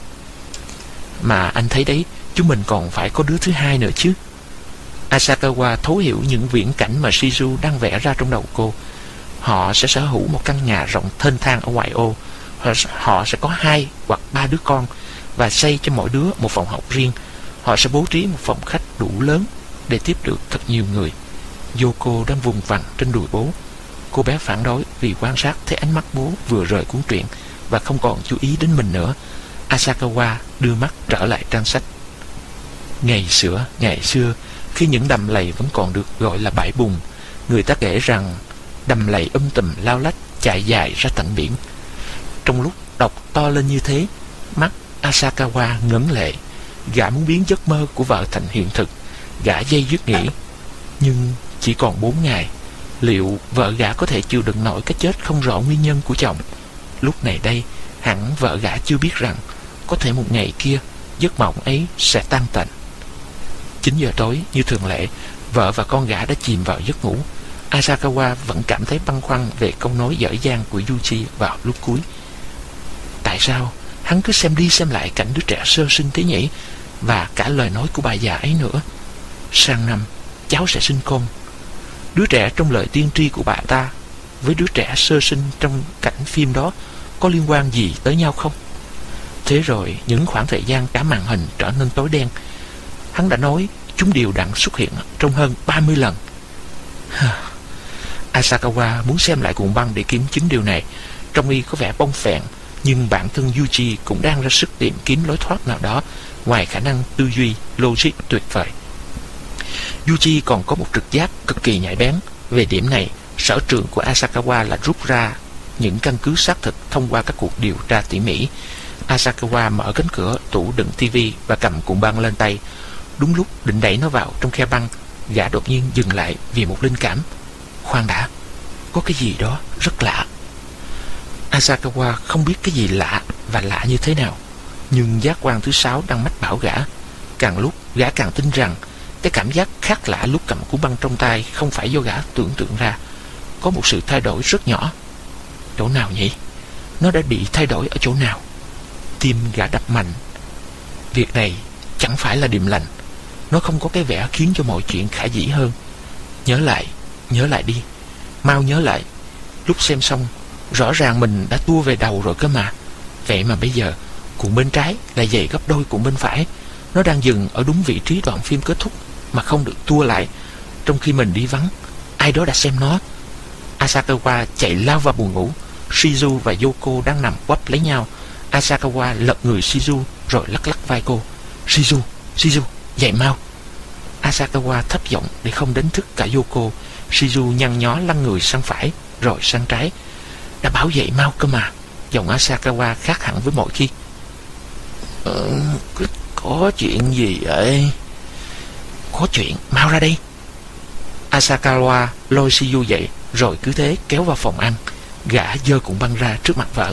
Mà anh thấy đấy, chúng mình còn phải có đứa thứ hai nữa chứ. Asakawa thấu hiểu những viễn cảnh mà Shizu đang vẽ ra trong đầu cô. Họ sẽ sở hữu một căn nhà rộng thênh thang ở ngoại ô. Họ sẽ có 2 hoặc 3 đứa con và xây cho mỗi đứa một phòng học riêng. Họ sẽ bố trí một phòng khách đủ lớn để tiếp được thật nhiều người. Yoko đang vùng vằng trên đùi bố. Cô bé phản đối vì quan sát thấy ánh mắt bố vừa rời cuốn truyện và không còn chú ý đến mình nữa. Asakawa đưa mắt trở lại trang sách. Ngày xưa, khi những đầm lầy vẫn còn được gọi là bãi bùn, người ta kể rằng đầm lầy tùm lao lách chạy dài ra tận biển. Trong lúc đọc to lên như thế, mắt Asakawa ngấn lệ. Gã muốn biến giấc mơ của vợ thành hiện thực. Gã dây dứt nghĩ, nhưng chỉ còn 4 ngày, liệu vợ gã có thể chịu đựng nổi cái chết không rõ nguyên nhân của chồng? Lúc này đây, hẳn vợ gã chưa biết rằng có thể một ngày kia giấc mộng ấy sẽ tan tành. 9 giờ tối như thường lệ, vợ và con gã đã chìm vào giấc ngủ. Asakawa vẫn cảm thấy băn khoăn về câu nói dở dang của Yuji vào lúc cuối. Tại sao hắn cứ xem đi xem lại cảnh đứa trẻ sơ sinh thế nhỉ? Và cả lời nói của bà già ấy nữa. Sang năm cháu sẽ sinh con. Đứa trẻ trong lời tiên tri của bà ta với đứa trẻ sơ sinh trong cảnh phim đó có liên quan gì tới nhau không? Thế rồi những khoảng thời gian cả màn hình trở nên tối đen. Hắn đã nói chúng đều đặn xuất hiện trong hơn 30 lần. Asakawa muốn xem lại cuộn băng để kiểm chứng điều này. Trong y có vẻ bong phèn, nhưng bản thân Yuji cũng đang ra sức tìm kiếm lối thoát nào đó ngoài khả năng tư duy logic tuyệt vời. Yuji còn có một trực giác cực kỳ nhạy bén. Về điểm này, sở trường của Asakawa là rút ra những căn cứ xác thực thông qua các cuộc điều tra tỉ mỉ. Asakawa mở cánh cửa tủ đựng tivi và cầm cuộn băng lên tay. Đúng lúc định đẩy nó vào trong khe băng, gã đột nhiên dừng lại vì một linh cảm. Khoan đã, có cái gì đó rất lạ. Asakawa không biết cái gì lạ và lạ như thế nào, nhưng giác quan thứ 6 đang mách bảo gã. Càng lúc gã càng tin rằng cái cảm giác khác lạ lúc cầm cuốn băng trong tay không phải do gã tưởng tượng ra. Có một sự thay đổi rất nhỏ. chỗ nào nhỉ? Nó đã bị thay đổi ở chỗ nào? Tim gã đập mạnh. Việc này chẳng phải là điềm lành. Nó không có cái vẻ khiến cho mọi chuyện khả dĩ hơn. Nhớ lại đi. Mau nhớ lại. Lúc xem xong, rõ ràng mình đã tua về đầu rồi cơ mà. Vậy mà bây giờ, cuộn bên trái lại dày gấp đôi cuộn bên phải. Nó đang dừng ở đúng vị trí đoạn phim kết thúc mà không được tua lại. Trong khi mình đi vắng, ai đó đã xem nó. Asakawa chạy lao vào buồng ngủ. Shizu và Yoko đang nằm quắp lấy nhau. Asakawa lật người Shizu rồi lắc lắc vai cô. Shizu, dậy mau. Asakawa thấp giọng để không đánh thức cả Yoko. Shizu nhăn nhó lăn người sang phải rồi sang trái. Đã bảo dậy mau cơ mà. Giọng Asakawa khác hẳn với mọi khi. Có chuyện gì vậy? Có chuyện, mau ra đây. Asakawa lôi Shizu dậy rồi cứ thế kéo vào phòng ăn. Gã giơ cuộn băng ra trước mặt vợ.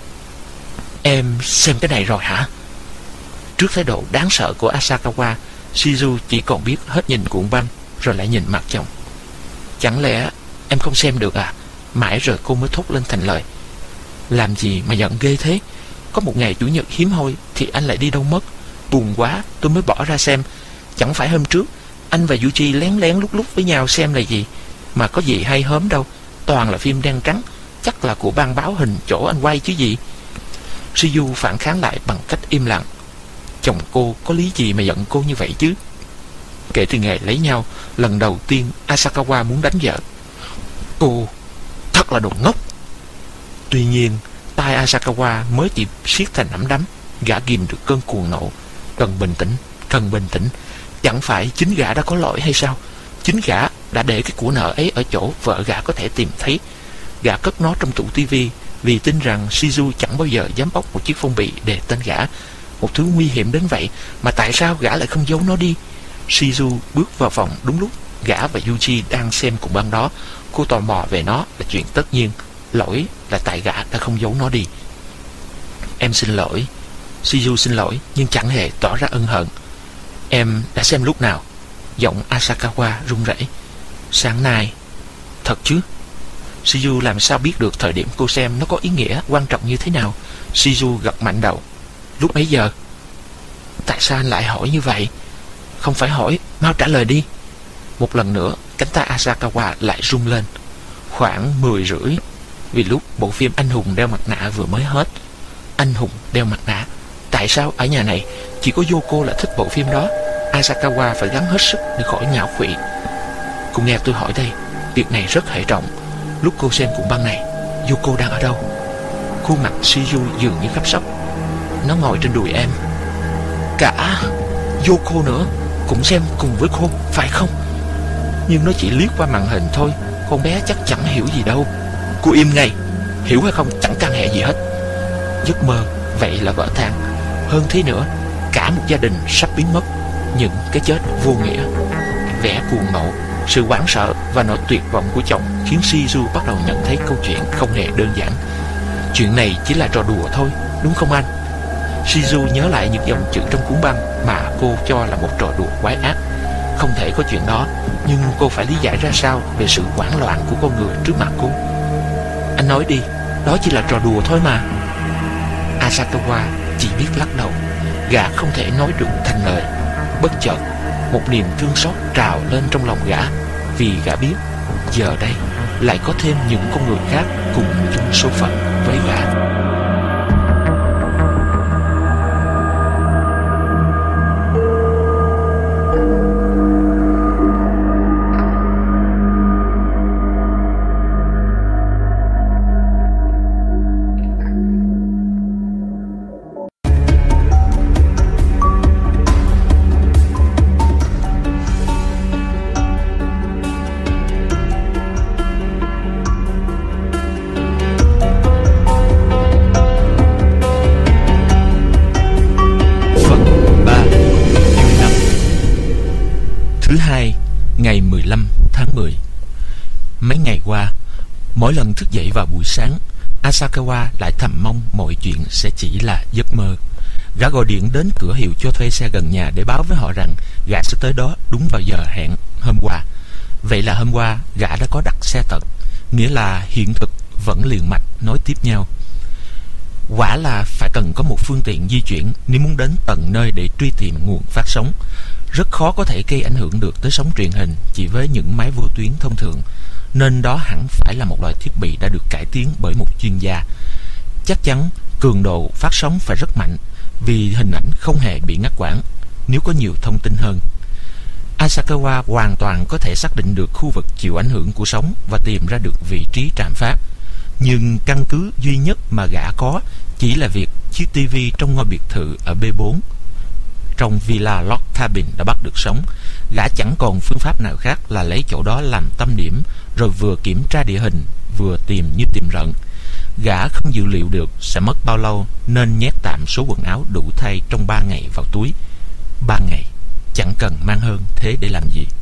Em xem cái này rồi hả? Trước thái độ đáng sợ của Asakawa, Shizu chỉ còn biết hết nhìn cuộn băng rồi lại nhìn mặt chồng. Chẳng lẽ em không xem được à? Mãi rồi cô mới thốt lên thành lời. Làm gì mà giận ghê thế? Có một ngày chủ nhật hiếm hoi thì anh lại đi đâu mất. Buồn quá tôi mới bỏ ra xem. Chẳng phải hôm trước anh và Yuji lén lén lúc lúc với nhau xem là gì. Mà có gì hay hớm đâu. Toàn là phim đen trắng. Chắc là của ban báo hình chỗ anh quay chứ gì. Shizu phản kháng lại bằng cách im lặng. Chồng cô có lý gì mà giận cô như vậy chứ? Kể từ ngày lấy nhau, lần đầu tiên Asakawa muốn đánh vợ. Cô thật là đồ ngốc. Tuy nhiên tai Asakawa mới chỉ siết thành nắm đấm. Gã ghìm được cơn cuồng nộ. Cần bình tĩnh. Chẳng phải chính gã đã có lỗi hay sao? Chính gã đã để cái của nợ ấy ở chỗ vợ gã có thể tìm thấy. Gã cất nó trong tủ tivi vì tin rằng Shizu chẳng bao giờ dám bóc một chiếc phong bì đề tên gã. Một thứ nguy hiểm đến vậy mà tại sao gã lại không giấu nó đi? Shizu bước vào phòng đúng lúc gã và Yuji đang xem cùng băng đó. Cô tò mò về nó là chuyện tất nhiên. Lỗi là tại gã đã không giấu nó đi. Em xin lỗi. Shizu xin lỗi nhưng chẳng hề tỏ ra ân hận. Em đã xem lúc nào? Giọng Asakawa run rẩy. Sáng nay. Thật chứ? Shizu làm sao biết được thời điểm cô xem nó có ý nghĩa quan trọng như thế nào? Shizu gật mạnh đầu. Lúc mấy giờ? Tại sao anh lại hỏi như vậy? Không phải hỏi, mau trả lời đi. Một lần nữa cánh tay Asakawa lại rung lên. Khoảng 10:30. Vì lúc bộ phim Anh Hùng đeo mặt nạ vừa mới hết. Anh Hùng đeo mặt nạ. Tại sao ở nhà này chỉ có Yoko là thích bộ phim đó? Asakawa phải gắng hết sức để khỏi nhão khụy. Cô nghe tôi hỏi đây. Việc này rất hệ trọng. Lúc cô xem cuộn băng này, Yoko đang ở đâu? Khuôn mặt Shizu dường như khóc sóc. Nó ngồi trên đùi em. Cả Yoko nữa cũng xem cùng với cô, phải không? Nhưng nó chỉ liếc qua màn hình thôi. Con bé chắc chẳng hiểu gì đâu. Cô im ngay. Hiểu hay không chẳng can hệ gì hết. Giấc mơ vậy là vỡ tan. Hơn thế nữa, cả một gia đình sắp biến mất. Những cái chết vô nghĩa. Vẻ cuồng nộ, sự hoảng sợ và nỗi tuyệt vọng của chồng khiến Shizu bắt đầu nhận thấy câu chuyện không hề đơn giản. Chuyện này chỉ là trò đùa thôi, đúng không anh? Shizu nhớ lại những dòng chữ trong cuốn băng mà cô cho là một trò đùa quái ác. Không thể có chuyện đó, nhưng cô phải lý giải ra sao về sự hoảng loạn của con người trước mặt cô? Anh nói đi, đó chỉ là trò đùa thôi mà. Asakawa chỉ biết lắc đầu. Gã không thể nói được thành lời. Bất chợt, một niềm thương xót trào lên trong lòng gã, vì gã biết giờ đây lại có thêm những con người khác cùng chung số phận với gã. Ngày 15 tháng 10. Mấy ngày qua, mỗi lần thức dậy vào buổi sáng, Asakawa lại thầm mong mọi chuyện sẽ chỉ là giấc mơ. Gã gọi điện đến cửa hiệu cho thuê xe gần nhà để báo với họ rằng gã sẽ tới đó đúng vào giờ hẹn hôm qua. Vậy là hôm qua gã đã có đặt xe tận, nghĩa là hiện thực vẫn liền mạch nói tiếp nhau. Quả là phải cần có một phương tiện di chuyển nếu muốn đến tận nơi để truy tìm nguồn phát sóng. Rất khó có thể gây ảnh hưởng được tới sóng truyền hình chỉ với những máy vô tuyến thông thường, nên đó hẳn phải là một loại thiết bị đã được cải tiến bởi một chuyên gia. Chắc chắn cường độ phát sóng phải rất mạnh, vì hình ảnh không hề bị ngắt quãng nếu có nhiều thông tin hơn. Asakawa hoàn toàn có thể xác định được khu vực chịu ảnh hưởng của sóng và tìm ra được vị trí trạm phát. Nhưng căn cứ duy nhất mà gã có chỉ là việc chiếc TV trong ngôi biệt thự ở B4 trong Villa Log Cabin đã bắt được sóng. Gã chẳng còn phương pháp nào khác là lấy chỗ đó làm tâm điểm, rồi vừa kiểm tra địa hình vừa tìm như tìm rận. Gã không dự liệu được sẽ mất bao lâu, nên nhét tạm số quần áo đủ thay trong 3 ngày vào túi. 3 ngày, chẳng cần mang hơn thế để làm gì.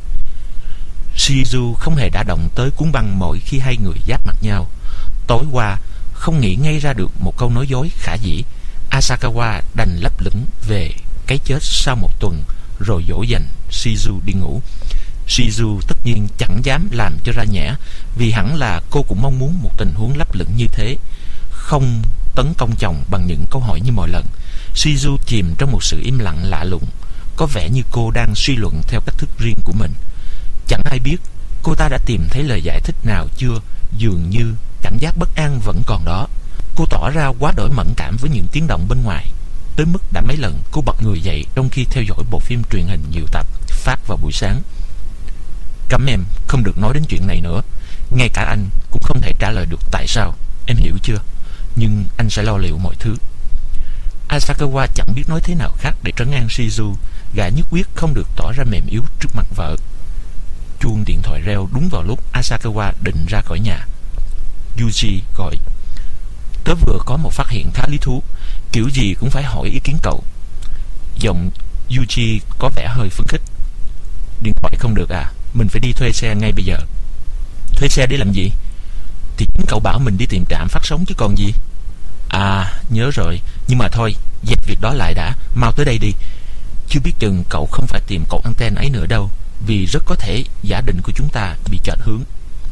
Shizu không hề đả động tới cuốn băng mỗi khi hai người giáp mặt nhau. Tối qua, không nghĩ ngay ra được một câu nói dối khả dĩ, Asakawa đành lấp lửng về cái chết sau một tuần, rồi dỗ dành Shizu đi ngủ. Shizu tất nhiên chẳng dám làm cho ra nhẽ, vì hẳn là cô cũng mong muốn một tình huống lấp lửng như thế, không tấn công chồng bằng những câu hỏi như mọi lần. Shizu chìm trong một sự im lặng lạ lùng, có vẻ như cô đang suy luận theo cách thức riêng của mình. Chẳng ai biết cô ta đã tìm thấy lời giải thích nào chưa. Dường như cảm giác bất an vẫn còn đó. Cô tỏ ra quá đổi mẫn cảm với những tiếng động bên ngoài, tới mức đã mấy lần cô bật người dậy trong khi theo dõi bộ phim truyền hình nhiều tập phát vào buổi sáng. Cấm em không được nói đến chuyện này nữa. Ngay cả anh cũng không thể trả lời được tại sao, em hiểu chưa? Nhưng anh sẽ lo liệu mọi thứ. Asakawa chẳng biết nói thế nào khác để trấn an Shizu. Gã nhất quyết không được tỏ ra mềm yếu trước mặt vợ. Chuông điện thoại reo đúng vào lúc Asakawa định ra khỏi nhà. Yuji gọi. Tớ vừa có một phát hiện khá lý thú, kiểu gì cũng phải hỏi ý kiến cậu. Giọng Yuji có vẻ hơi phấn khích. Điện thoại không được à? Mình phải đi thuê xe ngay bây giờ. Thuê xe để làm gì? Thì chính cậu bảo mình đi tìm trạm phát sóng chứ còn gì. À, nhớ rồi. Nhưng mà thôi, dẹp việc đó lại đã. Mau tới đây đi. Chưa biết chừng cậu không phải tìm cột anten ấy nữa đâu, vì rất có thể giả định của chúng ta bị chệch hướng.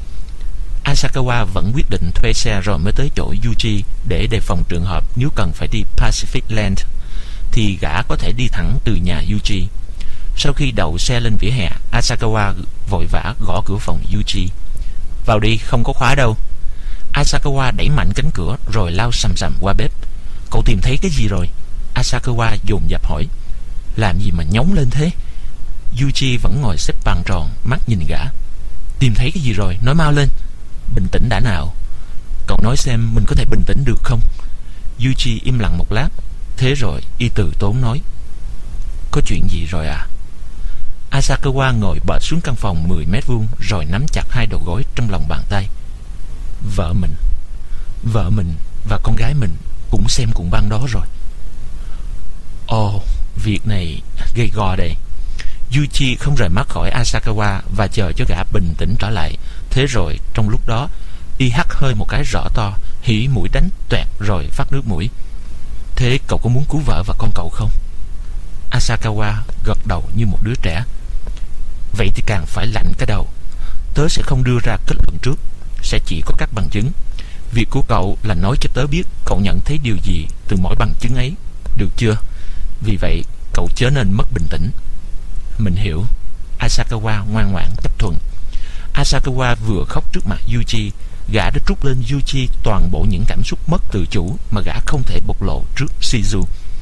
Asakawa vẫn quyết định thuê xe rồi mới tới chỗ Yuji, để đề phòng trường hợp nếu cần phải đi Pacific Land thì gã có thể đi thẳng từ nhà Yuji. Sau khi đậu xe lên vỉa hè, Asakawa vội vã gõ cửa phòng Yuji. Vào đi, không có khóa đâu. Asakawa đẩy mạnh cánh cửa rồi lao sầm sầm qua bếp. Cậu tìm thấy cái gì rồi? Asakawa dồn dập hỏi. Làm gì mà nhóng lên thế? Yuji vẫn ngồi xếp bằng tròn, mắt nhìn gã. Tìm thấy cái gì rồi? Nói mau lên. Bình tĩnh đã nào. Cậu nói xem mình có thể bình tĩnh được không? Yuji im lặng một lát, thế rồi y từ tốn nói. Có chuyện gì rồi à? Asakawa ngồi bệt xuống căn phòng 10 mét vuông rồi nắm chặt hai đầu gối trong lòng bàn tay. Vợ mình và con gái mình cũng xem cuộn băng đó rồi. Ồ, việc này gây go đây. Yuji không rời mắt khỏi Asakawa và chờ cho gã bình tĩnh trở lại. Thế rồi trong lúc đó, y hắt hơi một cái rõ to, hỉ mũi đánh toẹt rồi phát nước mũi. Thế cậu có muốn cứu vợ và con cậu không? Asakawa gật đầu như một đứa trẻ. Vậy thì càng phải lạnh cái đầu. Tớ sẽ không đưa ra kết luận trước, sẽ chỉ có các bằng chứng. Việc của cậu là nói cho tớ biết cậu nhận thấy điều gì từ mỗi bằng chứng ấy, được chưa? Vì vậy cậu chớ nên mất bình tĩnh. Mình hiểu. Asakawa ngoan ngoãn chấp thuận. Asakawa vừa khóc trước mặt Yuji. Gã đã trút lên Yuji toàn bộ những cảm xúc mất tự chủ mà gã không thể bộc lộ trước Shizu.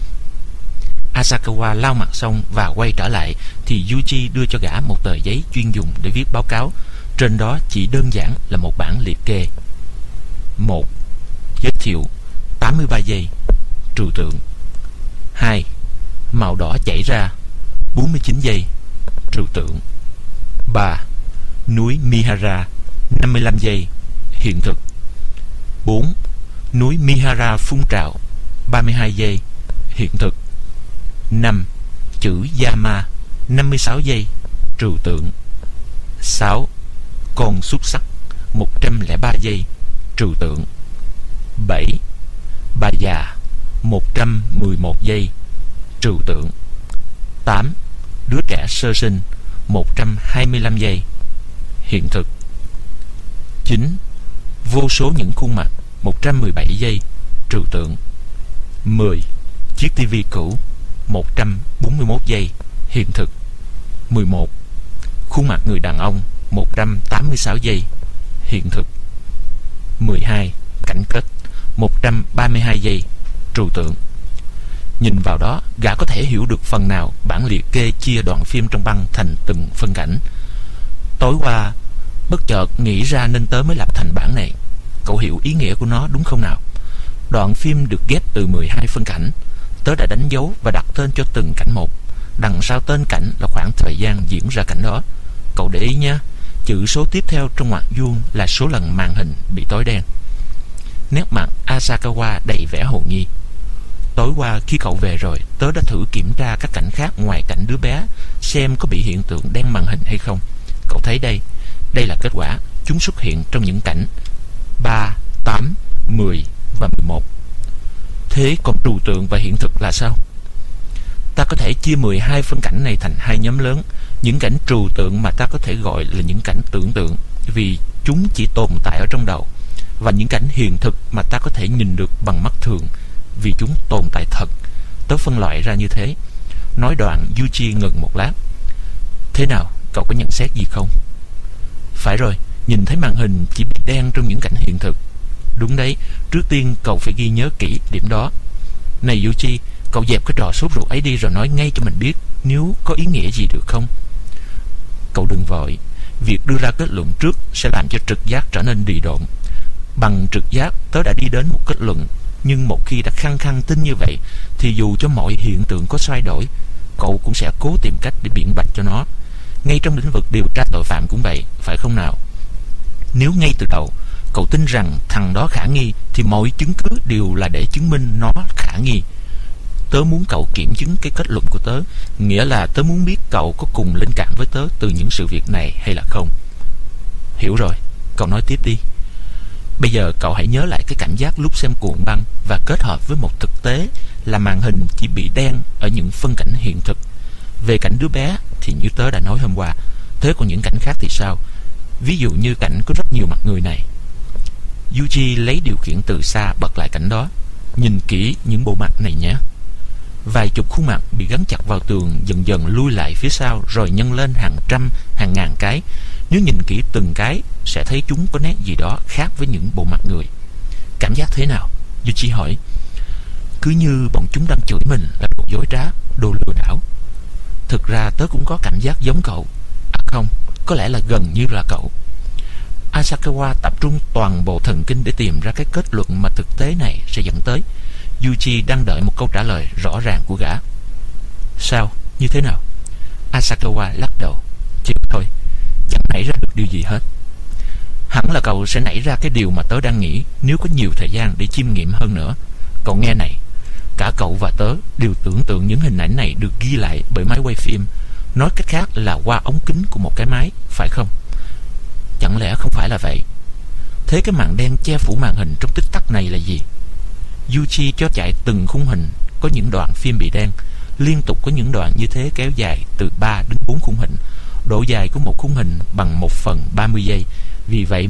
Asakawa lau mặt xong và quay trở lại thì Yuji đưa cho gã một tờ giấy chuyên dùng để viết báo cáo. Trên đó chỉ đơn giản là một bảng liệt kê. 1. Giới thiệu 83 giây trừu tượng. 2. Màu đỏ chảy ra 49 giây trừu tượng. 3. Núi Mihara 55 giây hiện thực. 4. Núi Mihara phun trào 32 giây hiện thực. 5. Chữ Yama 56 giây trừu tượng. 6. Con xúc xắc 103 giây trừu tượng. 7. Bà già 111 giây trừu tượng. 8. Đứa trẻ sơ sinh 125 giây hiện thực. 9. vô số những khuôn mặt, 117 giây, trừu tượng. 10. Chiếc tivi cũ, 141 giây, hiện thực. 11. Khuôn mặt người đàn ông, 186 giây, hiện thực. 12. Cảnh kết, 132 giây, trừu tượng. Nhìn vào đó, gã có thể hiểu được phần nào bản liệt kê chia đoạn phim trong băng thành từng phân cảnh. Tối qua, bất chợt nghĩ ra nên tớ mới lập thành bản này. Cậu hiểu ý nghĩa của nó đúng không nào? Đoạn phim được ghép từ 12 phân cảnh. Tớ đã đánh dấu và đặt tên cho từng cảnh một. Đằng sau tên cảnh là khoảng thời gian diễn ra cảnh đó. Cậu để ý nhé, chữ số tiếp theo trong ngoặc vuông là số lần màn hình bị tối đen. Nét mặt Asakawa đầy vẻ hồ nghi. Tối qua khi cậu về rồi, tớ đã thử kiểm tra các cảnh khác ngoài cảnh đứa bé, xem có bị hiện tượng đen màn hình hay không. Cậu thấy đây, đây là kết quả. Chúng xuất hiện trong những cảnh 3, 8, 10 và 11. Thế còn trừu tượng và hiện thực là sao? Ta có thể chia 12 phân cảnh này thành hai nhóm lớn. Những cảnh trừu tượng mà ta có thể gọi là những cảnh tưởng tượng, vì chúng chỉ tồn tại ở trong đầu. Và những cảnh hiện thực mà ta có thể nhìn được bằng mắt thường, vì chúng tồn tại thật. Tớ phân loại ra như thế. Nói đoạn, Yuji ngừng một lát. Thế nào, cậu có nhận xét gì không? Phải rồi, nhìn thấy màn hình chỉ bị đen trong những cảnh hiện thực. Đúng đấy, trước tiên cậu phải ghi nhớ kỹ điểm đó. Này Yuji, cậu dẹp cái trò sốt ruột ấy đi rồi nói ngay cho mình biết nếu có ý nghĩa gì được không? Cậu đừng vội. Việc đưa ra kết luận trước sẽ làm cho trực giác trở nên đì độn. Bằng trực giác, tớ đã đi đến một kết luận. Nhưng một khi đã khăng khăng tin như vậy, thì dù cho mọi hiện tượng có xoay đổi, cậu cũng sẽ cố tìm cách để biện bạch cho nó. Ngay trong lĩnh vực điều tra tội phạm cũng vậy, phải không nào? Nếu ngay từ đầu cậu tin rằng thằng đó khả nghi, thì mọi chứng cứ đều là để chứng minh nó khả nghi. Tớ muốn cậu kiểm chứng cái kết luận của tớ, nghĩa là tớ muốn biết cậu có cùng linh cảm với tớ từ những sự việc này hay là không. Hiểu rồi, cậu nói tiếp đi. Bây giờ cậu hãy nhớ lại cái cảm giác lúc xem cuộn băng và kết hợp với một thực tế là màn hình chỉ bị đen ở những phân cảnh hiện thực. Về cảnh đứa bé thì như tớ đã nói hôm qua. Thế còn những cảnh khác thì sao? Ví dụ như cảnh có rất nhiều mặt người này. Yuji lấy điều khiển từ xa bật lại cảnh đó. Nhìn kỹ những bộ mặt này nhé. Vài chục khuôn mặt bị gắn chặt vào tường dần dần lui lại phía sau rồi nhân lên hàng trăm, hàng ngàn cái. Nếu nhìn kỹ từng cái sẽ thấy chúng có nét gì đó khác với những bộ mặt người. Cảm giác thế nào? Yuji hỏi. Cứ như bọn chúng đang chửi mình là đồ dối trá, đồ lừa đảo. Thực ra tớ cũng có cảm giác giống cậu. À không, có lẽ là gần như là cậu. Asakawa tập trung toàn bộ thần kinh để tìm ra cái kết luận mà thực tế này sẽ dẫn tới. Yuji đang đợi một câu trả lời rõ ràng của gã. Sao? Như thế nào? Asakawa lắc đầu. Chịu thôi, chẳng nảy ra được điều gì hết. Hẳn là cậu sẽ nảy ra cái điều mà tớ đang nghĩ nếu có nhiều thời gian để chiêm nghiệm hơn nữa. Cậu nghe này, cả cậu và tớ đều tưởng tượng những hình ảnh này được ghi lại bởi máy quay phim. Nói cách khác là qua ống kính của một cái máy, phải không? Chẳng lẽ không phải là vậy? Thế cái màn đen che phủ màn hình trong tích tắc này là gì? Yuji cho chạy từng khung hình. Có những đoạn phim bị đen. Liên tục có những đoạn như thế kéo dài từ 3 đến 4 khung hình. Độ dài của một khung hình bằng 1/30 giây. Vì vậy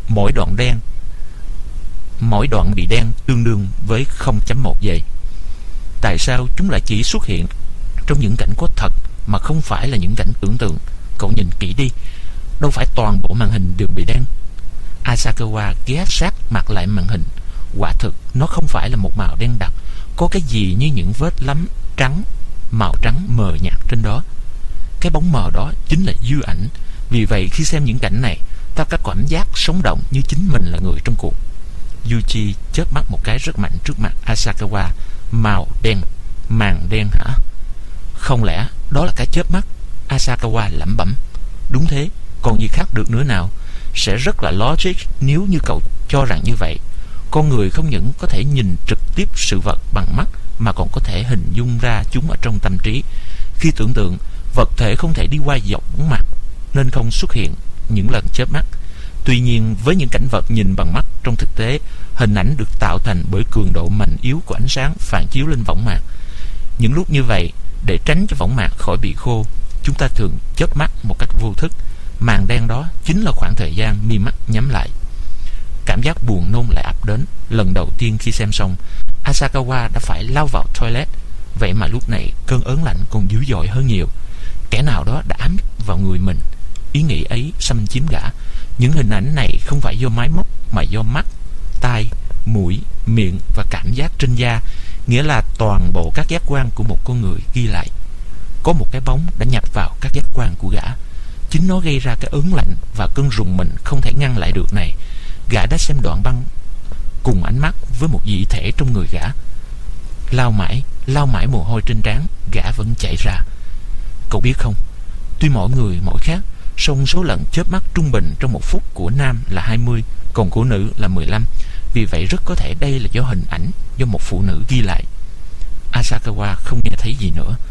mỗi đoạn bị đen tương đương với 0.1 giây. Tại sao chúng lại chỉ xuất hiện trong những cảnh có thật mà không phải là những cảnh tưởng tượng? Cậu nhìn kỹ đi, đâu phải toàn bộ màn hình đều bị đen. Asakawa ghé sát mặt lại màn hình. Quả thực nó không phải là một màu đen đặc. Có cái gì như những vết lấm trắng, màu trắng mờ nhạt trên đó. Cái bóng mờ đó chính là dư ảnh. Vì vậy khi xem những cảnh này, ta có cảm giác sống động như chính mình là người trong cuộc. Yuji chớp mắt một cái rất mạnh trước mặt Asakawa. Màu đen, màn đen hả? Không lẽ đó là cái chớp mắt? Asakawa lẩm bẩm. Đúng thế, còn gì khác được nữa nào? Sẽ rất là logic nếu như cậu cho rằng như vậy. Con người không những có thể nhìn trực tiếp sự vật bằng mắt mà còn có thể hình dung ra chúng ở trong tâm trí. Khi tưởng tượng, vật thể không thể đi qua dọc bóng mặt nên không xuất hiện những lần chớp mắt. Tuy nhiên, với những cảnh vật nhìn bằng mắt trong thực tế, hình ảnh được tạo thành bởi cường độ mạnh yếu của ánh sáng phản chiếu lên võng mạc. Những lúc như vậy, để tránh cho võng mạc khỏi bị khô, chúng ta thường chớp mắt một cách vô thức. Màn đen đó chính là khoảng thời gian mi mắt nhắm lại. Cảm giác buồn nôn lại ập đến. Lần đầu tiên khi xem xong, Asakawa đã phải lao vào toilet. Vậy mà lúc này cơn ớn lạnh còn dữ dội hơn nhiều. Kẻ nào đó đã ám vào người mình. Ý nghĩ ấy xâm chiếm gã. Những hình ảnh này không phải do máy móc mà do mắt, tai, mũi, miệng và cảm giác trên da, nghĩa là toàn bộ các giác quan của một con người ghi lại. Có một cái bóng đã nhập vào các giác quan của gã. Chính nó gây ra cái ớn lạnh và cơn rùng mình không thể ngăn lại được này. Gã đã xem đoạn băng cùng ánh mắt với một dị thể trong người gã. Lau mãi mồ hôi trên trán, gã vẫn chảy ra. Cậu biết không, tuy mỗi người mỗi khác, song số lần chớp mắt trung bình trong một phút của nam là 20, còn của nữ là 15. Vì vậy rất có thể đây là do hình ảnh do một phụ nữ ghi lại. Asakawa không nghe thấy gì nữa.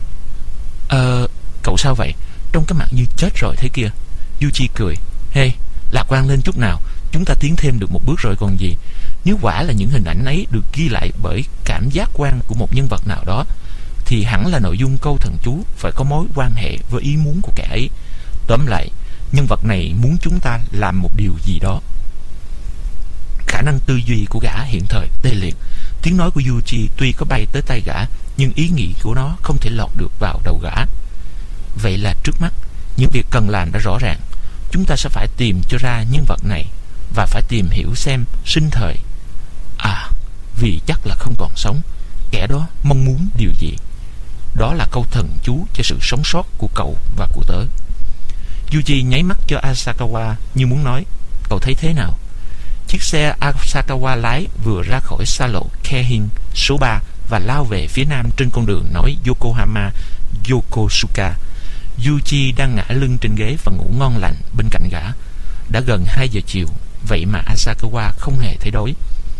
Cậu sao vậy? Trông cái mặt như chết rồi thế kia. Yuji cười. Hey, lạc quan lên chút nào, chúng ta tiến thêm được một bước rồi còn gì. Nếu quả là những hình ảnh ấy được ghi lại bởi cảm giác quan của một nhân vật nào đó, thì hẳn là nội dung câu thần chú phải có mối quan hệ với ý muốn của kẻ ấy. Tóm lại, nhân vật này muốn chúng ta làm một điều gì đó. Khả năng tư duy của gã hiện thời tê liệt. Tiếng nói của Yuji tuy có bay tới tay gã, nhưng ý nghĩ của nó không thể lọt được vào đầu gã. Vậy là trước mắt, những việc cần làm đã rõ ràng. Chúng ta sẽ phải tìm cho ra nhân vật này và phải tìm hiểu xem sinh thời, vì chắc là không còn sống, kẻ đó mong muốn điều gì. Đó là câu thần chú cho sự sống sót của cậu và của tớ. Yuji nháy mắt cho Asakawa như muốn nói, cậu thấy thế nào? Chiếc xe Asakawa lái vừa ra khỏi xa lộ Keihin số 3 và lao về phía nam trên con đường nối Yokohama Yokosuka. Yuji đang ngã lưng trên ghế và ngủ ngon lành bên cạnh gã. Đã gần 2 giờ chiều, vậy mà Asakawa không hề thấy đói.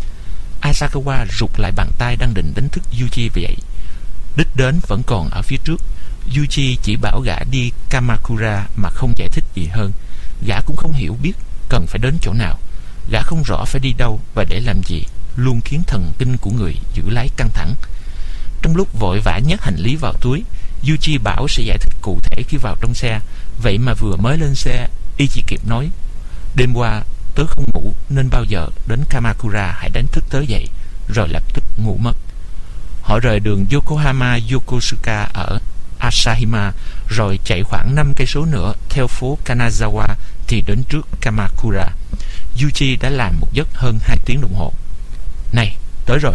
Asakawa rụt lại bàn tay đang định đánh thức Yuji dậy. Đích đến vẫn còn ở phía trước. Yuji chỉ bảo gã đi Kamakura mà không giải thích gì hơn. Gã cũng không hiểu biết cần phải đến chỗ nào. Gã không rõ phải đi đâu và để làm gì, luôn khiến thần kinh của người giữ lái căng thẳng. Trong lúc vội vã nhét hành lý vào túi, Yuji bảo sẽ giải thích cụ thể khi vào trong xe. Vậy mà vừa mới lên xe, y chỉ kịp nói, đêm qua tớ không ngủ nên bao giờ đến Kamakura hãy đánh thức tớ dậy, rồi lập tức ngủ mất. Họ rời đường Yokohama Yokosuka ở Asahima, rồi chạy khoảng 5 cây số nữa theo phố Kanazawa thì đến trước Kamakura. Yuji đã làm một giấc hơn 2 tiếng đồng hồ. Này, tới rồi.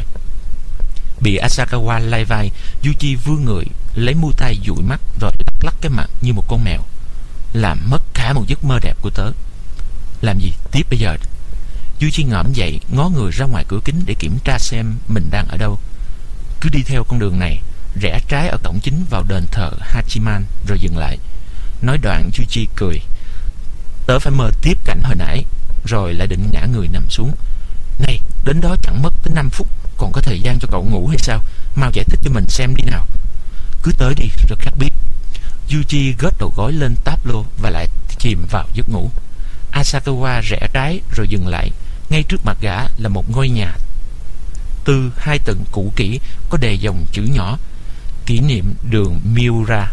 Bị Asakawa lay vai, Yuji vươn người, lấy mu tay dụi mắt rồi lắc lắc cái mặt như một con mèo. Làm mất cả một giấc mơ đẹp của tớ. Làm gì tiếp bây giờ? Yuji ngẩng dậy, ngó người ra ngoài cửa kính để kiểm tra xem mình đang ở đâu. Cứ đi theo con đường này, rẽ trái ở cổng chính vào đền thờ Hachiman rồi dừng lại. Nói đoạn, Yuji cười. Tớ phải mơ tiếp cảnh hồi nãy, rồi lại định ngã người nằm xuống. Này, đến đó chẳng mất tới 5 phút, còn có thời gian cho cậu ngủ hay sao? Mau giải thích cho mình xem đi nào. Cứ tới đi, rất khắc biết. Yuji gớt đầu gối lên táp lô và lại chìm vào giấc ngủ. Asakawa rẽ trái rồi dừng lại. Ngay trước mặt gã là một ngôi nhà tư 2 tầng cũ kỹ, có đề dòng chữ nhỏ: kỷ niệm đường Miura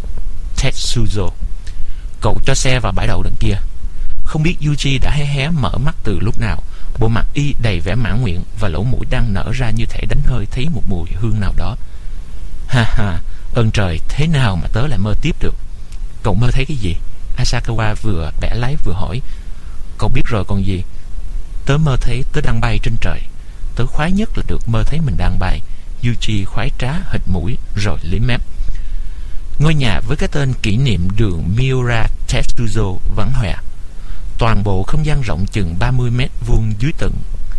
Tetsuzo. Cậu cho xe vào bãi đậu đằng kia. Không biết Yuji đã hé hé mở mắt từ lúc nào. Bộ mặt y đầy vẻ mãn nguyện và lỗ mũi đang nở ra như thể đánh hơi thấy một mùi hương nào đó. Ha ha, ơn trời, thế nào mà tớ lại mơ tiếp được? Cậu mơ thấy cái gì? Asakawa vừa bẻ lái vừa hỏi. Cậu biết rồi còn gì. Tớ mơ thấy tớ đang bay trên trời. Tớ khoái nhất là được mơ thấy mình đang bay. Yuji khoái trá hít mũi rồi liếm mép. Ngôi nhà với cái tên kỷ niệm đường Miura Tetsuzo vắng hoe. Toàn bộ không gian rộng chừng 30 mét vuông dưới tầng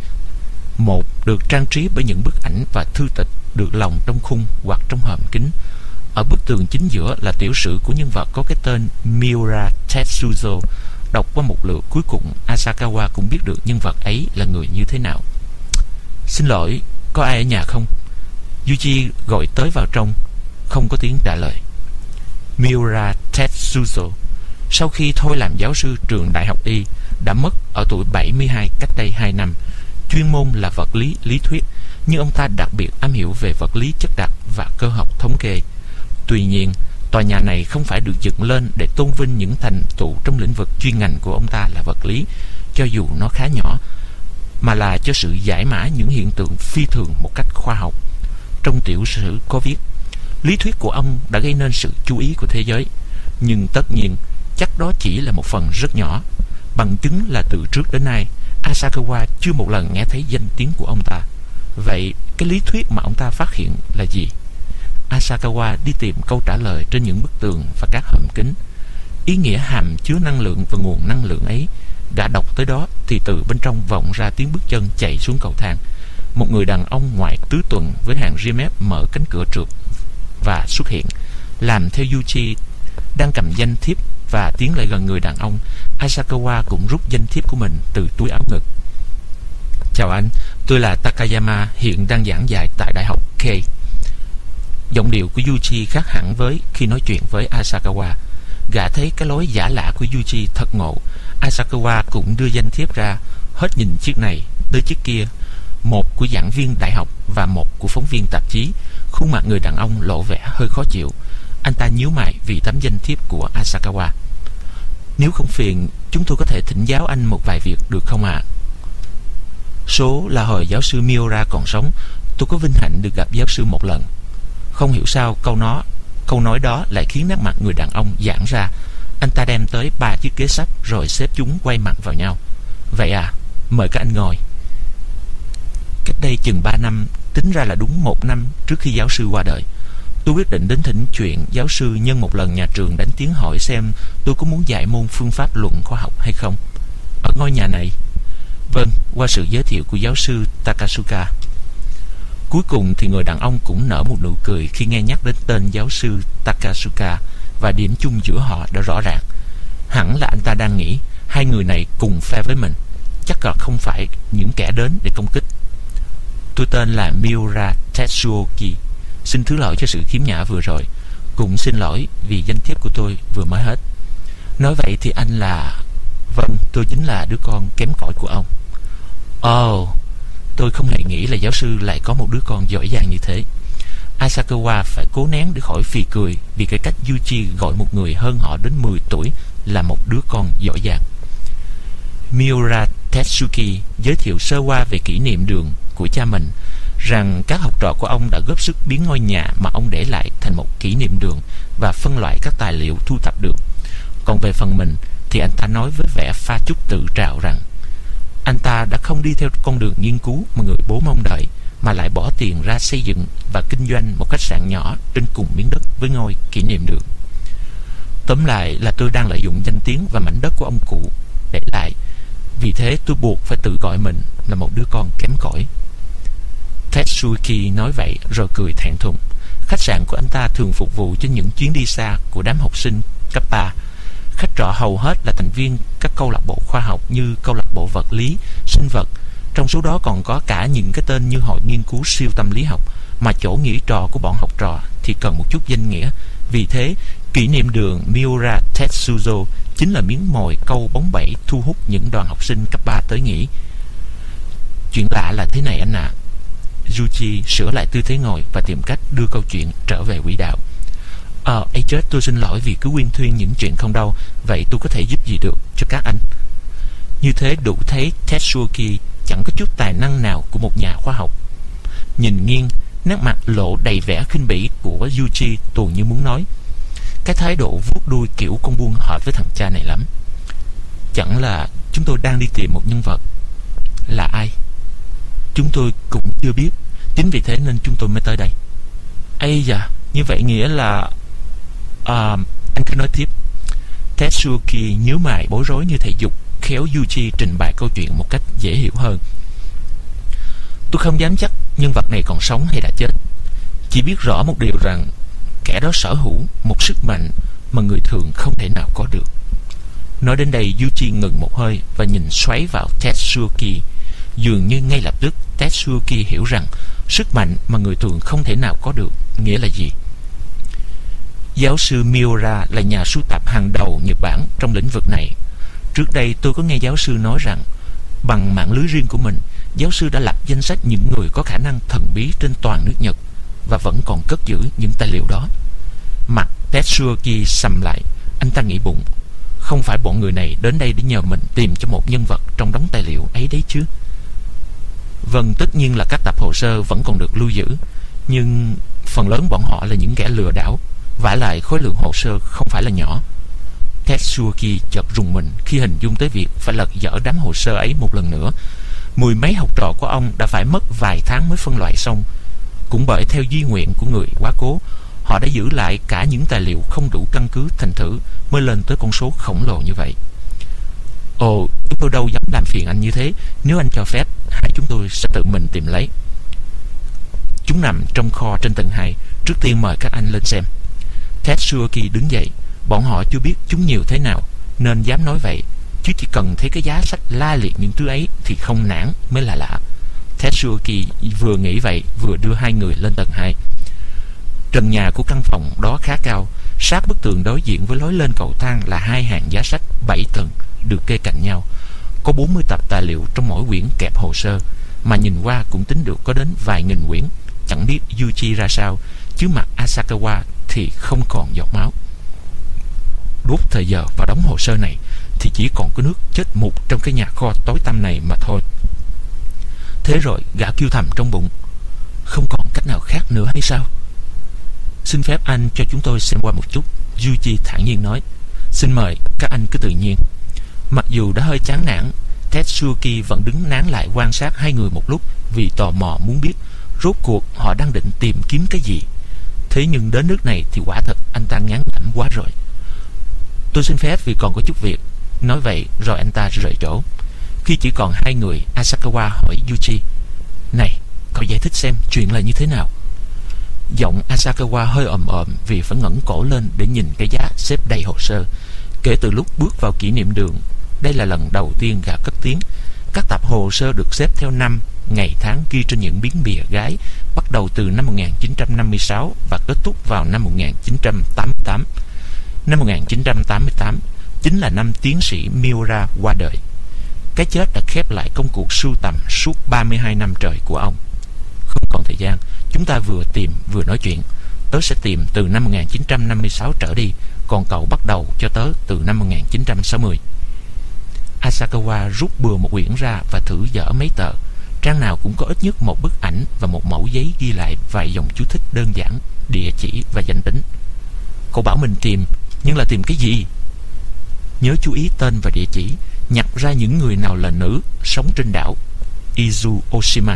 1 được trang trí bởi những bức ảnh và thư tịch được lồng trong khung hoặc trong hòm kính. Ở bức tường chính giữa là tiểu sử của nhân vật có cái tên Miura Tetsuzo. Đọc qua một lượt cuối cùng, Asakawa cũng biết được nhân vật ấy là người như thế nào. Xin lỗi, có ai ở nhà không? Yuji gọi tới vào trong. Không có tiếng trả lời. Miura Tetsuzo sau khi thôi làm giáo sư trường đại học y đã mất ở tuổi 72 cách đây 2 năm. Chuyên môn là vật lý lý thuyết, nhưng ông ta đặc biệt am hiểu về vật lý chất đặc và cơ học thống kê. Tuy nhiên, tòa nhà này không phải được dựng lên để tôn vinh những thành tựu trong lĩnh vực chuyên ngành của ông ta là vật lý, cho dù nó khá nhỏ, mà là cho sự giải mã những hiện tượng phi thường một cách khoa học. Trong tiểu sử có viết, lý thuyết của ông đã gây nên sự chú ý của thế giới, nhưng tất nhiên chắc đó chỉ là một phần rất nhỏ. Bằng chứng là từ trước đến nay, Asakawa chưa một lần nghe thấy danh tiếng của ông ta. Vậy cái lý thuyết mà ông ta phát hiện là gì? Asakawa đi tìm câu trả lời trên những bức tường và các hầm kính. Ý nghĩa hàm chứa năng lượng và nguồn năng lượng ấy đã đọc tới đó thì từ bên trong vọng ra tiếng bước chân chạy xuống cầu thang. Một người đàn ông ngoài tứ tuần với hàng ria mép mở cánh cửa trượt và xuất hiện. Làm theo Yuji đang cầm danh thiếp và tiến lại gần người đàn ông, Asakawa cũng rút danh thiếp của mình từ túi áo ngực. Chào anh, tôi là Takayama, hiện đang giảng dạy tại Đại học K. Giọng điệu của Yuji khác hẳn với khi nói chuyện với Asakawa. Gã thấy cái lối giả lạ của Yuji thật ngộ. Asakawa cũng đưa danh thiếp ra, hết nhìn chiếc này tới chiếc kia, một của giảng viên đại học và một của phóng viên tạp chí. Khuôn mặt người đàn ông lộ vẻ hơi khó chịu. Anh ta nhíu mày vì tấm danh thiếp của Asakawa. Nếu không phiền, chúng tôi có thể thỉnh giáo anh một vài việc được không ạ? Số là hồi giáo sư Miura còn sống, tôi có vinh hạnh được gặp giáo sư một lần. Không hiểu sao câu nói đó lại khiến nét mặt người đàn ông giãn ra. Anh ta đem tới 3 chiếc ghế sách rồi xếp chúng quay mặt vào nhau. Vậy à, mời các anh ngồi. Cách đây chừng 3 năm, tính ra là đúng 1 năm trước khi giáo sư qua đời, tôi quyết định đến thỉnh chuyện giáo sư nhân một lần nhà trường đánh tiếng hỏi xem tôi có muốn dạy môn phương pháp luận khoa học hay không, ở ngôi nhà này. Vâng, qua sự giới thiệu của giáo sư Takasuka. Cuối cùng thì người đàn ông cũng nở một nụ cười khi nghe nhắc đến tên giáo sư Takasuka, và điểm chung giữa họ đã rõ ràng. Hẳn là anh ta đang nghĩ hai người này cùng phe với mình, chắc là không phải những kẻ đến để công kích. Tôi tên là Miura Tetsuoki. Xin thứ lỗi cho sự khiếm nhã vừa rồi. Cũng xin lỗi vì danh thiếp của tôi vừa mới hết. Nói vậy thì anh là... Vâng, tôi chính là đứa con kém cỏi của ông. Ồ, tôi không hề nghĩ là giáo sư lại có một đứa con giỏi giang như thế. Asakawa phải cố nén để khỏi phì cười vì cái cách Yuji gọi một người hơn họ đến 10 tuổi là một đứa con giỏi giang. Miura Tetsuki giới thiệu sơ qua về kỷ niệm đường của cha mình, rằng các học trò của ông đã góp sức biến ngôi nhà mà ông để lại thành một kỷ niệm đường và phân loại các tài liệu thu thập được. Còn về phần mình thì anh ta nói với vẻ pha chút tự trào rằng anh ta đã không đi theo con đường nghiên cứu mà người bố mong đợi, mà lại bỏ tiền ra xây dựng và kinh doanh một khách sạn nhỏ trên cùng miếng đất với ngôi kỷ niệm đường. Tóm lại là tôi đang lợi dụng danh tiếng và mảnh đất của ông cụ để lại, vì thế tôi buộc phải tự gọi mình là một đứa con kém cỏi. Tetsuki nói vậy rồi cười thẹn thùng. Khách sạn của anh ta thường phục vụ cho những chuyến đi xa của đám học sinh cấp 3. Khách trọ hầu hết là thành viên các câu lạc bộ khoa học như câu lạc bộ vật lý, sinh vật. Trong số đó còn có cả những cái tên như hội nghiên cứu siêu tâm lý học, mà chỗ nghỉ trọ của bọn học trò thì cần một chút danh nghĩa. Vì thế, kỷ niệm đường Miura Tetsuzo chính là miếng mồi câu bóng bẩy thu hút những đoàn học sinh cấp 3 tới nghỉ. Chuyện lạ là thế này anh ạ. Yuji sửa lại tư thế ngồi và tìm cách đưa câu chuyện trở về quỹ đạo. Ấy chết, tôi xin lỗi vì cứ quyên thuyên những chuyện không đâu. Vậy tôi có thể giúp gì được cho các anh? Như thế đủ thấy Tetsuoki chẳng có chút tài năng nào của một nhà khoa học. Nhìn nghiêng, nét mặt lộ đầy vẻ khinh bỉ của Yuji tuồn như muốn nói: cái thái độ vuốt đuôi kiểu con buôn hợp với thằng cha này lắm. Chẳng là chúng tôi đang đi tìm một nhân vật. Là ai? Chúng tôi cũng chưa biết. Chính vì thế nên chúng tôi mới tới đây. Ây da, như vậy nghĩa là... anh cứ nói tiếp. Tetsuki nhíu mày bối rối như thầy dục, khéo Yuji trình bày câu chuyện một cách dễ hiểu hơn. Tôi không dám chắc nhân vật này còn sống hay đã chết. Chỉ biết rõ một điều rằng kẻ đó sở hữu một sức mạnh mà người thường không thể nào có được. Nói đến đây, Yuji ngừng một hơi và nhìn xoáy vào Tetsuki. Dường như ngay lập tức Tetsuki hiểu rằng sức mạnh mà người thường không thể nào có được nghĩa là gì. Giáo sư Miura là nhà sưu tập hàng đầu Nhật Bản trong lĩnh vực này. Trước đây tôi có nghe giáo sư nói rằng bằng mạng lưới riêng của mình, giáo sư đã lập danh sách những người có khả năng thần bí trên toàn nước Nhật và vẫn còn cất giữ những tài liệu đó. Mặt Tetsuki sầm lại. Anh ta nghĩ bụng, không phải bọn người này đến đây để nhờ mình tìm cho một nhân vật trong đống tài liệu ấy đấy chứ. Vâng, tất nhiên là các tập hồ sơ vẫn còn được lưu giữ, nhưng phần lớn bọn họ là những kẻ lừa đảo. Vả lại khối lượng hồ sơ không phải là nhỏ. Tetsuoki chợt rùng mình khi hình dung tới việc phải lật dở đám hồ sơ ấy một lần nữa. Mười mấy học trò của ông đã phải mất vài tháng mới phân loại xong. Cũng bởi theo di nguyện của người quá cố, họ đã giữ lại cả những tài liệu không đủ căn cứ, thành thử mới lên tới con số khổng lồ như vậy. Ồ, chúng tôi đâu dám làm phiền anh như thế. Nếu anh cho phép, hai chúng tôi sẽ tự mình tìm lấy. Chúng nằm trong kho trên tầng 2. Trước tiên mời các anh lên xem. Tetsuoki đứng dậy. Bọn họ chưa biết chúng nhiều thế nào nên dám nói vậy, chứ chỉ cần thấy cái giá sách la liệt những thứ ấy thì không nản mới là lạ. Tetsuoki vừa nghĩ vậy vừa đưa hai người lên tầng 2. Trần nhà của căn phòng đó khá cao. Sát bức tường đối diện với lối lên cầu thang là hai hàng giá sách 7 tầng được kê cạnh nhau. Có 40 tập tài liệu trong mỗi quyển kẹp hồ sơ, mà nhìn qua cũng tính được có đến vài nghìn quyển. Chẳng biết Yuji ra sao, chứ mặt Asakawa thì không còn giọt máu. Đốt thời giờ vào đống hồ sơ này thì chỉ còn có nước chết mục trong cái nhà kho tối tăm này mà thôi. Thế rồi gã kêu thầm trong bụng, không còn cách nào khác nữa hay sao? Xin phép anh cho chúng tôi xem qua một chút, Yuji thản nhiên nói. Xin mời, các anh cứ tự nhiên. Mặc dù đã hơi chán nản, Tetsuoki vẫn đứng nán lại quan sát hai người một lúc vì tò mò muốn biết rốt cuộc họ đang định tìm kiếm cái gì. Thế nhưng đến nước này thì quả thật anh ta ngán ngẩm quá rồi. Tôi xin phép vì còn có chút việc. Nói vậy rồi anh ta rời chỗ. Khi chỉ còn hai người, Asakawa hỏi Yuji, này, cậu giải thích xem chuyện là như thế nào? Giọng Asakawa hơi ồm ồm vì phải ngẩng cổ lên để nhìn cái giá xếp đầy hồ sơ. Kể từ lúc bước vào kỷ niệm đường, đây là lần đầu tiên gã cất tiếng. Các tập hồ sơ được xếp theo năm, ngày tháng ghi trên những miếng bìa gái, bắt đầu từ năm 1956 và kết thúc vào năm 1988. Năm 1988 chính là năm tiến sĩ Miura qua đời. Cái chết đã khép lại công cuộc sưu tầm suốt 32 năm trời của ông. Không còn thời gian, chúng ta vừa tìm vừa nói chuyện. Tớ sẽ tìm từ năm 1956 trở đi, còn cậu bắt đầu cho tớ từ năm 1960. Asakawa rút bừa một quyển ra và thử dở mấy tờ. Trang nào cũng có ít nhất một bức ảnh và một mẫu giấy ghi lại vài dòng chú thích đơn giản, địa chỉ và danh tính. Cậu bảo mình tìm, nhưng là tìm cái gì? Nhớ chú ý tên và địa chỉ, nhặt ra những người nào là nữ, sống trên đảo Izu Oshima.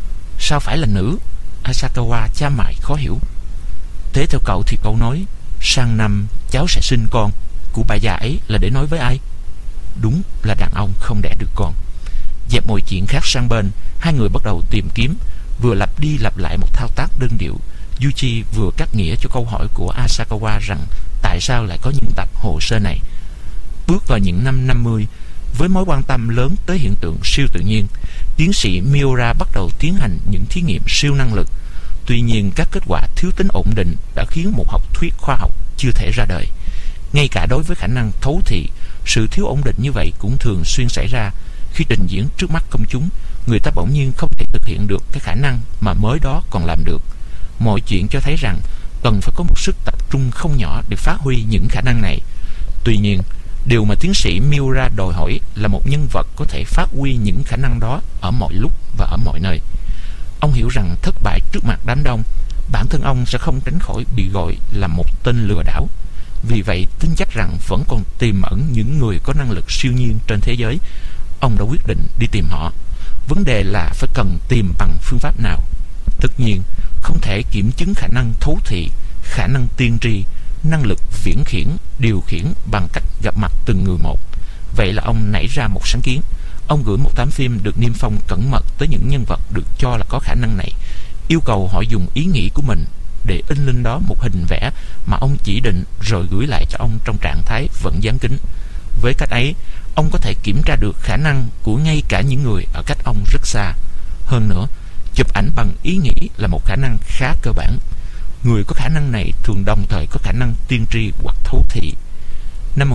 Sao phải là nữ? Asakawa cha mại khó hiểu. Thế theo cậu thì cậu nói sang năm cháu sẽ sinh con. Cụ bà già ấy là để nói với ai? Đúng là đàn ông không đẻ được con. Dẹp mọi chuyện khác sang bên, hai người bắt đầu tìm kiếm, vừa lặp đi lặp lại một thao tác đơn điệu. Yuji vừa cắt nghĩa cho câu hỏi của Asakawa rằng tại sao lại có những tập hồ sơ này. Bước vào những năm 50, với mối quan tâm lớn tới hiện tượng siêu tự nhiên, tiến sĩ Miura bắt đầu tiến hành những thí nghiệm siêu năng lực. Tuy nhiên, các kết quả thiếu tính ổn định đã khiến một học thuyết khoa học chưa thể ra đời. Ngay cả đối với khả năng thấu thị, sự thiếu ổn định như vậy cũng thường xuyên xảy ra. Khi trình diễn trước mắt công chúng, người ta bỗng nhiên không thể thực hiện được cái khả năng mà mới đó còn làm được. Mọi chuyện cho thấy rằng cần phải có một sức tập trung không nhỏ để phát huy những khả năng này. Tuy nhiên, điều mà tiến sĩ Miura đòi hỏi là một nhân vật có thể phát huy những khả năng đó ở mọi lúc và ở mọi nơi. Ông hiểu rằng thất bại trước mặt đám đông, bản thân ông sẽ không tránh khỏi bị gọi là một tên lừa đảo. Vì vậy, tin chắc rằng vẫn còn tiềm ẩn những người có năng lực siêu nhiên trên thế giới. Ông đã quyết định đi tìm họ. Vấn đề là phải cần tìm bằng phương pháp nào. Tất nhiên, không thể kiểm chứng khả năng thấu thị, khả năng tiên tri, năng lực viễn khiển, điều khiển bằng cách gặp mặt từng người một. Vậy là ông nảy ra một sáng kiến. Ông gửi một tấm phim được niêm phong cẩn mật tới những nhân vật được cho là có khả năng này, yêu cầu họ dùng ý nghĩ của mình để in lên đó một hình vẽ mà ông chỉ định, rồi gửi lại cho ông trong trạng thái vẫn dán kính. Với cách ấy, ông có thể kiểm tra được khả năng của ngay cả những người ở cách ông rất xa. Hơn nữa, chụp ảnh bằng ý nghĩ là một khả năng khá cơ bản. Người có khả năng này thường đồng thời có khả năng tiên tri hoặc thấu thị. Năm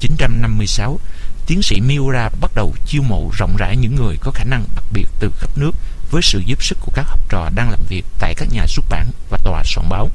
1956, tiến sĩ Miura bắt đầu chiêu mộ rộng rãi những người có khả năng đặc biệt từ khắp nước với sự giúp sức của các học trò đang làm việc tại các nhà xuất bản và tòa soạn báo.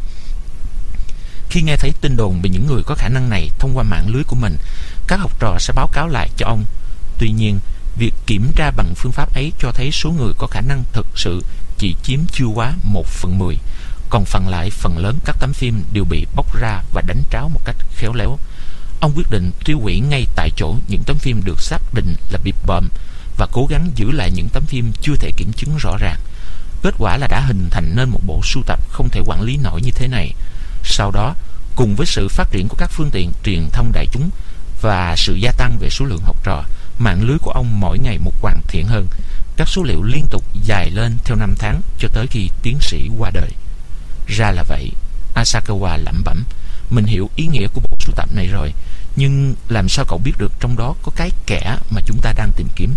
Khi nghe thấy tin đồn về những người có khả năng này thông qua mạng lưới của mình, các học trò sẽ báo cáo lại cho ông. Tuy nhiên, Việc kiểm tra bằng phương pháp ấy cho thấy số người có khả năng thực sự chỉ chiếm chưa quá 1/10, còn phần lớn các tấm phim đều bị bóc ra và đánh tráo một cách khéo léo. Ông quyết định tiêu hủy ngay tại chỗ những tấm phim được xác định là bị bợm và cố gắng giữ lại những tấm phim chưa thể kiểm chứng rõ ràng. Kết quả là đã hình thành nên một bộ sưu tập không thể quản lý nổi như thế này. Sau đó, cùng với sự phát triển của các phương tiện truyền thông đại chúng và sự gia tăng về số lượng học trò, mạng lưới của ông mỗi ngày một hoàn thiện hơn. Các số liệu liên tục dài lên theo năm tháng cho tới khi tiến sĩ qua đời. Ra là vậy, Asakawa lẩm bẩm. Mình hiểu ý nghĩa của bộ sưu tập này rồi, nhưng làm sao cậu biết được trong đó có cái kẻ mà chúng ta đang tìm kiếm?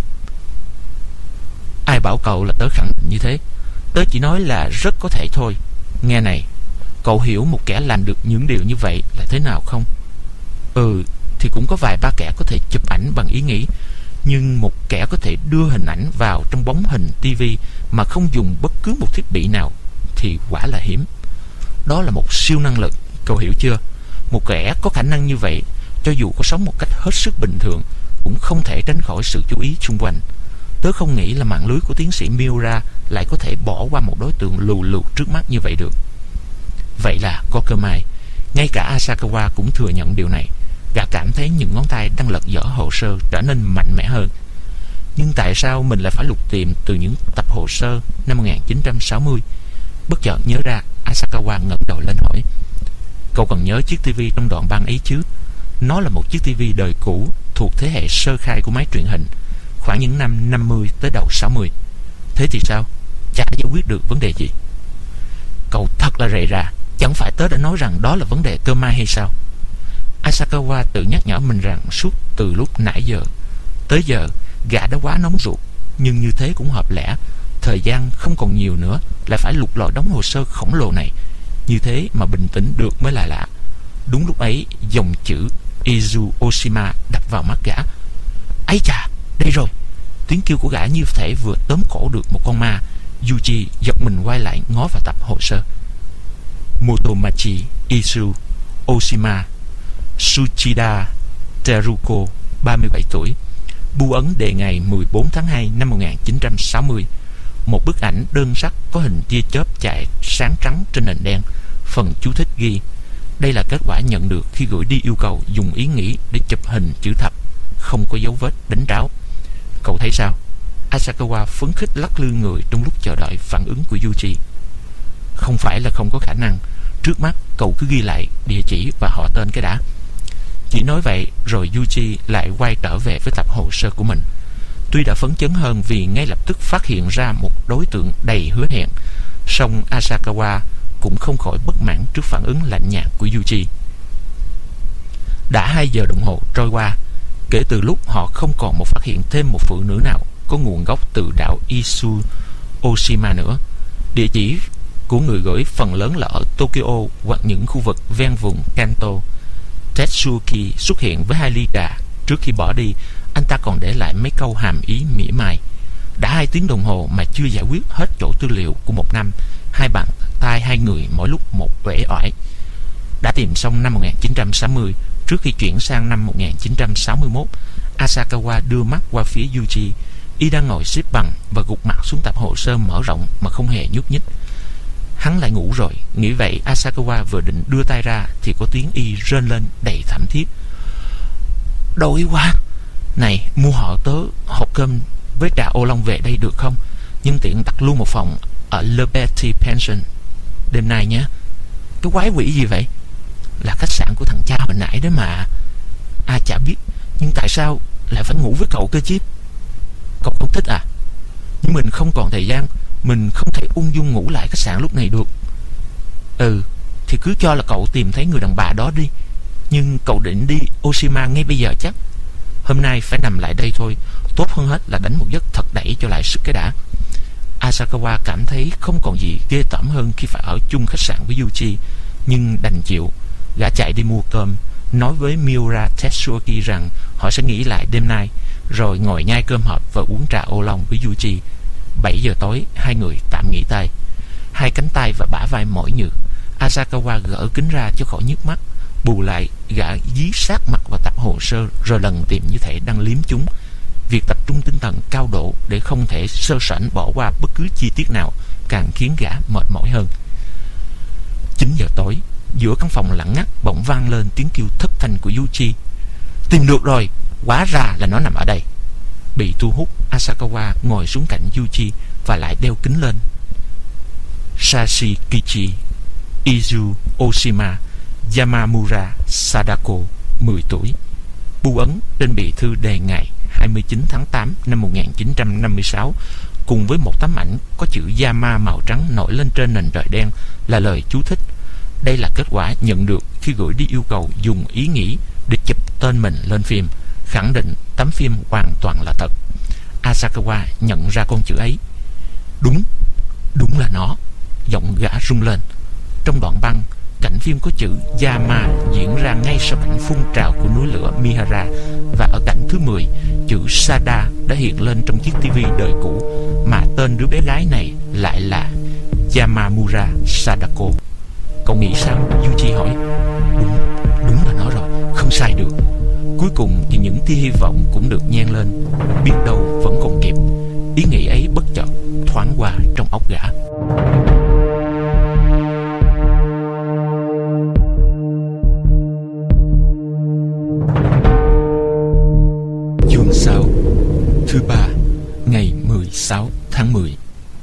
Ai bảo cậu là tớ khẳng định như thế? Tớ chỉ nói là rất có thể thôi. Nghe này, cậu hiểu một kẻ làm được những điều như vậy là thế nào không? Thì cũng có vài ba kẻ có thể chụp ảnh bằng ý nghĩ, nhưng một kẻ có thể đưa hình ảnh vào trong bóng hình tivi mà không dùng bất cứ một thiết bị nào thì quả là hiếm. Đó là một siêu năng lực, cậu hiểu chưa? Một kẻ có khả năng như vậy, cho dù có sống một cách hết sức bình thường, cũng không thể tránh khỏi sự chú ý xung quanh. Tớ không nghĩ là mạng lưới của tiến sĩ Miura lại có thể bỏ qua một đối tượng lù lù trước mắt như vậy được. Vậy là có cơ may. Ngay cả Asakawa cũng thừa nhận điều này. Gã cảm thấy những ngón tay đang lật dở hồ sơ trở nên mạnh mẽ hơn. Nhưng tại sao mình lại phải lục tìm từ những tập hồ sơ năm 1960? Bất chợt nhớ ra, Asakawa ngẩng đầu lên hỏi: Cậu còn nhớ chiếc tivi trong đoạn băng ấy chứ? Nó là một chiếc tivi đời cũ thuộc thế hệ sơ khai của máy truyền hình, khoảng những năm 50 tới đầu 60. Thế thì sao? Chả giải quyết được vấn đề gì? Cậu thật là rầy rà. Chẳng phải tớ đã nói rằng đó là vấn đề cơ may hay sao? Asakawa tự nhắc nhở mình rằng suốt từ lúc nãy giờ tới giờ gã đã quá nóng ruột. Nhưng như thế cũng hợp lẽ. Thời gian không còn nhiều nữa, lại phải lục lọi đống hồ sơ khổng lồ này. Như thế mà bình tĩnh được mới là lạ. Đúng lúc ấy, dòng chữ Izu Oshima đập vào mắt gã. Ấy chà, đây rồi! Tiếng kêu của gã như thể vừa tóm cổ được một con ma. Yuji giật mình quay lại ngó vào tập hồ sơ. Motomachi Izu Oshima, Tsuchida Teruko, 37 tuổi. Bưu ấn đề ngày 14 tháng 2 năm 1960. Một bức ảnh đơn sắc có hình tia chớp chạy sáng trắng trên nền đen. Phần chú thích ghi: đây là kết quả nhận được khi gửi đi yêu cầu dùng ý nghĩ để chụp hình chữ thập, không có dấu vết đánh tráo. Cậu thấy sao? Asakawa phấn khích lắc lư người trong lúc chờ đợi phản ứng của Yuji. Không phải là không có khả năng. Trước mắt cậu cứ ghi lại địa chỉ và họ tên cái đã. Chỉ nói vậy rồi Yuji lại quay trở về với tập hồ sơ của mình. Tuy đã phấn chấn hơn vì ngay lập tức phát hiện ra một đối tượng đầy hứa hẹn, song Asakawa cũng không khỏi bất mãn trước phản ứng lạnh nhạt của Yuji. Đã 2 giờ đồng hồ trôi qua kể từ lúc họ không còn phát hiện thêm một phụ nữ nào có nguồn gốc từ đảo Izu Oshima nữa. Địa chỉ của người gửi phần lớn là ở Tokyo hoặc những khu vực ven vùng Kanto. Tetsuki xuất hiện với 2 ly trà. Trước khi bỏ đi, anh ta còn để lại mấy câu hàm ý mỉa mai. Đã 2 tiếng đồng hồ mà chưa giải quyết hết chỗ tư liệu của một năm. Hai bàn tay hai người mỗi lúc một uể oải. Đã tìm xong năm 1960. Trước khi chuyển sang năm 1961, Asakawa đưa mắt qua phía Yuji. Y đang ngồi xếp bằng và gục mặt xuống tập hồ sơ mở rộng mà không hề nhúc nhích. Hắn lại ngủ rồi. Nghĩ vậy, Asakawa vừa định đưa tay ra thì có tiếng Y rên lên đầy thảm thiết. Đói quá! Này, mua họ tớ hộp cơm với trà ô long về đây được không? Nhưng tiện đặt luôn một phòng ở Liberty Pension đêm nay nhé. Cái quái quỷ gì vậy? Là khách sạn của thằng cha hồi nãy đó mà. Ai chả biết. Nhưng tại sao lại phải ngủ với cậu cơ chứ? Cậu không thích à? Nhưng mình không còn thời gian. Mình không thể ung dung ngủ lại khách sạn lúc này được. Thì cứ cho là cậu tìm thấy người đàn bà đó đi. Nhưng cậu định đi Oshima ngay bây giờ chắc? Hôm nay phải nằm lại đây thôi. Tốt hơn hết là đánh một giấc thật đẩy cho lại sức cái đã. Asakawa cảm thấy không còn gì ghê tởm hơn khi phải ở chung khách sạn với Yuji, nhưng đành chịu. Gã chạy đi mua cơm, nói với Miura Tetsuki rằng họ sẽ nghỉ lại đêm nay, rồi ngồi nhai cơm hộp và uống trà ô long với Yuji. 7 giờ tối, hai người tạm nghỉ tay. Hai cánh tay và bả vai mỏi nhừ. Asakawa gỡ kính ra cho khỏi nhức mắt. Bù lại, gã dí sát mặt vào tập hồ sơ rồi lần tìm như thể đang liếm chúng. việc tập trung tinh thần cao độ để không thể sơ sảnh bỏ qua bất cứ chi tiết nào càng khiến gã mệt mỏi hơn. 9 giờ tối, giữa căn phòng lặng ngắt bỗng vang lên tiếng kêu thất thanh của Yuji. Tìm được rồi, hóa ra là nó nằm ở đây. Bị thu hút, Asakawa ngồi xuống cạnh Yuji và lại đeo kính lên. Sashikichi Izu Oshima Yamamura Sadako, 10 tuổi. Bưu ấn trên bì thư đề ngày 29 tháng 8 năm 1956 cùng với một tấm ảnh có chữ Yama màu trắng nổi lên trên nền trời đen là lời chú thích. Đây là kết quả nhận được khi gửi đi yêu cầu dùng ý nghĩ để chụp tên mình lên phim, khẳng định tấm phim hoàn toàn là thật. Asakawa nhận ra con chữ ấy. Đúng là nó. Giọng gã rung lên. Trong đoạn băng, cảnh phim có chữ Yama diễn ra ngay sau cảnh phun trào của núi lửa Mihara, và ở cảnh thứ 10, chữ Sada đã hiện lên trong chiếc tivi đời cũ, mà tên đứa bé gái này lại là Yamamura Sadako. Cậu nghĩ sao? Yuji hỏi. Đúng là nó rồi, không sai được. Cuối cùng thì những tia hy vọng cũng được nhen lên. Biết đâu vẫn còn kịp. Ý nghĩ ấy bất chợt thoáng qua trong óc gã. Chương 6, thứ ba, ngày 16 tháng 10.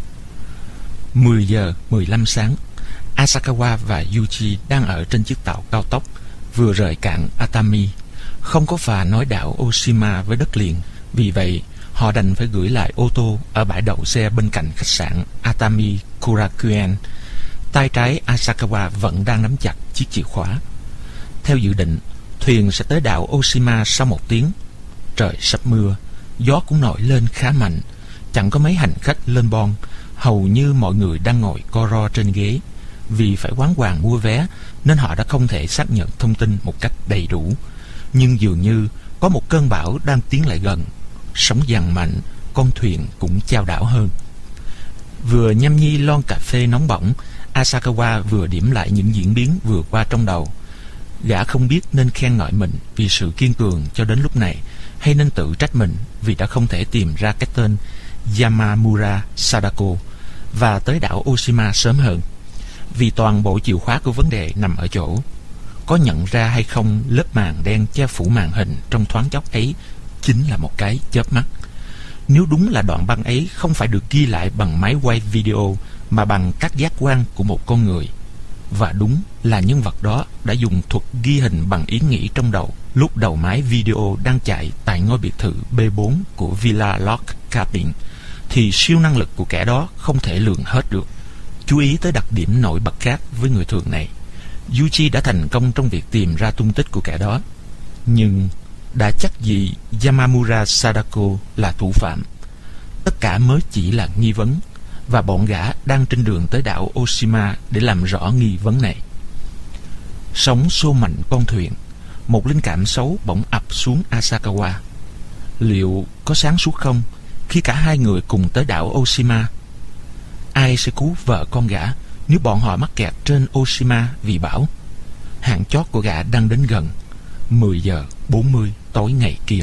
10 giờ 15 sáng, Asakawa và Yuji đang ở trên chiếc tàu cao tốc vừa rời cảng Atami. Không có phà nối đảo Oshima với đất liền, vì vậy họ đành phải gửi lại ô tô ở bãi đậu xe bên cạnh khách sạn Atami Korakuen. Tay trái Asakawa vẫn đang nắm chặt chiếc chìa khóa. Theo dự định, thuyền sẽ tới đảo Oshima sau 1 tiếng. Trời sắp mưa, gió cũng nổi lên khá mạnh. Chẳng có mấy hành khách lên bon. Hầu như mọi người đang ngồi co ro trên ghế. Vì phải khoáng hoàng mua vé nên họ đã không thể xác nhận thông tin một cách đầy đủ. Nhưng dường như có một cơn bão đang tiến lại gần. Sóng dằn mạnh, con thuyền cũng chao đảo hơn. Vừa nhâm nhi lon cà phê nóng bỏng, Asakawa vừa điểm lại những diễn biến vừa qua trong đầu. Gã không biết nên khen ngợi mình vì sự kiên cường cho đến lúc này, hay nên tự trách mình vì đã không thể tìm ra cái tên Yamamura Sadako và tới đảo Oshima sớm hơn. Vì toàn bộ chìa khóa của vấn đề nằm ở chỗ có nhận ra hay không lớp màn đen che phủ màn hình trong thoáng chốc ấy chính là một cái chớp mắt. Nếu đúng là đoạn băng ấy không phải được ghi lại bằng máy quay video mà bằng các giác quan của một con người, và đúng là nhân vật đó đã dùng thuật ghi hình bằng ý nghĩ trong đầu lúc đầu máy video đang chạy tại ngôi biệt thự B4 của Villa Lock Cabin, thì siêu năng lực của kẻ đó không thể lường hết được. Chú ý tới đặc điểm nổi bật khác với người thường này. Yuji đã thành công trong việc tìm ra tung tích của kẻ đó. Nhưng đã chắc gì Yamamura Sadako là thủ phạm. Tất cả mới chỉ là nghi vấn, và bọn gã đang trên đường tới đảo Oshima để làm rõ nghi vấn này. Sóng xô mạnh con thuyền. Một linh cảm xấu bỗng ập xuống Asakawa. Liệu có sáng suốt không khi cả hai người cùng tới đảo Oshima? Ai sẽ cứu vợ con gã nếu bọn họ mắc kẹt trên Oshima vì bão? Hạn chót của gã đang đến gần. 10 giờ 40 tối ngày kia.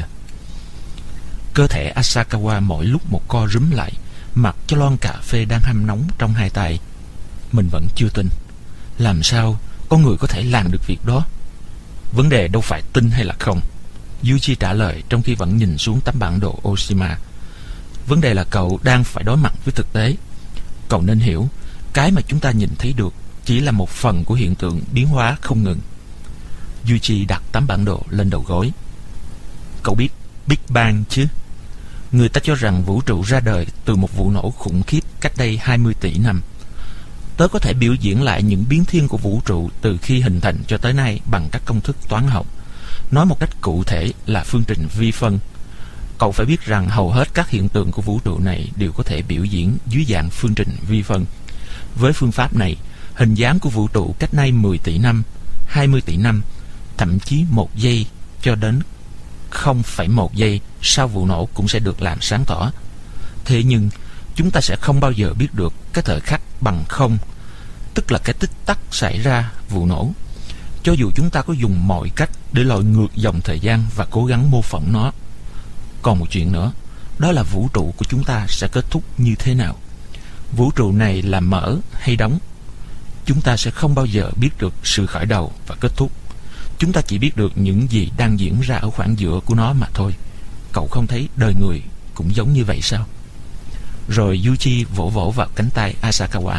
Cơ thể Asakawa mỗi lúc một co rúm lại, mặc cho lon cà phê đang hâm nóng trong hai tay. Mình vẫn chưa tin. Làm sao con người có thể làm được việc đó? Vấn đề đâu phải tin hay là không, Yuji trả lời trong khi vẫn nhìn xuống tấm bản đồ Oshima. Vấn đề là cậu đang phải đối mặt với thực tế. Cậu nên hiểu, cái mà chúng ta nhìn thấy được chỉ là một phần của hiện tượng biến hóa không ngừng. Yuji đặt tấm bản đồ lên đầu gối. Cậu biết Big Bang chứ? Người ta cho rằng vũ trụ ra đời từ một vụ nổ khủng khiếp cách đây 20 tỷ năm. Tớ có thể biểu diễn lại những biến thiên của vũ trụ từ khi hình thành cho tới nay bằng các công thức toán học. Nói một cách cụ thể là phương trình vi phân. Cậu phải biết rằng hầu hết các hiện tượng của vũ trụ này đều có thể biểu diễn dưới dạng phương trình vi phân. Với phương pháp này, hình dáng của vũ trụ cách nay 10 tỷ năm, 20 tỷ năm, thậm chí 1 giây cho đến 0,1 giây sau vụ nổ cũng sẽ được làm sáng tỏ. Thế nhưng, chúng ta sẽ không bao giờ biết được cái thời khắc bằng không, tức là cái tích tắc xảy ra vụ nổ. Cho dù chúng ta có dùng mọi cách để lội ngược dòng thời gian và cố gắng mô phỏng nó. Còn một chuyện nữa, đó là vũ trụ của chúng ta sẽ kết thúc như thế nào. Vũ trụ này là mở hay đóng? Chúng ta sẽ không bao giờ biết được sự khởi đầu và kết thúc. Chúng ta chỉ biết được những gì đang diễn ra ở khoảng giữa của nó mà thôi. Cậu không thấy đời người cũng giống như vậy sao? Rồi Yuji vỗ vỗ vào cánh tay Asakawa.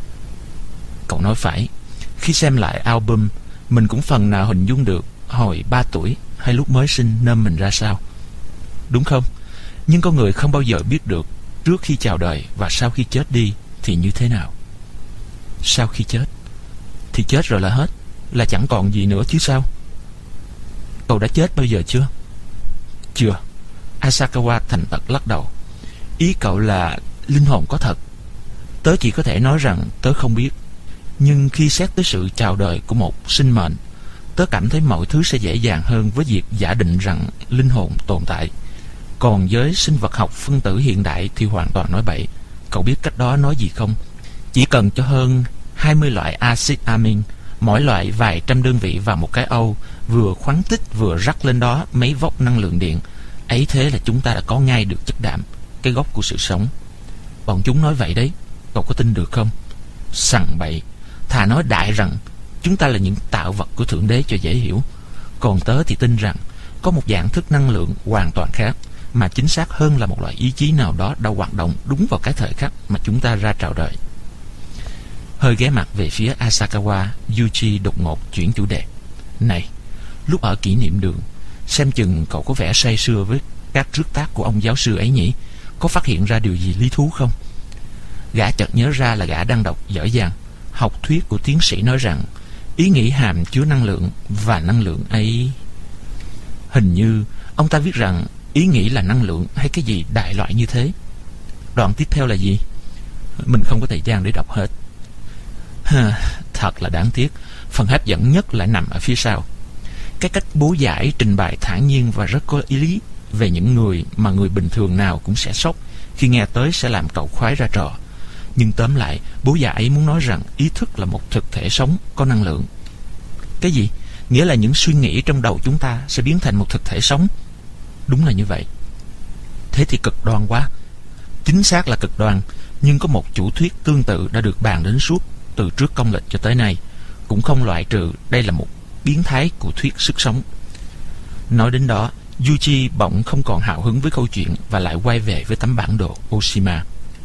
Cậu nói phải. Khi xem lại album, mình cũng phần nào hình dung được hồi 3 tuổi hay lúc mới sinh nên mình ra sao, đúng không? Nhưng con người không bao giờ biết được trước khi chào đời và sau khi chết đi thì như thế nào. Sau khi chết thì chết rồi là hết, là chẳng còn gì nữa chứ sao? Cậu đã chết bao giờ chưa? Chưa. Asakawa thành thật lắc đầu. Ý cậu là linh hồn có thật? Tớ chỉ có thể nói rằng tớ không biết. Nhưng khi xét tới sự chào đời của một sinh mệnh, tớ cảm thấy mọi thứ sẽ dễ dàng hơn với việc giả định rằng linh hồn tồn tại. Còn với sinh vật học phân tử hiện đại thì hoàn toàn nói bậy. Cậu biết cách đó nói gì không? Chỉ cần cho hơn 20 loại axit amin, mỗi loại vài trăm đơn vị vào một cái âu, vừa khoáng tích vừa rắc lên đó mấy vốc năng lượng điện, ấy thế là chúng ta đã có ngay được chất đạm, cái gốc của sự sống. Bọn chúng nói vậy đấy, cậu có tin được không? Sằng bậy. Thà nói đại rằng chúng ta là những tạo vật của Thượng Đế cho dễ hiểu. Còn tớ thì tin rằng có một dạng thức năng lượng hoàn toàn khác, mà chính xác hơn là một loại ý chí nào đó đã hoạt động đúng vào cái thời khắc mà chúng ta ra chào đời. Hơi ghé mặt về phía Asakawa, Yuji đột ngột chuyển chủ đề. Này, lúc ở kỷ niệm đường, xem chừng cậu có vẻ say sưa với các rước tác của ông giáo sư ấy nhỉ? Có phát hiện ra điều gì lý thú không? Gã chợt nhớ ra là gã đang đọc dở dang. Học thuyết của tiến sĩ nói rằng ý nghĩ hàm chứa năng lượng, và năng lượng ấy... Hình như ông ta viết rằng ý nghĩ là năng lượng hay cái gì đại loại như thế. Đoạn tiếp theo là gì? Mình không có thời gian để đọc hết. Thật là đáng tiếc. Phần hấp dẫn nhất lại nằm ở phía sau. Cái cách bố giải trình bày thản nhiên và rất có ý lý về những người mà người bình thường nào cũng sẽ sốc khi nghe tới sẽ làm cậu khoái ra trò. Nhưng tóm lại, bố già ấy muốn nói rằng ý thức là một thực thể sống có năng lượng. Cái gì? Nghĩa là những suy nghĩ trong đầu chúng ta sẽ biến thành một thực thể sống? Đúng là như vậy. Thế thì cực đoan quá. Chính xác là cực đoan. Nhưng có một chủ thuyết tương tự đã được bàn đến suốt từ trước công lịch cho tới nay, cũng không loại trừ đây là một biến thái của thuyết sức sống. Nói đến đó, Yuji bỗng không còn hào hứng với câu chuyện và lại quay về với tấm bản đồ Oshima.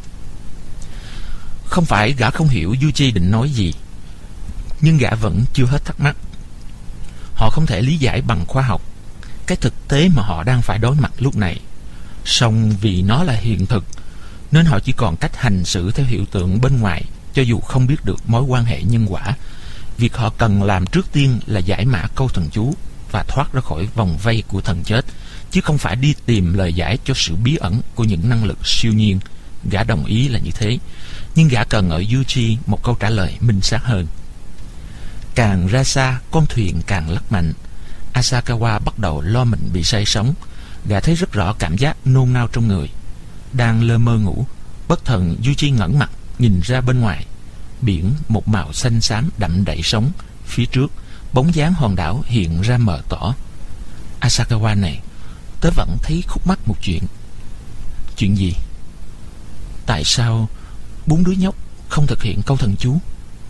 Không phải gã không hiểu Yuji định nói gì, nhưng gã vẫn chưa hết thắc mắc. Họ không thể lý giải bằng khoa học cái thực tế mà họ đang phải đối mặt lúc này. Song vì nó là hiện thực, nên họ chỉ còn cách hành xử theo hiện tượng bên ngoài, cho dù không biết được mối quan hệ nhân quả. Việc họ cần làm trước tiên là giải mã câu thần chú và thoát ra khỏi vòng vây của thần chết, chứ không phải đi tìm lời giải cho sự bí ẩn của những năng lực siêu nhiên. Gã đồng ý là như thế, nhưng gã cần ở Yuji một câu trả lời minh xác hơn. Càng ra xa, con thuyền càng lắc mạnh. Asakawa bắt đầu lo mình bị say sóng. Gã thấy rất rõ cảm giác nôn nao trong người. Đang lơ mơ ngủ, bất thần Yuji ngẩng mặt nhìn ra bên ngoài. Biển một màu xanh xám đậm đậy sóng. Phía trước, bóng dáng hòn đảo hiện ra mờ tỏ. Asakawa này, tớ vẫn thấy khúc mắc một chuyện. Chuyện gì? Tại sao 4 đứa nhóc không thực hiện câu thần chú?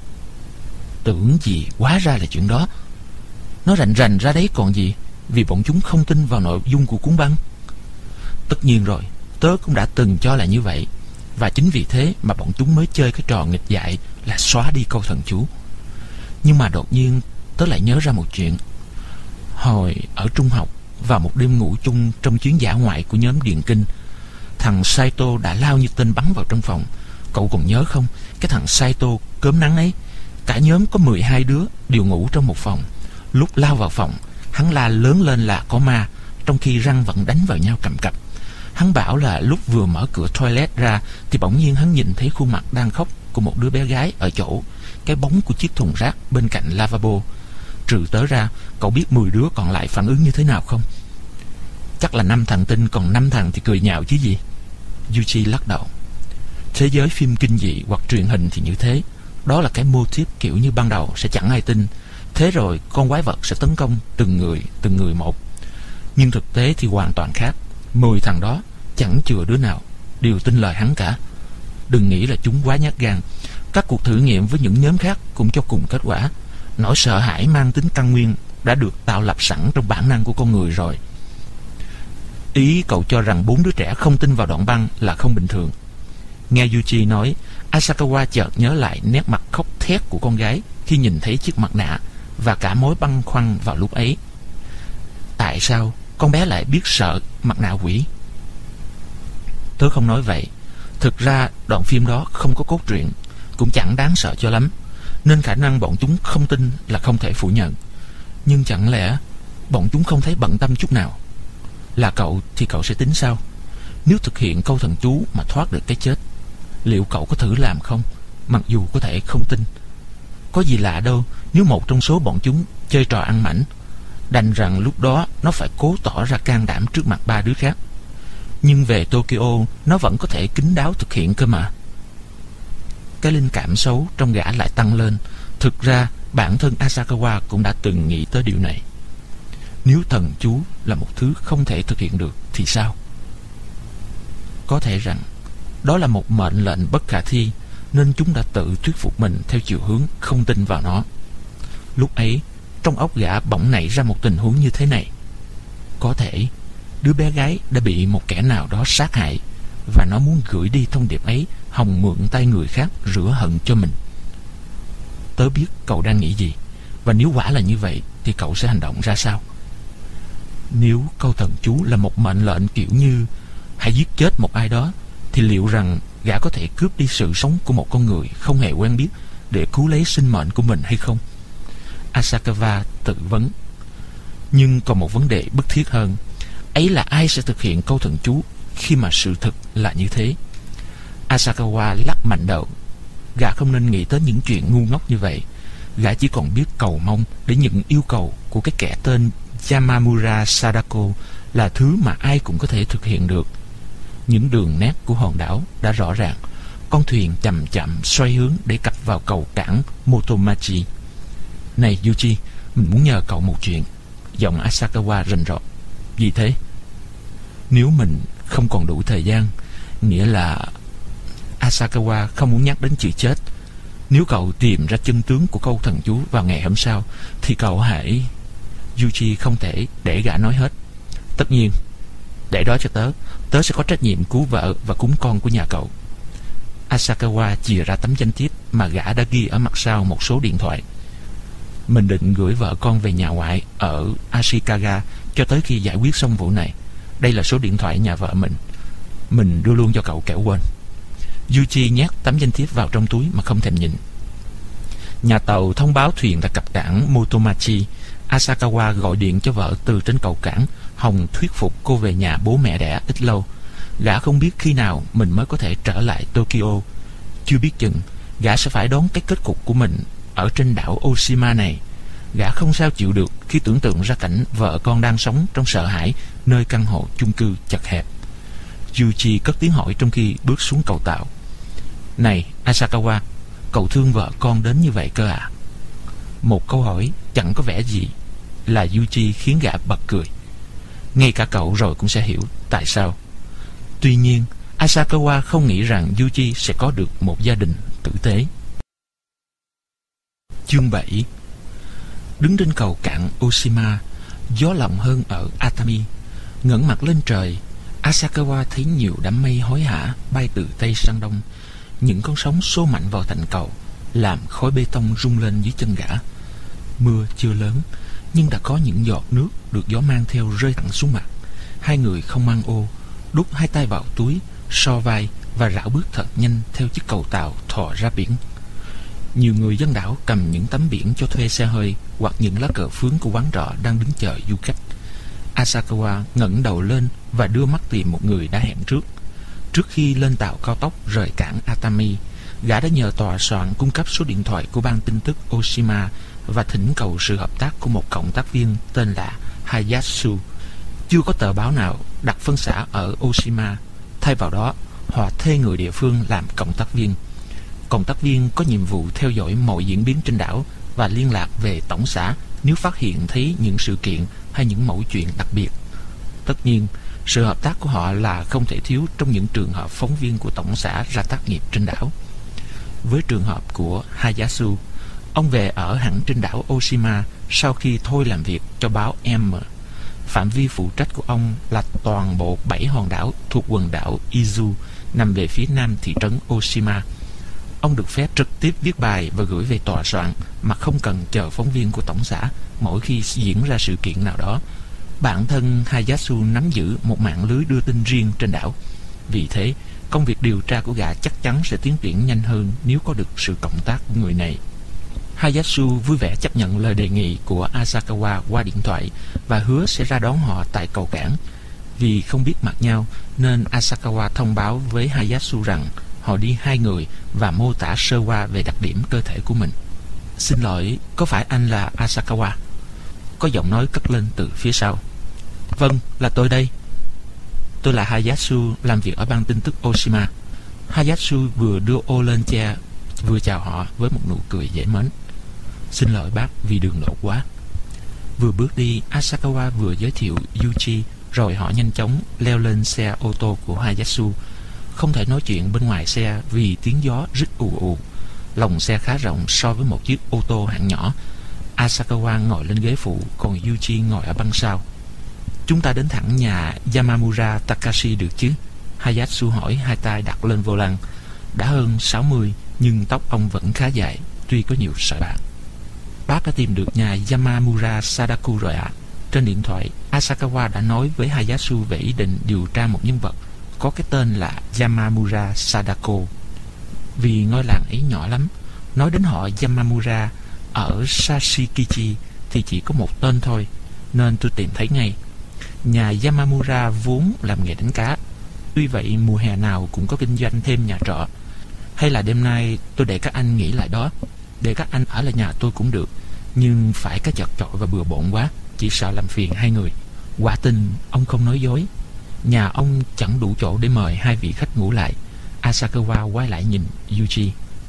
Tưởng gì hóa ra là chuyện đó. Nó rành rành ra đấy còn gì, vì bọn chúng không tin vào nội dung của cuốn băng. Tất nhiên rồi, tớ cũng đã từng cho là như vậy. Và chính vì thế mà bọn chúng mới chơi cái trò nghịch dại là xóa đi câu thần chú. Nhưng mà đột nhiên tớ lại nhớ ra một chuyện. Hồi ở trung học, vào một đêm ngủ chung trong chuyến dã ngoại của nhóm Điền Kinh, thằng Saito đã lao như tên bắn vào trong phòng. Cậu còn nhớ không? Cái thằng Saito cớm nắng ấy. Cả nhóm có 12 đứa đều ngủ trong một phòng. Lúc lao vào phòng, hắn la lớn lên là có ma, trong khi răng vẫn đánh vào nhau cầm cập. Hắn bảo là lúc vừa mở cửa toilet ra thì bỗng nhiên hắn nhìn thấy khuôn mặt đang khóc của một đứa bé gái ở chỗ cái bóng của chiếc thùng rác bên cạnh lavabo. Trừ tớ ra, cậu biết 10 đứa còn lại phản ứng như thế nào không? Chắc là 5 thằng tin, còn 5 thằng thì cười nhạo chứ gì. Yuji lắc đầu. Thế giới phim kinh dị hoặc truyền hình thì như thế. Đó là cái mô típ kiểu như ban đầu sẽ chẳng ai tin. Thế rồi con quái vật sẽ tấn công từng người một. Nhưng thực tế thì hoàn toàn khác. 10 thằng đó chẳng chừa đứa nào đều tin lời hắn cả. Đừng nghĩ là chúng quá nhát gan. Các cuộc thử nghiệm với những nhóm khác cũng cho cùng kết quả. Nỗi sợ hãi mang tính căn nguyên đã được tạo lập sẵn trong bản năng của con người rồi. Ý cậu cho rằng 4 đứa trẻ không tin vào đoạn băng là không bình thường. Nghe Yuji nói, Asakawa chợt nhớ lại nét mặt khóc thét của con gái khi nhìn thấy chiếc mặt nạ, và cả mối băn khoăn vào lúc ấy. Tại sao con bé lại biết sợ mặt nạ quỷ? Tớ không nói vậy. Thực ra đoạn phim đó không có cốt truyện, cũng chẳng đáng sợ cho lắm, nên khả năng bọn chúng không tin là không thể phủ nhận. Nhưng chẳng lẽ bọn chúng không thấy bận tâm chút nào? Là cậu thì cậu sẽ tính sao? Nếu thực hiện câu thần chú mà thoát được cái chết, liệu cậu có thử làm không? Mặc dù có thể không tin. Có gì lạ đâu nếu một trong số bọn chúng chơi trò ăn mảnh. Đành rằng lúc đó nó phải cố tỏ ra can đảm trước mặt 3 đứa khác. Nhưng về Tokyo, nó vẫn có thể kín đáo thực hiện cơ mà. Cái linh cảm xấu trong gã lại tăng lên. Thực ra bản thân Asakawa cũng đã từng nghĩ tới điều này. Nếu thần chú là một thứ không thể thực hiện được thì sao? Có thể rằng đó là một mệnh lệnh bất khả thi, nên chúng đã tự thuyết phục mình theo chiều hướng không tin vào nó. Lúc ấy, trong óc gã bỗng nảy ra một tình huống như thế này. Có thể đứa bé gái đã bị một kẻ nào đó sát hại, và nó muốn gửi đi thông điệp ấy hòng mượn tay người khác rửa hận cho mình. Tớ biết cậu đang nghĩ gì, và nếu quả là như vậy thì cậu sẽ hành động ra sao? Nếu câu thần chú là một mệnh lệnh kiểu như hãy giết chết một ai đó, thì liệu rằng gã có thể cướp đi sự sống của một con người không hề quen biết để cứu lấy sinh mệnh của mình hay không? Asakawa tự vấn. Nhưng còn một vấn đề bức thiết hơn, ấy là ai sẽ thực hiện câu thần chú khi mà sự thực là như thế? Asakawa lắc mạnh đầu. Gã không nên nghĩ tới những chuyện ngu ngốc như vậy. Gã chỉ còn biết cầu mong để những yêu cầu của cái kẻ tên Yamamura Sadako là thứ mà ai cũng có thể thực hiện được. Những đường nét của hòn đảo đã rõ ràng. Con thuyền chậm chậm xoay hướng để cập vào cầu cảng Motomachi. Này Yuji, mình muốn nhờ cậu một chuyện. Giọng Asakawa rành rọt. Gì thế? Nếu mình không còn đủ thời gian, nghĩa là... Asakawa không muốn nhắc đến chữ chết. Nếu cậu tìm ra chân tướng của câu thần chú vào ngày hôm sau, thì cậu hãy... Yuji không thể để gã nói hết. Tất nhiên, để đó cho tớ. Tớ sẽ có trách nhiệm cứu vợ và cúng con của nhà cậu. Asakawa chìa ra tấm danh thiếp mà gã đã ghi ở mặt sau một số điện thoại. Mình định gửi vợ con về nhà ngoại ở Ashikaga cho tới khi giải quyết xong vụ này. Đây là số điện thoại nhà vợ mình. Mình đưa luôn cho cậu kẻo quên. Yuji nhét tấm danh thiếp vào trong túi mà không thèm nhìn. Nhà tàu thông báo thuyền đã cập cảng Motomachi. Asakawa gọi điện cho vợ từ trên cầu cảng, hòng thuyết phục cô về nhà bố mẹ đẻ ít lâu. Gã không biết khi nào mình mới có thể trở lại Tokyo. Chưa biết chừng gã sẽ phải đón cái kết cục của mình ở trên đảo Oshima này. Gã không sao chịu được khi tưởng tượng ra cảnh vợ con đang sống trong sợ hãi nơi căn hộ chung cư chật hẹp. Yuji cất tiếng hỏi trong khi bước xuống cầu tàu. Này Asakawa, cậu thương vợ con đến như vậy cơ à? Một câu hỏi chẳng có vẻ gì là Yuji khiến gã bật cười. Ngay cả cậu rồi cũng sẽ hiểu tại sao. Tuy nhiên, Asakawa không nghĩ rằng Yuji sẽ có được một gia đình tử tế. Chương 7. Đứng trên cầu cảng Oshima, gió lộng hơn ở Atami. Ngẩng mặt lên trời, Asakawa thấy nhiều đám mây hối hả bay từ Tây sang Đông. Những con sóng xô mạnh vào thành cầu, làm khối bê tông rung lên dưới chân gã. Mưa chưa lớn, nhưng đã có những giọt nước được gió mang theo rơi thẳng xuống mặt. Hai người không mang ô, đút hai tay vào túi, so vai và rảo bước thật nhanh theo chiếc cầu tàu thò ra biển. Nhiều người dân đảo cầm những tấm biển cho thuê xe hơi hoặc những lá cờ phướng của quán trọ đang đứng chờ du khách. Asakawa ngẩng đầu lên và đưa mắt tìm một người đã hẹn trước. Trước khi lên tàu cao tốc rời cảng Atami, gã đã nhờ tòa soạn cung cấp số điện thoại của ban tin tức Oshima và thỉnh cầu sự hợp tác của một cộng tác viên tên là Hayasu. Chưa có tờ báo nào đặt phân xã ở Oshima. Thay vào đó, họ thuê người địa phương làm cộng tác viên. Cộng tác viên có nhiệm vụ theo dõi mọi diễn biến trên đảo và liên lạc về tổng xã nếu phát hiện thấy những sự kiện hay những mẩu chuyện đặc biệt. Tất nhiên, Sự hợp tác của họ là không thể thiếu trong những trường hợp phóng viên của tổng xã ra tác nghiệp trên đảo. Với trường hợp của Hayasu, ông về ở hẳn trên đảo Oshima sau khi thôi làm việc cho báo M. Phạm vi phụ trách của ông là toàn bộ 7 hòn đảo thuộc quần đảo Izu nằm về phía nam thị trấn Oshima. Ông được phép trực tiếp viết bài và gửi về tòa soạn mà không cần chờ phóng viên của tổng xã mỗi khi diễn ra sự kiện nào đó. Bản thân Hayasu nắm giữ một mạng lưới đưa tin riêng trên đảo. Vì thế, công việc điều tra của gã chắc chắn sẽ tiến triển nhanh hơn nếu có được sự cộng tác của người này. Hayasu vui vẻ chấp nhận lời đề nghị của Asakawa qua điện thoại và hứa sẽ ra đón họ tại cầu cảng. Vì không biết mặt nhau nên Asakawa thông báo với Hayasu rằng họ đi 2 người và mô tả sơ qua về đặc điểm cơ thể của mình. Xin lỗi, có phải anh là Asakawa? Có giọng nói cất lên từ phía sau. Vâng, là tôi đây. Tôi là Hayasu, làm việc ở ban tin tức Oshima. Hayasu vừa đưa ô lên che, vừa chào họ với một nụ cười dễ mến. Xin lỗi bác vì đường lộ quá. Vừa bước đi, Asakawa vừa giới thiệu Yuchi, rồi họ nhanh chóng leo lên xe ô tô của Hayasu. Không thể nói chuyện bên ngoài xe vì tiếng gió rít ù ù. Lòng xe khá rộng so với một chiếc ô tô hạng nhỏ. Asakawa ngồi lên ghế phụ, còn Yuchi ngồi ở băng sau. Chúng ta đến thẳng nhà Yamamura Takashi được chứ? Hayasu hỏi, hai tay đặt lên vô lăng. Đã hơn 60, nhưng tóc ông vẫn khá dài, tuy có nhiều sợi bạc. Bác đã tìm được nhà Yamamura Sadako rồi ạ. Trên điện thoại, Asakawa đã nói với Hayasu về ý định điều tra một nhân vật có cái tên là Yamamura Sadako. Vì ngôi làng ấy nhỏ lắm, nói đến họ Yamamura ở Sashikichi thì chỉ có một tên thôi, nên tôi tìm thấy ngay. Nhà Yamamura vốn làm nghề đánh cá. Tuy vậy mùa hè nào cũng có kinh doanh thêm nhà trọ. Hay là đêm nay tôi để các anh nghỉ lại đó, để các anh ở lại nhà tôi cũng được. Nhưng phải cái chật chội và bừa bộn quá, chỉ sợ làm phiền 2 người. Quả tình ông không nói dối. Nhà ông chẳng đủ chỗ để mời 2 vị khách ngủ lại. Asakawa quay lại nhìn Yuchi.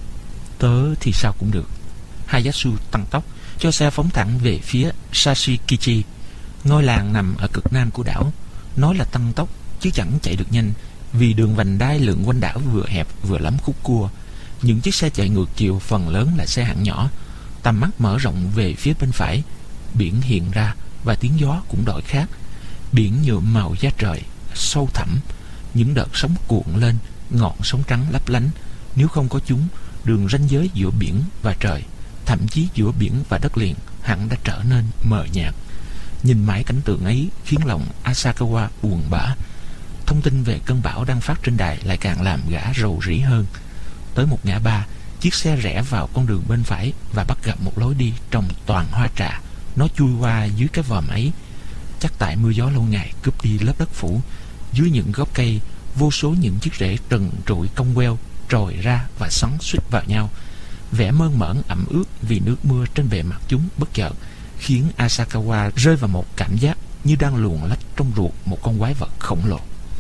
Tớ thì sao cũng được. Hayasu tăng tốc, cho xe phóng thẳng về phía Sashikichi. Ngôi làng nằm ở cực nam của đảo. Nói là tăng tốc chứ chẳng chạy được nhanh, vì đường vành đai lượn quanh đảo vừa hẹp vừa lắm khúc cua. Những chiếc xe chạy ngược chiều phần lớn là xe hạng nhỏ. Tầm mắt mở rộng về phía bên phải. Biển hiện ra và tiếng gió cũng đổi khác. Biển nhuộm màu da trời, sâu thẳm. Những đợt sóng cuộn lên, ngọn sóng trắng lấp lánh. Nếu không có chúng, đường ranh giới giữa biển và trời, thậm chí giữa biển và đất liền, hẳn đã trở nên mờ nhạt. Nhìn mãi cảnh tượng ấy khiến lòng Asakawa buồn bã. Thông tin về cơn bão đang phát trên đài lại càng làm gã rầu rĩ hơn. Tới một ngã ba, chiếc xe rẽ vào con đường bên phải và bắt gặp một lối đi trồng toàn hoa trà. Nó chui qua dưới cái vòm ấy. Chắc tại mưa gió lâu ngày cướp đi lớp đất phủ. Dưới những gốc cây, vô số những chiếc rễ trần trụi cong queo trồi ra và xoắn xuýt vào nhau. Vẻ mơn mởn ẩm ướt vì nước mưa trên bề mặt chúng bất chợt khiến Asakawa rơi vào một cảm giác như đang luồn lách trong ruột một con quái vật khổng lồ.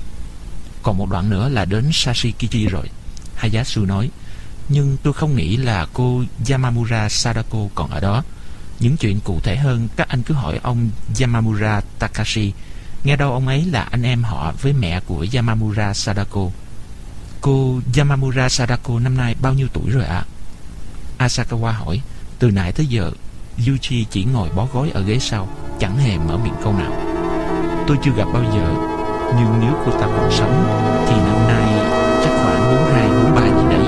Còn một đoạn nữa là đến Sashikichi rồi, Hayasu nói. Nhưng tôi không nghĩ là cô Yamamura Sadako còn ở đó. Những chuyện cụ thể hơn các anh cứ hỏi ông Yamamura Takashi. Nghe đâu ông ấy là anh em họ với mẹ của Yamamura Sadako. Cô Yamamura Sadako năm nay bao nhiêu tuổi rồi ạ? Asakawa hỏi. Từ nãy tới giờ, Yuchi chỉ ngồi bó gối ở ghế sau, chẳng hề mở miệng câu nào. Tôi chưa gặp bao giờ, nhưng nếu cô ta còn sống thì năm nay chắc khoảng 42, 43 gì đấy.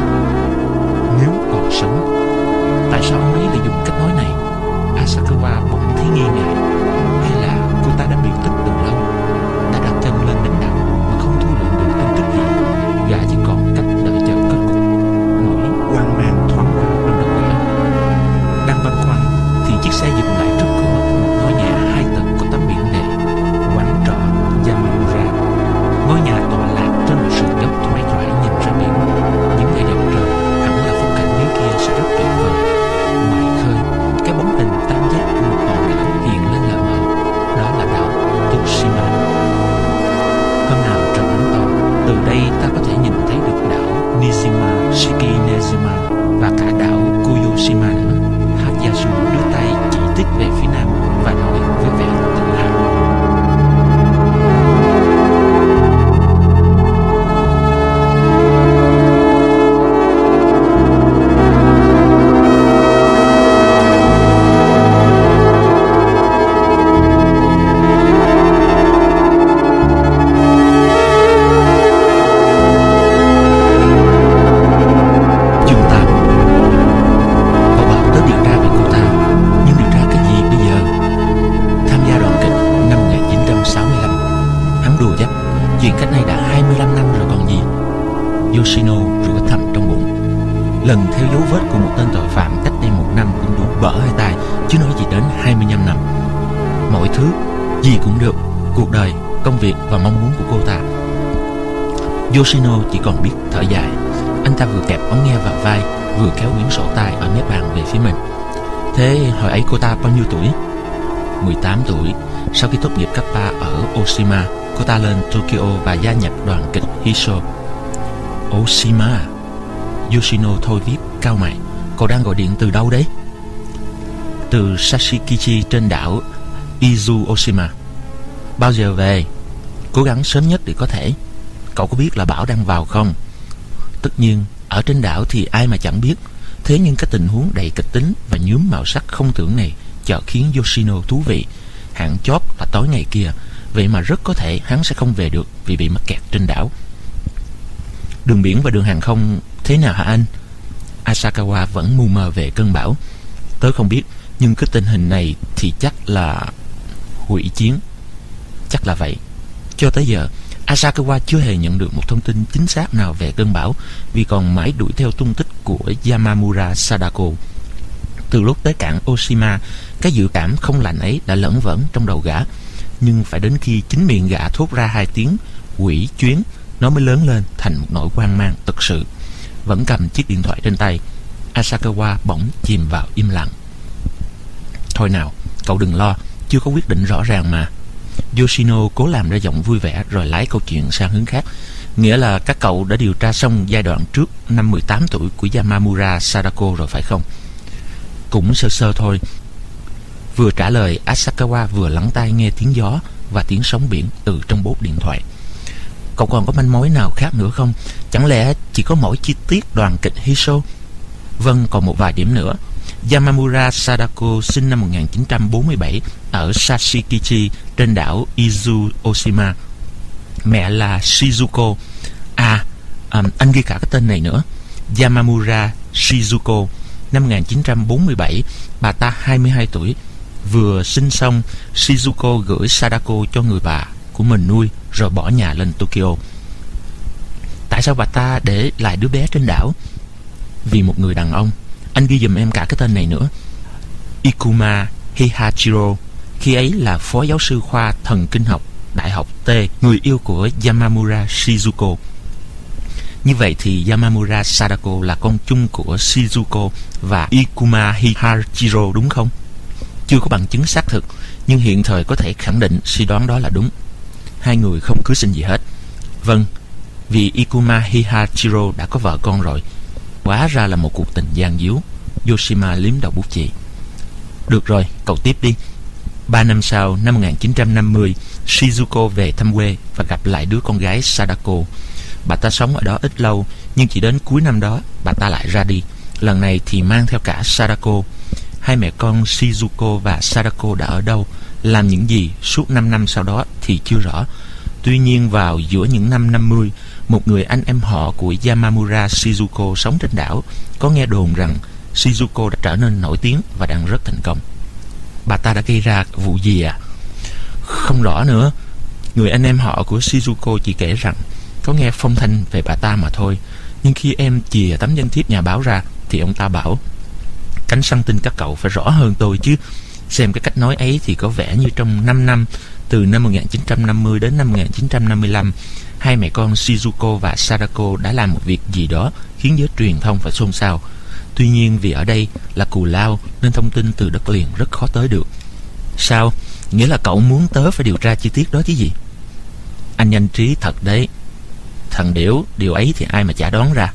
Nếu còn sống, tại sao ông ấy lại dùng cách nói này? Asakawa bỗng thấy nghi ngại. Hay là cô ta đã biệt tích từ lâu, đã đặt chân lên đỉnh đảo mà không thu lượm được tin tức gì? Gã chỉ còn cách đợi chờ kết cục. Nỗi hoang mang thoáng qua trong đầu gã. Đang băn khoăn thì chiếc xe dừng lại trước cửa một ngôi nhà 2 tầng có tấm biển đề quán trọ Yamamura. Ngôi nhà tọa lạc trên một sườn dốc thoải thoải nhìn ra biển. Những ngày đẹp trời hẳn là phong cảnh dưới kia sẽ rất tuyệt vời. Ngoài khơi, cái bóng hình tam giác của một hòn đảo hiện lên lờ mờ Đáng đùa chắc. Chuyện cách đây đã 25 năm rồi còn gì. Yoshino rủa thầm trong bụng. Lần theo dấu vết của một tên tội phạm cách đây 1 năm cũng đủ bở hơi tai, chứ nói gì đến 25 năm. Mọi thứ, gì cũng được, cuộc đời, công việc và mong muốn của cô ta. Yoshino chỉ còn biết thở dài. Anh ta vừa kẹp ống nghe vào vai, vừa kéo quyển sổ tay ở mép bàn về phía mình. Thế hồi ấy cô ta bao nhiêu tuổi? 18 tuổi. Sau khi tốt nghiệp cấp 3 ở Oshima, cô ta lên Tokyo và gia nhập đoàn kịch Hisho. Oshima à? Yoshino thôi viết cau mày. Cậu đang gọi điện từ đâu đấy? Từ Sashikichi trên đảo Izu Oshima. Bao giờ về? Cố gắng sớm nhất để có thể. Cậu có biết là bão đang vào không? Tất nhiên, ở trên đảo thì ai mà chẳng biết. Thế nhưng cái tình huống đầy kịch tính và nhuốm màu sắc không tưởng này chợt khiến Yoshino thú vị. Hạn chót là tối ngày kia, vậy mà rất có thể hắn sẽ không về được vì bị mắc kẹt trên đảo. Đường biển và đường hàng không thế nào hả anh? Asakawa vẫn mù mờ về cơn bão. Tớ không biết, nhưng cái tình hình này thì chắc là hủy chiến. Chắc là vậy. Cho tới giờ, Asakawa chưa hề nhận được một thông tin chính xác nào về cơn bão, vì còn mãi đuổi theo tung tích của Yamamura Sadako. Từ lúc tới cảng Oshima, cái dự cảm không lành ấy đã lởn vởn trong đầu gã. Nhưng phải đến khi chính miệng gã thốt ra 2 tiếng hủy chuyến, nó mới lớn lên thành một nỗi hoang mang thực sự. Vẫn cầm chiếc điện thoại trên tay, Asakawa bỗng chìm vào im lặng. Thôi nào, cậu đừng lo, chưa có quyết định rõ ràng mà. Yoshino cố làm ra giọng vui vẻ rồi lái câu chuyện sang hướng khác. Nghĩa là các cậu đã điều tra xong giai đoạn trước năm 18 tuổi của Yamamura Sadako rồi phải không? Cũng sơ sơ thôi. Vừa trả lời, Asakawa vừa lắng tai nghe tiếng gió và tiếng sóng biển từ trong bốt điện thoại. Cậu còn có manh mối nào khác nữa không? Chẳng lẽ chỉ có mỗi chi tiết đoàn kịch Hisho? Vâng, còn một vài điểm nữa. Yamamura Sadako sinh năm 1947 ở Sashikichi trên đảo Izu Oshima. Mẹ là Shizuko. Anh ghi cả cái tên này nữa. Yamamura Shizuko. Năm 1947, bà ta 22 tuổi. Vừa sinh xong, Shizuko gửi Sadako cho người bà của mình nuôi rồi bỏ nhà lên Tokyo. Tại sao bà ta để lại đứa bé trên đảo? Vì một người đàn ông. Anh ghi giùm em cả cái tên này nữa. Ikuma Heihachiro. Khi ấy là phó giáo sư khoa thần kinh học Đại học T, người yêu của Yamamura Shizuko. Như vậy thì Yamamura Sadako là con chung của Shizuko và Ikuma Heihachiro đúng không? Chưa có bằng chứng xác thực, nhưng hiện thời có thể khẳng định suy đoán đó là đúng. Hai người không cưới xin gì hết. Vâng, vì Ikuma Heihachiro đã có vợ con rồi. Hóa ra là một cuộc tình gian díu. Yoshima liếm đầu bút chì. Được rồi, cậu tiếp đi. 3 năm sau, năm 1950, Shizuko về thăm quê và gặp lại đứa con gái Sadako. Bà ta sống ở đó ít lâu, nhưng chỉ đến cuối năm đó bà ta lại ra đi. Lần này thì mang theo cả Sadako. Hai mẹ con Shizuko và Sadako đã ở đâu, làm những gì suốt 5 năm sau đó thì chưa rõ. Tuy nhiên vào giữa những năm 50, một người anh em họ của Yamamura Shizuko sống trên đảo có nghe đồn rằng Shizuko đã trở nên nổi tiếng và đang rất thành công. Bà ta đã gây ra vụ gì à? Không rõ nữa. Người anh em họ của Shizuko chỉ kể rằng có nghe phong thanh về bà ta mà thôi. Nhưng khi em chìa tấm danh thiếp nhà báo ra thì ông ta bảo: cánh săn tin các cậu phải rõ hơn tôi chứ. Xem cái cách nói ấy thì có vẻ như trong 5 năm, từ năm 1950 đến năm 1955, hai mẹ con Shizuko và Sadako đã làm một việc gì đó khiến giới truyền thông phải xôn xao. Tuy nhiên vì ở đây là Cù Lao nên thông tin từ đất liền rất khó tới được. Sao? Nghĩa là cậu muốn tớ phải điều tra chi tiết đó chứ gì? Anh nhanh trí thật đấy. Thằng điểu, điều ấy thì ai mà chả đoán ra.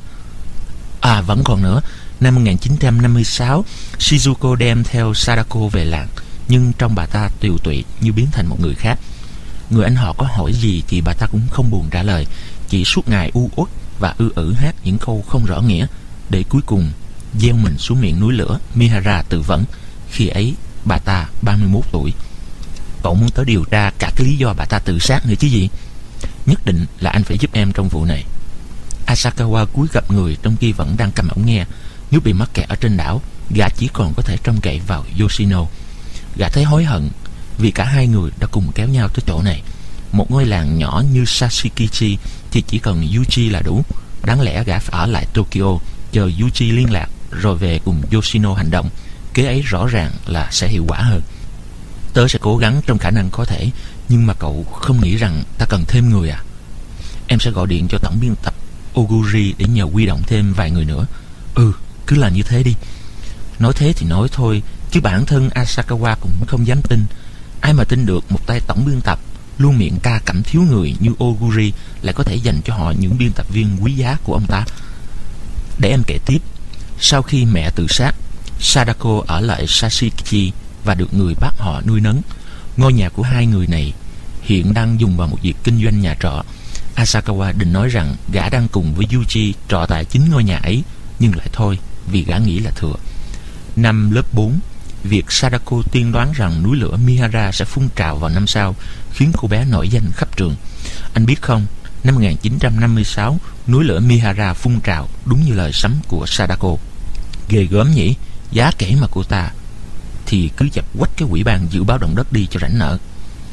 À, vẫn còn nữa. Năm 1956, Shizuko đem theo Sadako về làng, nhưng trong bà ta tiều tụy như biến thành một người khác. Người anh họ có hỏi gì thì bà ta cũng không buồn trả lời, chỉ suốt ngày u uất và hát những câu không rõ nghĩa, để cuối cùng gieo mình xuống miệng núi lửa Mihara tự vẫn. Khi ấy bà ta 31 tuổi. Cậu muốn tới điều tra cả cái lý do bà ta tự sát nữa chứ gì? Nhất định là anh phải giúp em trong vụ này. Asakawa cúi gập người trong khi vẫn đang cầm ống nghe. Nếu bị mắc kẹt ở trên đảo, gã chỉ còn có thể trông cậy vào Yoshino. Gã thấy hối hận vì cả hai người đã cùng kéo nhau tới chỗ này. một ngôi làng nhỏ như Sashikichi thì chỉ cần Yuji là đủ. Đáng lẽ gã phải ở lại Tokyo chờ Yuji liên lạc rồi về cùng Yoshino hành động. Kế ấy rõ ràng là sẽ hiệu quả hơn. Tớ sẽ cố gắng trong khả năng có thể, nhưng mà cậu không nghĩ rằng ta cần thêm người à? Em sẽ gọi điện cho tổng biên tập Oguri để nhờ huy động thêm vài người nữa. Cứ làm như thế đi. Nói thế thì nói thôi, chứ bản thân Asakawa cũng không dám tin. Ai mà tin được một tay tổng biên tập luôn miệng ca cẩm thiếu người như Oguri lại có thể dành cho họ những biên tập viên quý giá của ông ta. Để em kể tiếp. Sau khi mẹ tự sát, Sadako ở lại Sashikichi và được người bác họ nuôi nấng. Ngôi nhà của hai người này hiện đang dùng vào một việc kinh doanh nhà trọ. Asakawa định nói rằng gã đang cùng với Yuji trọ tại chính ngôi nhà ấy, nhưng lại thôi vì gã nghĩ là thừa. Năm lớp 4, việc Sadako tiên đoán rằng núi lửa Mihara sẽ phun trào vào năm sau khiến cô bé nổi danh khắp trường. Anh biết không, năm 1956, núi lửa Mihara phun trào đúng như lời sấm của Sadako. Ghê gớm nhỉ. Giá kể mà cô ta thì cứ dập quách cái ủy ban dự báo động đất đi cho rảnh nợ.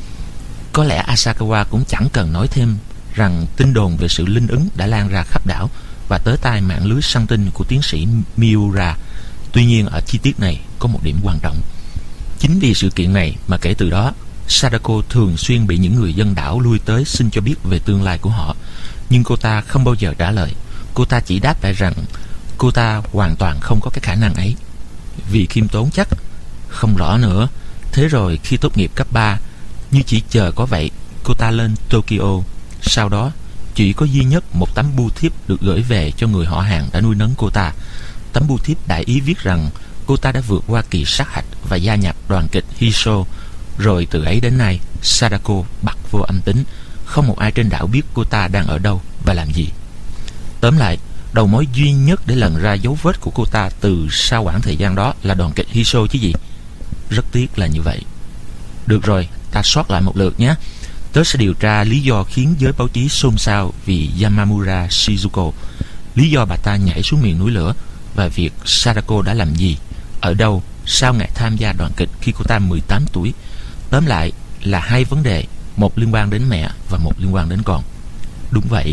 Có lẽ Asakawa cũng chẳng cần nói thêm rằng tin đồn về sự linh ứng đã lan ra khắp đảo và tới tai mạng lưới săn tin của tiến sĩ Miura. Tuy nhiên ở chi tiết này có một điểm quan trọng. Chính vì sự kiện này mà kể từ đó Sadako thường xuyên bị những người dân đảo lui tới xin cho biết về tương lai của họ. Nhưng cô ta không bao giờ trả lời. Cô ta chỉ đáp lại rằng cô ta hoàn toàn không có cái khả năng ấy. Vì khiêm tốn chắc? Không rõ nữa. Thế rồi khi tốt nghiệp cấp 3, như chỉ chờ có vậy, cô ta lên Tokyo. Sau đó chỉ có duy nhất một tấm bưu thiếp được gửi về cho người họ hàng đã nuôi nấng cô ta. Tấm bưu thiếp đại ý viết rằng cô ta đã vượt qua kỳ sát hạch và gia nhập đoàn kịch Hiso. Rồi từ ấy đến nay, Sadako bặt vô âm tính. Không một ai trên đảo biết cô ta đang ở đâu và làm gì. Tóm lại, đầu mối duy nhất để lần ra dấu vết của cô ta từ sau khoảng thời gian đó là đoàn kịch Hiso chứ gì. Rất tiếc là như vậy. Được rồi, ta soát lại một lượt nhé. Tớ sẽ điều tra lý do khiến giới báo chí xôn xao vì Yamamura Shizuko, lý do bà ta nhảy xuống miệng núi lửa, và việc Sadako đã làm gì, ở đâu, sao ngày tham gia đoàn kịch khi cô ta 18 tuổi. Tóm lại là hai vấn đề, một liên quan đến mẹ và một liên quan đến con. Đúng vậy.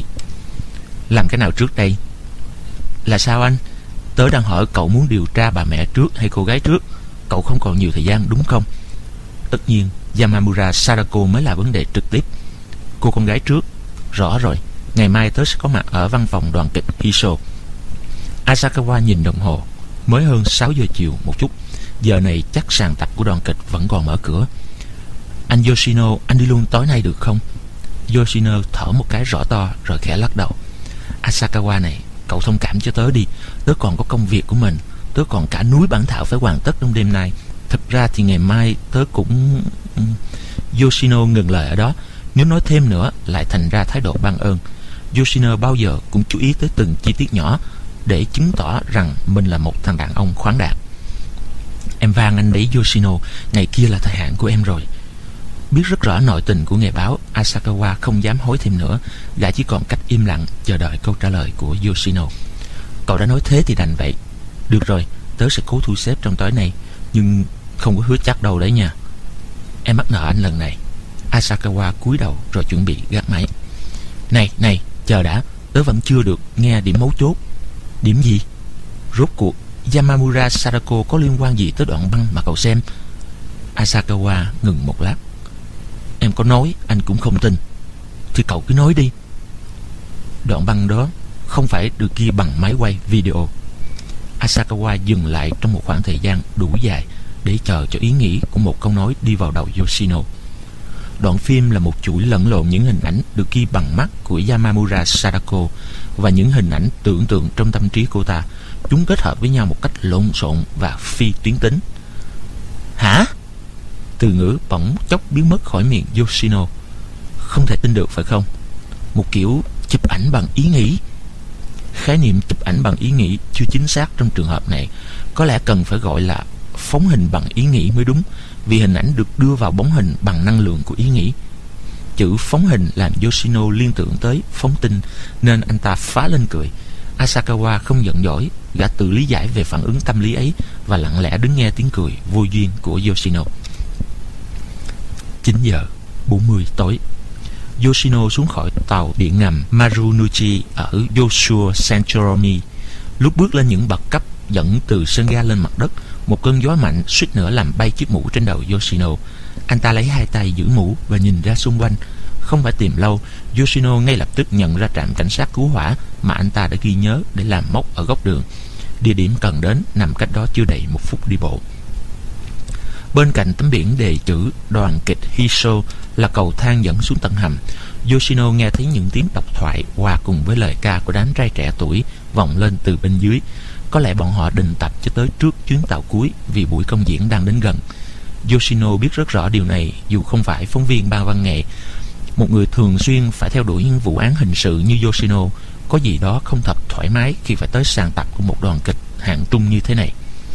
Làm cái nào trước đây? Là sao anh? Tớ đang hỏi cậu muốn điều tra bà mẹ trước hay cô gái trước. Cậu không còn nhiều thời gian đúng không? Tất nhiên Yamamura Sadako mới là vấn đề trực tiếp. Cô con gái trước. Rõ rồi, ngày mai tớ sẽ có mặt ở văn phòng đoàn kịch Hiso. Asakawa nhìn đồng hồ. Mới hơn 6 giờ chiều một chút. Giờ này chắc sàn tập của đoàn kịch vẫn còn mở cửa. Anh Yoshino, anh đi luôn tối nay được không? Yoshino thở một cái rõ to rồi khẽ lắc đầu. Asakawa này, cậu thông cảm cho tớ đi. Tớ còn có công việc của mình. Tớ còn cả núi bản thảo phải hoàn tất trong đêm nay. Thực ra thì ngày mai tớ cũng... Yoshino ngừng lời ở đó. Nếu nói thêm nữa lại thành ra thái độ ban ơn. Yoshino bao giờ cũng chú ý tới từng chi tiết nhỏ để chứng tỏ rằng mình là một thằng đàn ông khoáng đạt. Em van anh đấy Yoshino, ngày kia là thời hạn của em rồi. Biết rất rõ nội tình của nghề báo, Asakawa không dám hối thêm nữa. Gã chỉ còn cách im lặng chờ đợi câu trả lời của Yoshino. Cậu đã nói thế thì đành vậy. Được rồi, tớ sẽ cố thu xếp trong tối nay, nhưng không có hứa chắc đâu đấy nha. Em mắc nợ anh lần này. Asakawa cúi đầu rồi chuẩn bị gác máy. Này, chờ đã. Tớ vẫn chưa được nghe điểm mấu chốt. Điểm gì? Rốt cuộc Yamamura Sadako có liên quan gì tới đoạn băng mà cậu xem? Asakawa ngừng một lát. Em có nói anh cũng không tin. Thì cậu cứ nói đi. Đoạn băng đó không phải được ghi bằng máy quay video. Asakawa dừng lại trong một khoảng thời gian đủ dài để chờ cho ý nghĩ của một câu nói đi vào đầu Yoshino. Đoạn phim là một chuỗi lẫn lộn những hình ảnh được ghi bằng mắt của Yamamura Sadako và những hình ảnh tưởng tượng trong tâm trí cô ta. Chúng kết hợp với nhau một cách lộn xộn và phi tuyến tính. Hả? Từ ngữ bỗng chốc biến mất khỏi miệng Yoshino. Không thể tin được phải không? Một kiểu chụp ảnh bằng ý nghĩ. Khái niệm chụp ảnh bằng ý nghĩ chưa chính xác trong trường hợp này. Có lẽ cần phải gọi là phóng hình bằng ý nghĩ mới đúng, vì hình ảnh được đưa vào bóng hình bằng năng lượng của ý nghĩ. Chữ phóng hình làm Yoshino liên tưởng tới phóng tinh, nên anh ta phá lên cười. Asakawa không giận dỗi, gã tự lý giải về phản ứng tâm lý ấy và lặng lẽ đứng nghe tiếng cười vô duyên của Yoshino. 9 giờ 40 tối. Yoshino xuống khỏi tàu điện ngầm Marunouchi ở Yoshua Sanchoromi. Lúc bước lên những bậc cấp dẫn từ sân ga lên mặt đất, một cơn gió mạnh suýt nữa làm bay chiếc mũ trên đầu Yoshino. Anh ta lấy hai tay giữ mũ và nhìn ra xung quanh. Không phải tìm lâu, Yoshino ngay lập tức nhận ra trạm cảnh sát cứu hỏa mà anh ta đã ghi nhớ để làm mốc ở góc đường. Địa điểm cần đến nằm cách đó chưa đầy 1 phút đi bộ. Bên cạnh tấm biển đề chữ đoàn kịch Hiso là cầu thang dẫn xuống tầng hầm. Yoshino nghe thấy những tiếng độc thoại hòa cùng với lời ca của đám trai trẻ tuổi vọng lên từ bên dưới. Có lẽ bọn họ định tập cho tới trước chuyến tàu cuối vì buổi công diễn đang đến gần. Yoshino biết rất rõ điều này dù không phải phóng viên ban văn nghệ. Một người thường xuyên phải theo đuổi những vụ án hình sự như Yoshino có gì đó không thật thoải mái khi phải tới sàn tập của một đoàn kịch hạng trung như thế này.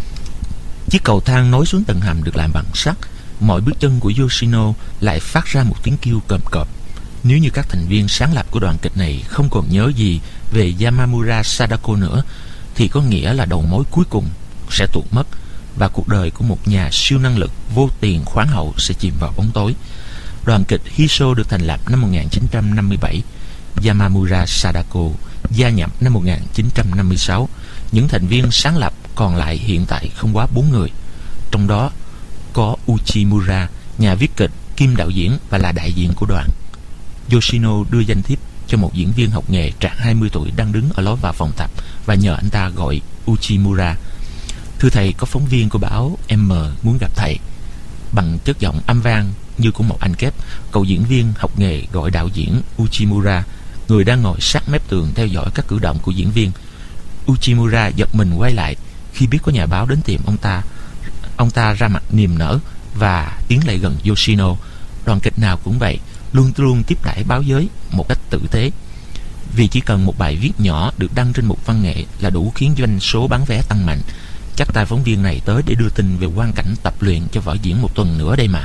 Chiếc cầu thang nối xuống tầng hầm được làm bằng sắt. Mọi bước chân của Yoshino lại phát ra một tiếng kêu cộp cộp. Nếu như các thành viên sáng lập của đoàn kịch này không còn nhớ gì về Yamamura Sadako nữa, thì có nghĩa là đầu mối cuối cùng sẽ tuột mất và cuộc đời của một nhà siêu năng lực vô tiền khoáng hậu sẽ chìm vào bóng tối. Đoàn kịch Hiso được thành lập năm 1957. Yamamura Sadako gia nhập năm 1956. Những thành viên sáng lập còn lại hiện tại không quá 4 người. Trong đó có Uchimura, nhà viết kịch, kiêm đạo diễn và là đại diện của đoàn. Yoshino đưa danh thiếp cho một diễn viên học nghề trạc 20 tuổi đang đứng ở lối vào phòng tập và nhờ anh ta gọi Uchimura. Thưa thầy, có phóng viên của báo M muốn gặp thầy. Bằng chất giọng âm vang như của một anh kép, cậu diễn viên học nghề gọi đạo diễn Uchimura, người đang ngồi sát mép tường theo dõi các cử động của diễn viên. Uchimura giật mình quay lại khi biết có nhà báo đến tìm ông ta. Ông ta ra mặt niềm nở và tiến lại gần Yoshino. Đoàn kịch nào cũng vậy, luôn luôn tiếp đãi báo giới một cách tử tế. Vì chỉ cần một bài viết nhỏ được đăng trên mục văn nghệ là đủ khiến doanh số bán vé tăng mạnh. Chắc tay phóng viên này tới để đưa tin về quang cảnh tập luyện cho vở diễn 1 tuần nữa đây mà.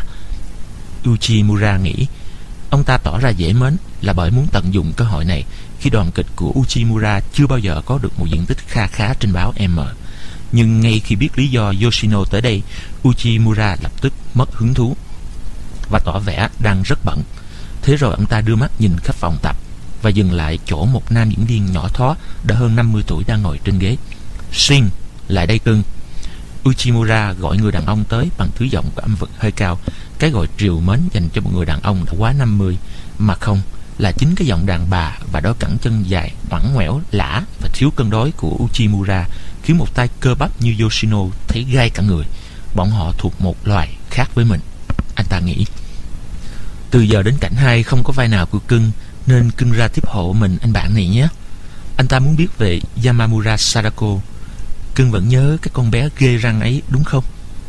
Uchimura nghĩ. Ông ta tỏ ra dễ mến là bởi muốn tận dụng cơ hội này khi đoàn kịch của Uchimura chưa bao giờ có được một diện tích kha khá trên báo M. Nhưng ngay khi biết lý do Yoshino tới đây, Uchimura lập tức mất hứng thú và tỏ vẻ đang rất bận. Thế rồi ông ta đưa mắt nhìn khắp phòng tập và dừng lại chỗ một nam diễn viên nhỏ thó đã hơn 50 tuổi đang ngồi trên ghế. Shin, lại đây cưng. Uchimura gọi người đàn ông tới bằng thứ giọng của âm vực hơi cao. Cái gọi trìu mến dành cho một người đàn ông đã quá 50. Mà không, là chính cái giọng đàn bà và đôi cẳng chân dài, oẳn ngoẻo, lả và thiếu cân đối của Uchimura khiến một tay cơ bắp như Yoshino thấy gai cả người. Bọn họ thuộc một loài khác với mình, anh ta nghĩ. Từ giờ đến cảnh 2 không có vai nào của cưng, nên cưng ra tiếp hộ mình anh bạn này nhé. Anh ta muốn biết về Yamamura Sadako. Cưng vẫn nhớ cái con bé ghê răng ấy đúng không?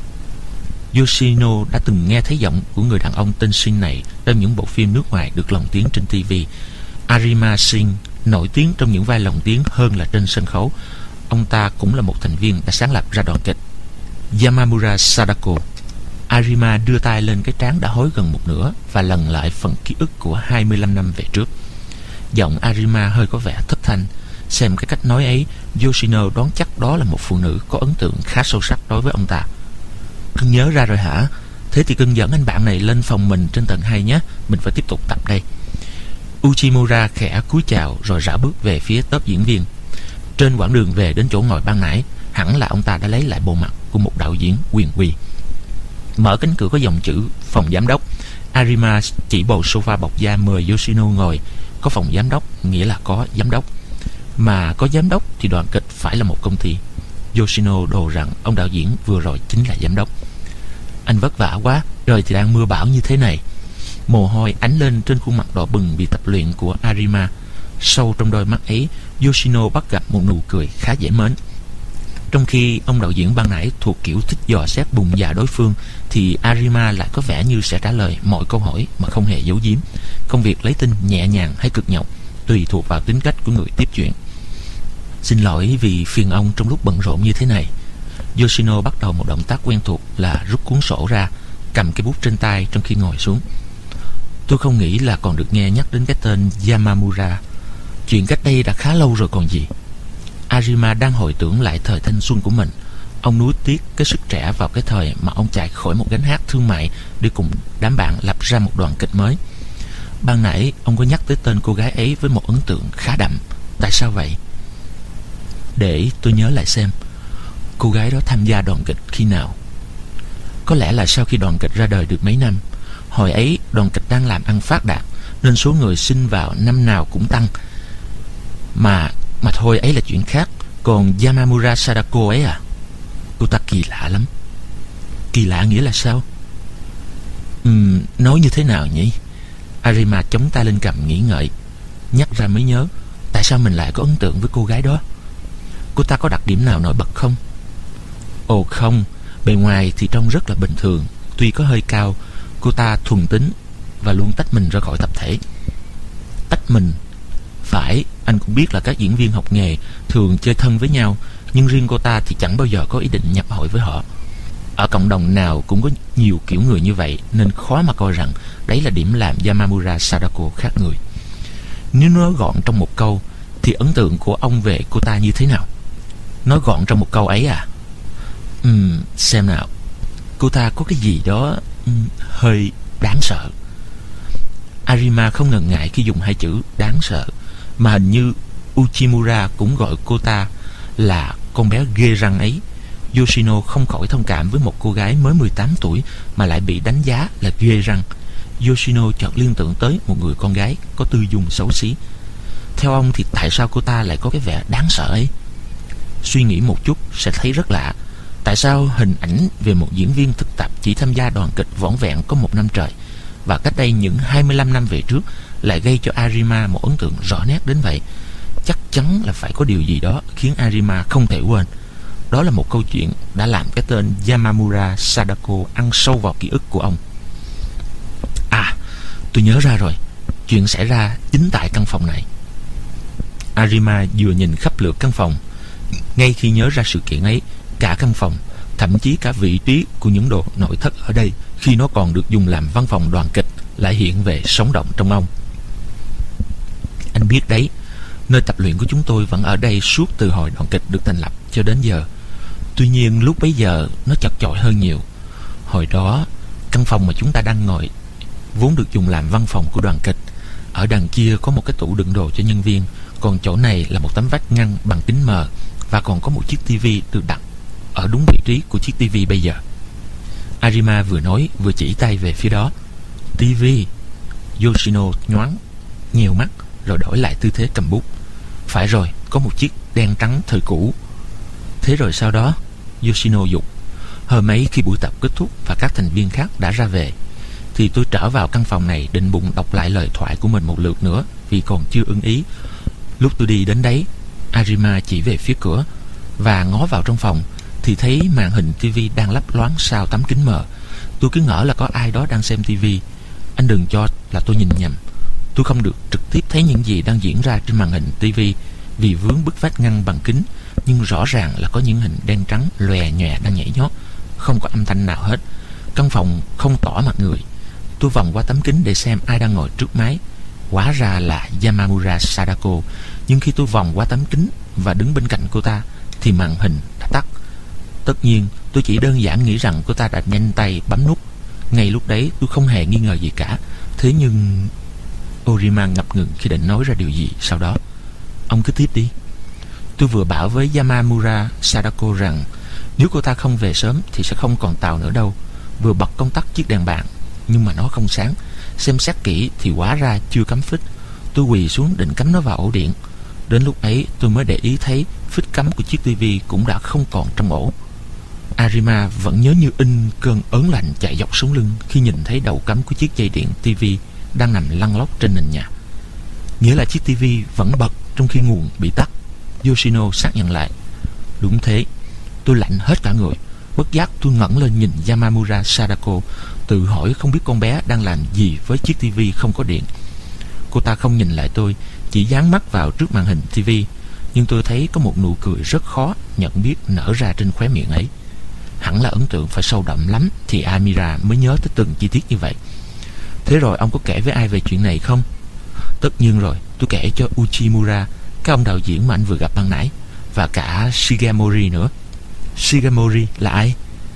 Yoshino đã từng nghe thấy giọng của người đàn ông tên Shin này trong những bộ phim nước ngoài được lồng tiếng trên TV. Arima Shin nổi tiếng trong những vai lồng tiếng hơn là trên sân khấu. Ông ta cũng là một thành viên đã sáng lập ra đoàn kịch Yamamura Sadako. Arima đưa tay lên cái trán đã hối gần một nửa và lần lại phần ký ức của 25 năm về trước. Giọng Arima hơi có vẻ thất thanh. Xem cái cách nói ấy, Yoshino đoán chắc đó là một phụ nữ có ấn tượng khá sâu sắc đối với ông ta. Cưng nhớ ra rồi hả? Thế thì cưng dẫn anh bạn này lên phòng mình trên tầng 2 nhé. Mình phải tiếp tục tập đây. Uchimura khẽ cúi chào rồi rảo bước về phía tốp diễn viên. Trên quãng đường về đến chỗ ngồi ban nãy, hẳn là ông ta đã lấy lại bộ mặt của một đạo diễn quyền uy. Mở cánh cửa có dòng chữ phòng giám đốc. Arima chỉ bầu sofa bọc da mời Yoshino ngồi. Có phòng giám đốc nghĩa là có giám đốc. Mà có giám đốc thì đoàn kịch phải là một công ty. Yoshino đồ rằng ông đạo diễn vừa rồi chính là giám đốc. Anh vất vả quá, trời thì đang mưa bão như thế này. Mồ hôi ánh lên trên khuôn mặt đỏ bừng vì tập luyện của Arima. Sâu trong đôi mắt ấy, Yoshino bắt gặp một nụ cười khá dễ mến. Trong khi ông đạo diễn ban nãy thuộc kiểu thích dò xét bụng dạ đối phương, thì Arima lại có vẻ như sẽ trả lời mọi câu hỏi mà không hề giấu giếm. Công việc lấy tin nhẹ nhàng hay cực nhọc tùy thuộc vào tính cách của người tiếp chuyện. Xin lỗi vì phiền ông trong lúc bận rộn như thế này. Yoshino bắt đầu một động tác quen thuộc là rút cuốn sổ ra, cầm cái bút trên tay trong khi ngồi xuống. Tôi không nghĩ là còn được nghe nhắc đến cái tên Yamamura. Chuyện cách đây đã khá lâu rồi còn gì. Arima đang hồi tưởng lại thời thanh xuân của mình. Ông nuối tiếc cái sức trẻ vào cái thời mà ông chạy khỏi một gánh hát thương mại để cùng đám bạn lập ra một đoàn kịch mới. Ban nãy ông có nhắc tới tên cô gái ấy với một ấn tượng khá đậm. Tại sao vậy? Để tôi nhớ lại xem. Cô gái đó tham gia đoàn kịch khi nào? Có lẽ là sau khi đoàn kịch ra đời được mấy năm. Hồi ấy đoàn kịch đang làm ăn phát đạt, nên số người xin vào năm nào cũng tăng. Mà thôi, ấy là chuyện khác. Còn Yamamura Sadako ấy à? Cô ta kỳ lạ lắm. Kỳ lạ nghĩa là sao? Nói như thế nào nhỉ? Arima chống tay lên cằm nghĩ ngợi. Nhắc ra mới nhớ, tại sao mình lại có ấn tượng với cô gái đó? Cô ta có đặc điểm nào nổi bật không? Ồ không, bề ngoài thì trông rất là bình thường. Tuy có hơi cao, cô ta thuần tính và luôn tách mình ra khỏi tập thể. Tách mình? Phải, anh cũng biết là các diễn viên học nghề thường chơi thân với nhau, nhưng riêng cô ta thì chẳng bao giờ có ý định nhập hội với họ. Ở cộng đồng nào cũng có nhiều kiểu người như vậy, nên khó mà coi rằng đấy là điểm làm Yamamura Sadako khác người. Nếu nói gọn trong một câu, thì ấn tượng của ông về cô ta như thế nào? Nói gọn trong một câu ấy à? Xem nào. Cô ta có cái gì đó hơi đáng sợ. Arima không ngần ngại khi dùng hai chữ đáng sợ, mà hình như Uchimura cũng gọi cô ta là con bé ghê răng ấy. Yoshino không khỏi thông cảm với một cô gái mới 18 tuổi mà lại bị đánh giá là ghê răng. Yoshino chợt liên tưởng tới một người con gái có tư dung xấu xí. Theo ông thì tại sao cô ta lại có cái vẻ đáng sợ ấy? Suy nghĩ một chút sẽ thấy rất lạ. Tại sao hình ảnh về một diễn viên thực tập chỉ tham gia đoàn kịch vỏn vẹn có 1 năm trời, và cách đây những 25 năm về trước, lại gây cho Arima một ấn tượng rõ nét đến vậy? Chắc chắn là phải có điều gì đó khiến Arima không thể quên. Đó là một câu chuyện đã làm cái tên Yamamura Sadako ăn sâu vào ký ức của ông. À, tôi nhớ ra rồi. Chuyện xảy ra chính tại căn phòng này. Arima vừa nhìn khắp lượt căn phòng. Ngay khi nhớ ra sự kiện ấy, cả căn phòng, thậm chí cả vị trí của những đồ nội thất ở đây khi nó còn được dùng làm văn phòng đoàn kịch lại hiện về sống động trong ông. Anh biết đấy, nơi tập luyện của chúng tôi vẫn ở đây suốt từ hồi đoàn kịch được thành lập cho đến giờ. Tuy nhiên lúc bấy giờ nó chật chội hơn nhiều. Hồi đó, căn phòng mà chúng ta đang ngồi vốn được dùng làm văn phòng của đoàn kịch. Ở đằng kia có một cái tủ đựng đồ cho nhân viên, còn chỗ này là một tấm vách ngăn bằng kính mờ, và còn có một chiếc tivi được đặt ở đúng vị trí của chiếc tivi bây giờ. Arima vừa nói vừa chỉ tay về phía đó. Tivi? Yoshino nhoáng nhiều mắt rồi đổi lại tư thế cầm bút. Phải rồi, có một chiếc đen trắng thời cũ. Thế rồi sau đó? Yoshino dục. Hôm ấy khi buổi tập kết thúc và các thành viên khác đã ra về, thì tôi trở vào căn phòng này định bụng đọc lại lời thoại của mình một lượt nữa, vì còn chưa ưng ý. Lúc tôi đi đến đấy, Arima chỉ về phía cửa, và ngó vào trong phòng thì thấy màn hình tivi đang lấp loáng sau tấm kính mờ. Tôi cứ ngỡ là có ai đó đang xem tivi. Anh đừng cho là tôi nhìn nhầm. Tôi không được trực tiếp thấy những gì đang diễn ra trên màn hình tivi vì vướng bức vách ngăn bằng kính, nhưng rõ ràng là có những hình đen trắng lòe nhòe đang nhảy nhót. Không có âm thanh nào hết. Căn phòng không tỏ mặt người. Tôi vòng qua tấm kính để xem ai đang ngồi trước máy. Hóa ra là Yamamura Sadako. Nhưng khi tôi vòng qua tấm kính và đứng bên cạnh cô ta thì màn hình đã tắt. Tất nhiên tôi chỉ đơn giản nghĩ rằng cô ta đã nhanh tay bấm nút. Ngay lúc đấy tôi không hề nghi ngờ gì cả. Thế nhưng Arima ngập ngừng khi định nói ra điều gì sau đó. Ông cứ tiếp đi. Tôi vừa bảo với Yamamura Sadako rằng nếu cô ta không về sớm thì sẽ không còn tàu nữa đâu. Vừa bật công tắc chiếc đèn bàn, nhưng mà nó không sáng. Xem xét kỹ thì hóa ra chưa cắm phích. Tôi quỳ xuống định cắm nó vào ổ điện. Đến lúc ấy tôi mới để ý thấy phích cắm của chiếc tivi cũng đã không còn trong ổ. Arima vẫn nhớ như in cơn ớn lạnh chạy dọc sống lưng khi nhìn thấy đầu cắm của chiếc dây điện tivi đang nằm lăn lóc trên nền nhà. Nghĩa là chiếc tivi vẫn bật trong khi nguồn bị tắt. Yoshino xác nhận lại. Đúng thế. Tôi lạnh hết cả người. Bất giác tôi ngẩng lên nhìn Yamamura Sadako, tự hỏi không biết con bé đang làm gì với chiếc tivi không có điện. Cô ta không nhìn lại tôi, chỉ dán mắt vào trước màn hình tivi, nhưng tôi thấy có một nụ cười rất khó nhận biết nở ra trên khóe miệng ấy. Hẳn là ấn tượng phải sâu đậm lắm thì Amira mới nhớ tới từng chi tiết như vậy. Thế rồi ông có kể với ai về chuyện này không? Tất nhiên rồi, tôi kể cho Uchimura, cái ông đạo diễn mà anh vừa gặp ban nãy, và cả Shigemori nữa. Shigemori là ai?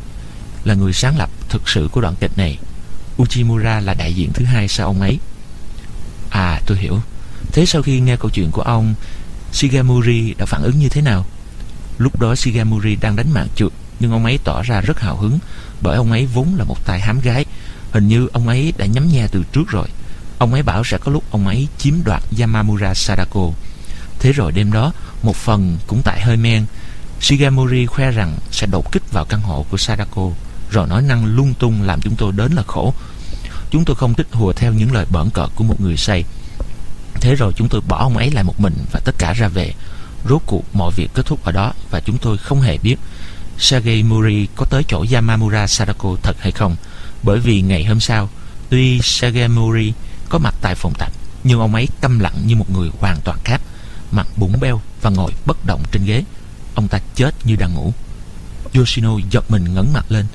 Là người sáng lập thực sự của đoạn kịch này. Uchimura là đại diện thứ hai sau ông ấy. À, tôi hiểu. Thế sau khi nghe câu chuyện của ông, Shigemori đã phản ứng như thế nào? Lúc đó Shigemori đang đánh mạng trượt, nhưng ông ấy tỏ ra rất hào hứng, bởi ông ấy vốn là một tay hám gái. Hình như ông ấy đã nhắm nhe từ trước rồi. Ông ấy bảo sẽ có lúc ông ấy chiếm đoạt Yamamura Sadako. Thế rồi đêm đó, một phần cũng tại hơi men, Shigemori khoe rằng sẽ đột kích vào căn hộ của Sadako, rồi nói năng lung tung làm chúng tôi đến là khổ. Chúng tôi không thích hùa theo những lời bỡn cợt của một người say. Thế rồi chúng tôi bỏ ông ấy lại một mình và tất cả ra về. Rốt cuộc mọi việc kết thúc ở đó, và chúng tôi không hề biết Shigemori có tới chỗ Yamamura Sadako thật hay không. Bởi vì ngày hôm sau, tuy Shigemori có mặt tại phòng tập, nhưng ông ấy câm lặng như một người hoàn toàn khác, mặt bụng beo và ngồi bất động trên ghế. Ông ta chết như đang ngủ. Yoshino giật mình ngẩng mặt lên.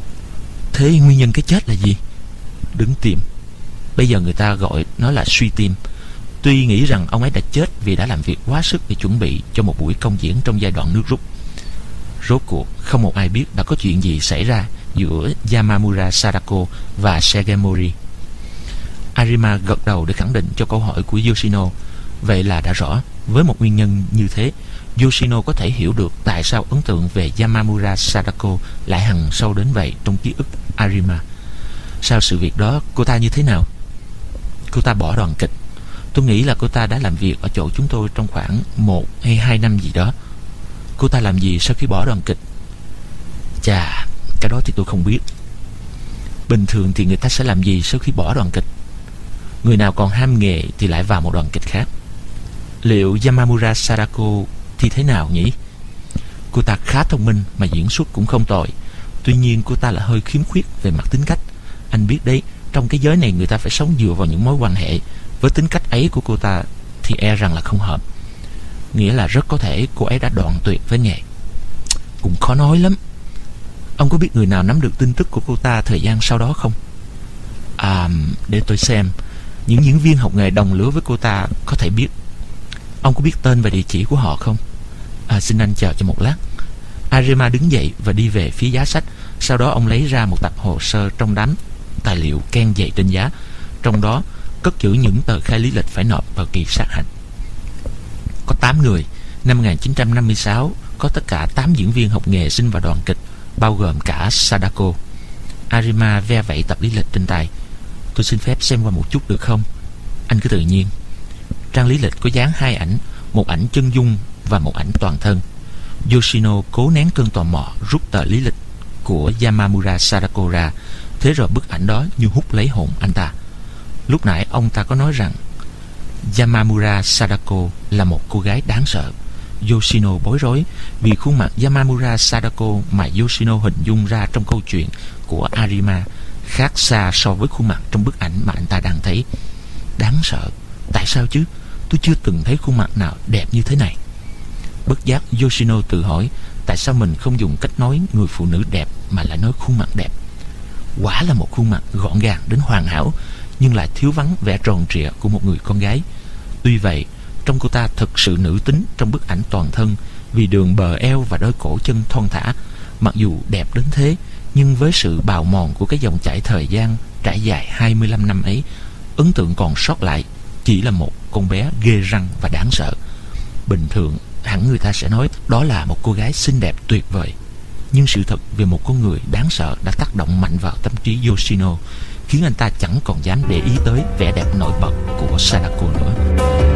Thế nguyên nhân cái chết là gì? Đứng tim. Bây giờ người ta gọi nó là suy tim. Tuy nghĩ rằng ông ấy đã chết vì đã làm việc quá sức để chuẩn bị cho một buổi công diễn trong giai đoạn nước rút. Rốt cuộc không một ai biết đã có chuyện gì xảy ra giữa Yamamura Sadako và Shigemori. Arima gật đầu để khẳng định cho câu hỏi của Yoshino. Vậy là đã rõ. Với một nguyên nhân như thế, Yoshino có thể hiểu được tại sao ấn tượng về Yamamura Sadako lại hằn sâu đến vậy trong ký ức Arima. Sau sự việc đó, cô ta như thế nào? Cô ta bỏ đoàn kịch. Tôi nghĩ là cô ta đã làm việc ở chỗ chúng tôi trong khoảng 1 hay 2 năm gì đó. Cô ta làm gì sau khi bỏ đoàn kịch? Chà, cái đó thì tôi không biết. Bình thường thì người ta sẽ làm gì sau khi bỏ đoàn kịch? Người nào còn ham nghề thì lại vào một đoàn kịch khác. Liệu Yamamura Sadako thì thế nào nhỉ? Cô ta khá thông minh mà diễn xuất cũng không tồi. Tuy nhiên cô ta là hơi khiếm khuyết về mặt tính cách. Anh biết đấy, trong cái giới này người ta phải sống dựa vào những mối quan hệ. Với tính cách ấy của cô ta thì e rằng là không hợp. Nghĩa là rất có thể cô ấy đã đoạn tuyệt với nghề. Cũng khó nói lắm. Ông có biết người nào nắm được tin tức của cô ta thời gian sau đó không? Để tôi xem. Những diễn viên học nghề đồng lứa với cô ta có thể biết. Ông có biết tên và địa chỉ của họ không? Xin anh chờ cho một lát. Arima đứng dậy và đi về phía giá sách. Sau đó ông lấy ra một tập hồ sơ trong đám tài liệu ken dày trên giá. Trong đó cất giữ những tờ khai lý lịch phải nộp vào kỳ sát hạch. Có 8 người. Năm 1956 có tất cả 8 diễn viên học nghề xin vào đoàn kịch, bao gồm cả Sadako. Arima ve vẩy tập lý lịch trên tay. Tôi xin phép xem qua một chút được không? Anh cứ tự nhiên. Trang lý lịch có dán 2 ảnh, một ảnh chân dung và một ảnh toàn thân. Yoshino cố nén cơn tò mò, rút tờ lý lịch của Yamamura Sadako ra. Thế rồi bức ảnh đó như hút lấy hồn anh ta. Lúc nãy ông ta có nói rằng Yamamura Sadako là một cô gái đáng sợ. Yoshino bối rối vì khuôn mặt Yamamura Sadako mà Yoshino hình dung ra trong câu chuyện của Arima khác xa so với khuôn mặt trong bức ảnh mà anh ta đang thấy. Đáng sợ? Tại sao chứ? Tôi chưa từng thấy khuôn mặt nào đẹp như thế này. Bất giác Yoshino tự hỏi tại sao mình không dùng cách nói người phụ nữ đẹp mà lại nói khuôn mặt đẹp. Quả là một khuôn mặt gọn gàng đến hoàn hảo, nhưng lại thiếu vắng vẻ tròn trịa của một người con gái. Tuy vậy, trông cô ta thực sự nữ tính trong bức ảnh toàn thân, vì đường bờ eo và đôi cổ chân thon thả. Mặc dù đẹp đến thế, nhưng với sự bào mòn của cái dòng chảy thời gian trải dài 25 năm ấy, ấn tượng còn sót lại chỉ là một con bé ghê răng và đáng sợ. Bình thường hẳn người ta sẽ nói đó là một cô gái xinh đẹp tuyệt vời. Nhưng sự thật về một con người đáng sợ đã tác động mạnh vào tâm trí Yoshino, khiến anh ta chẳng còn dám để ý tới vẻ đẹp nổi bật của Sadako nữa.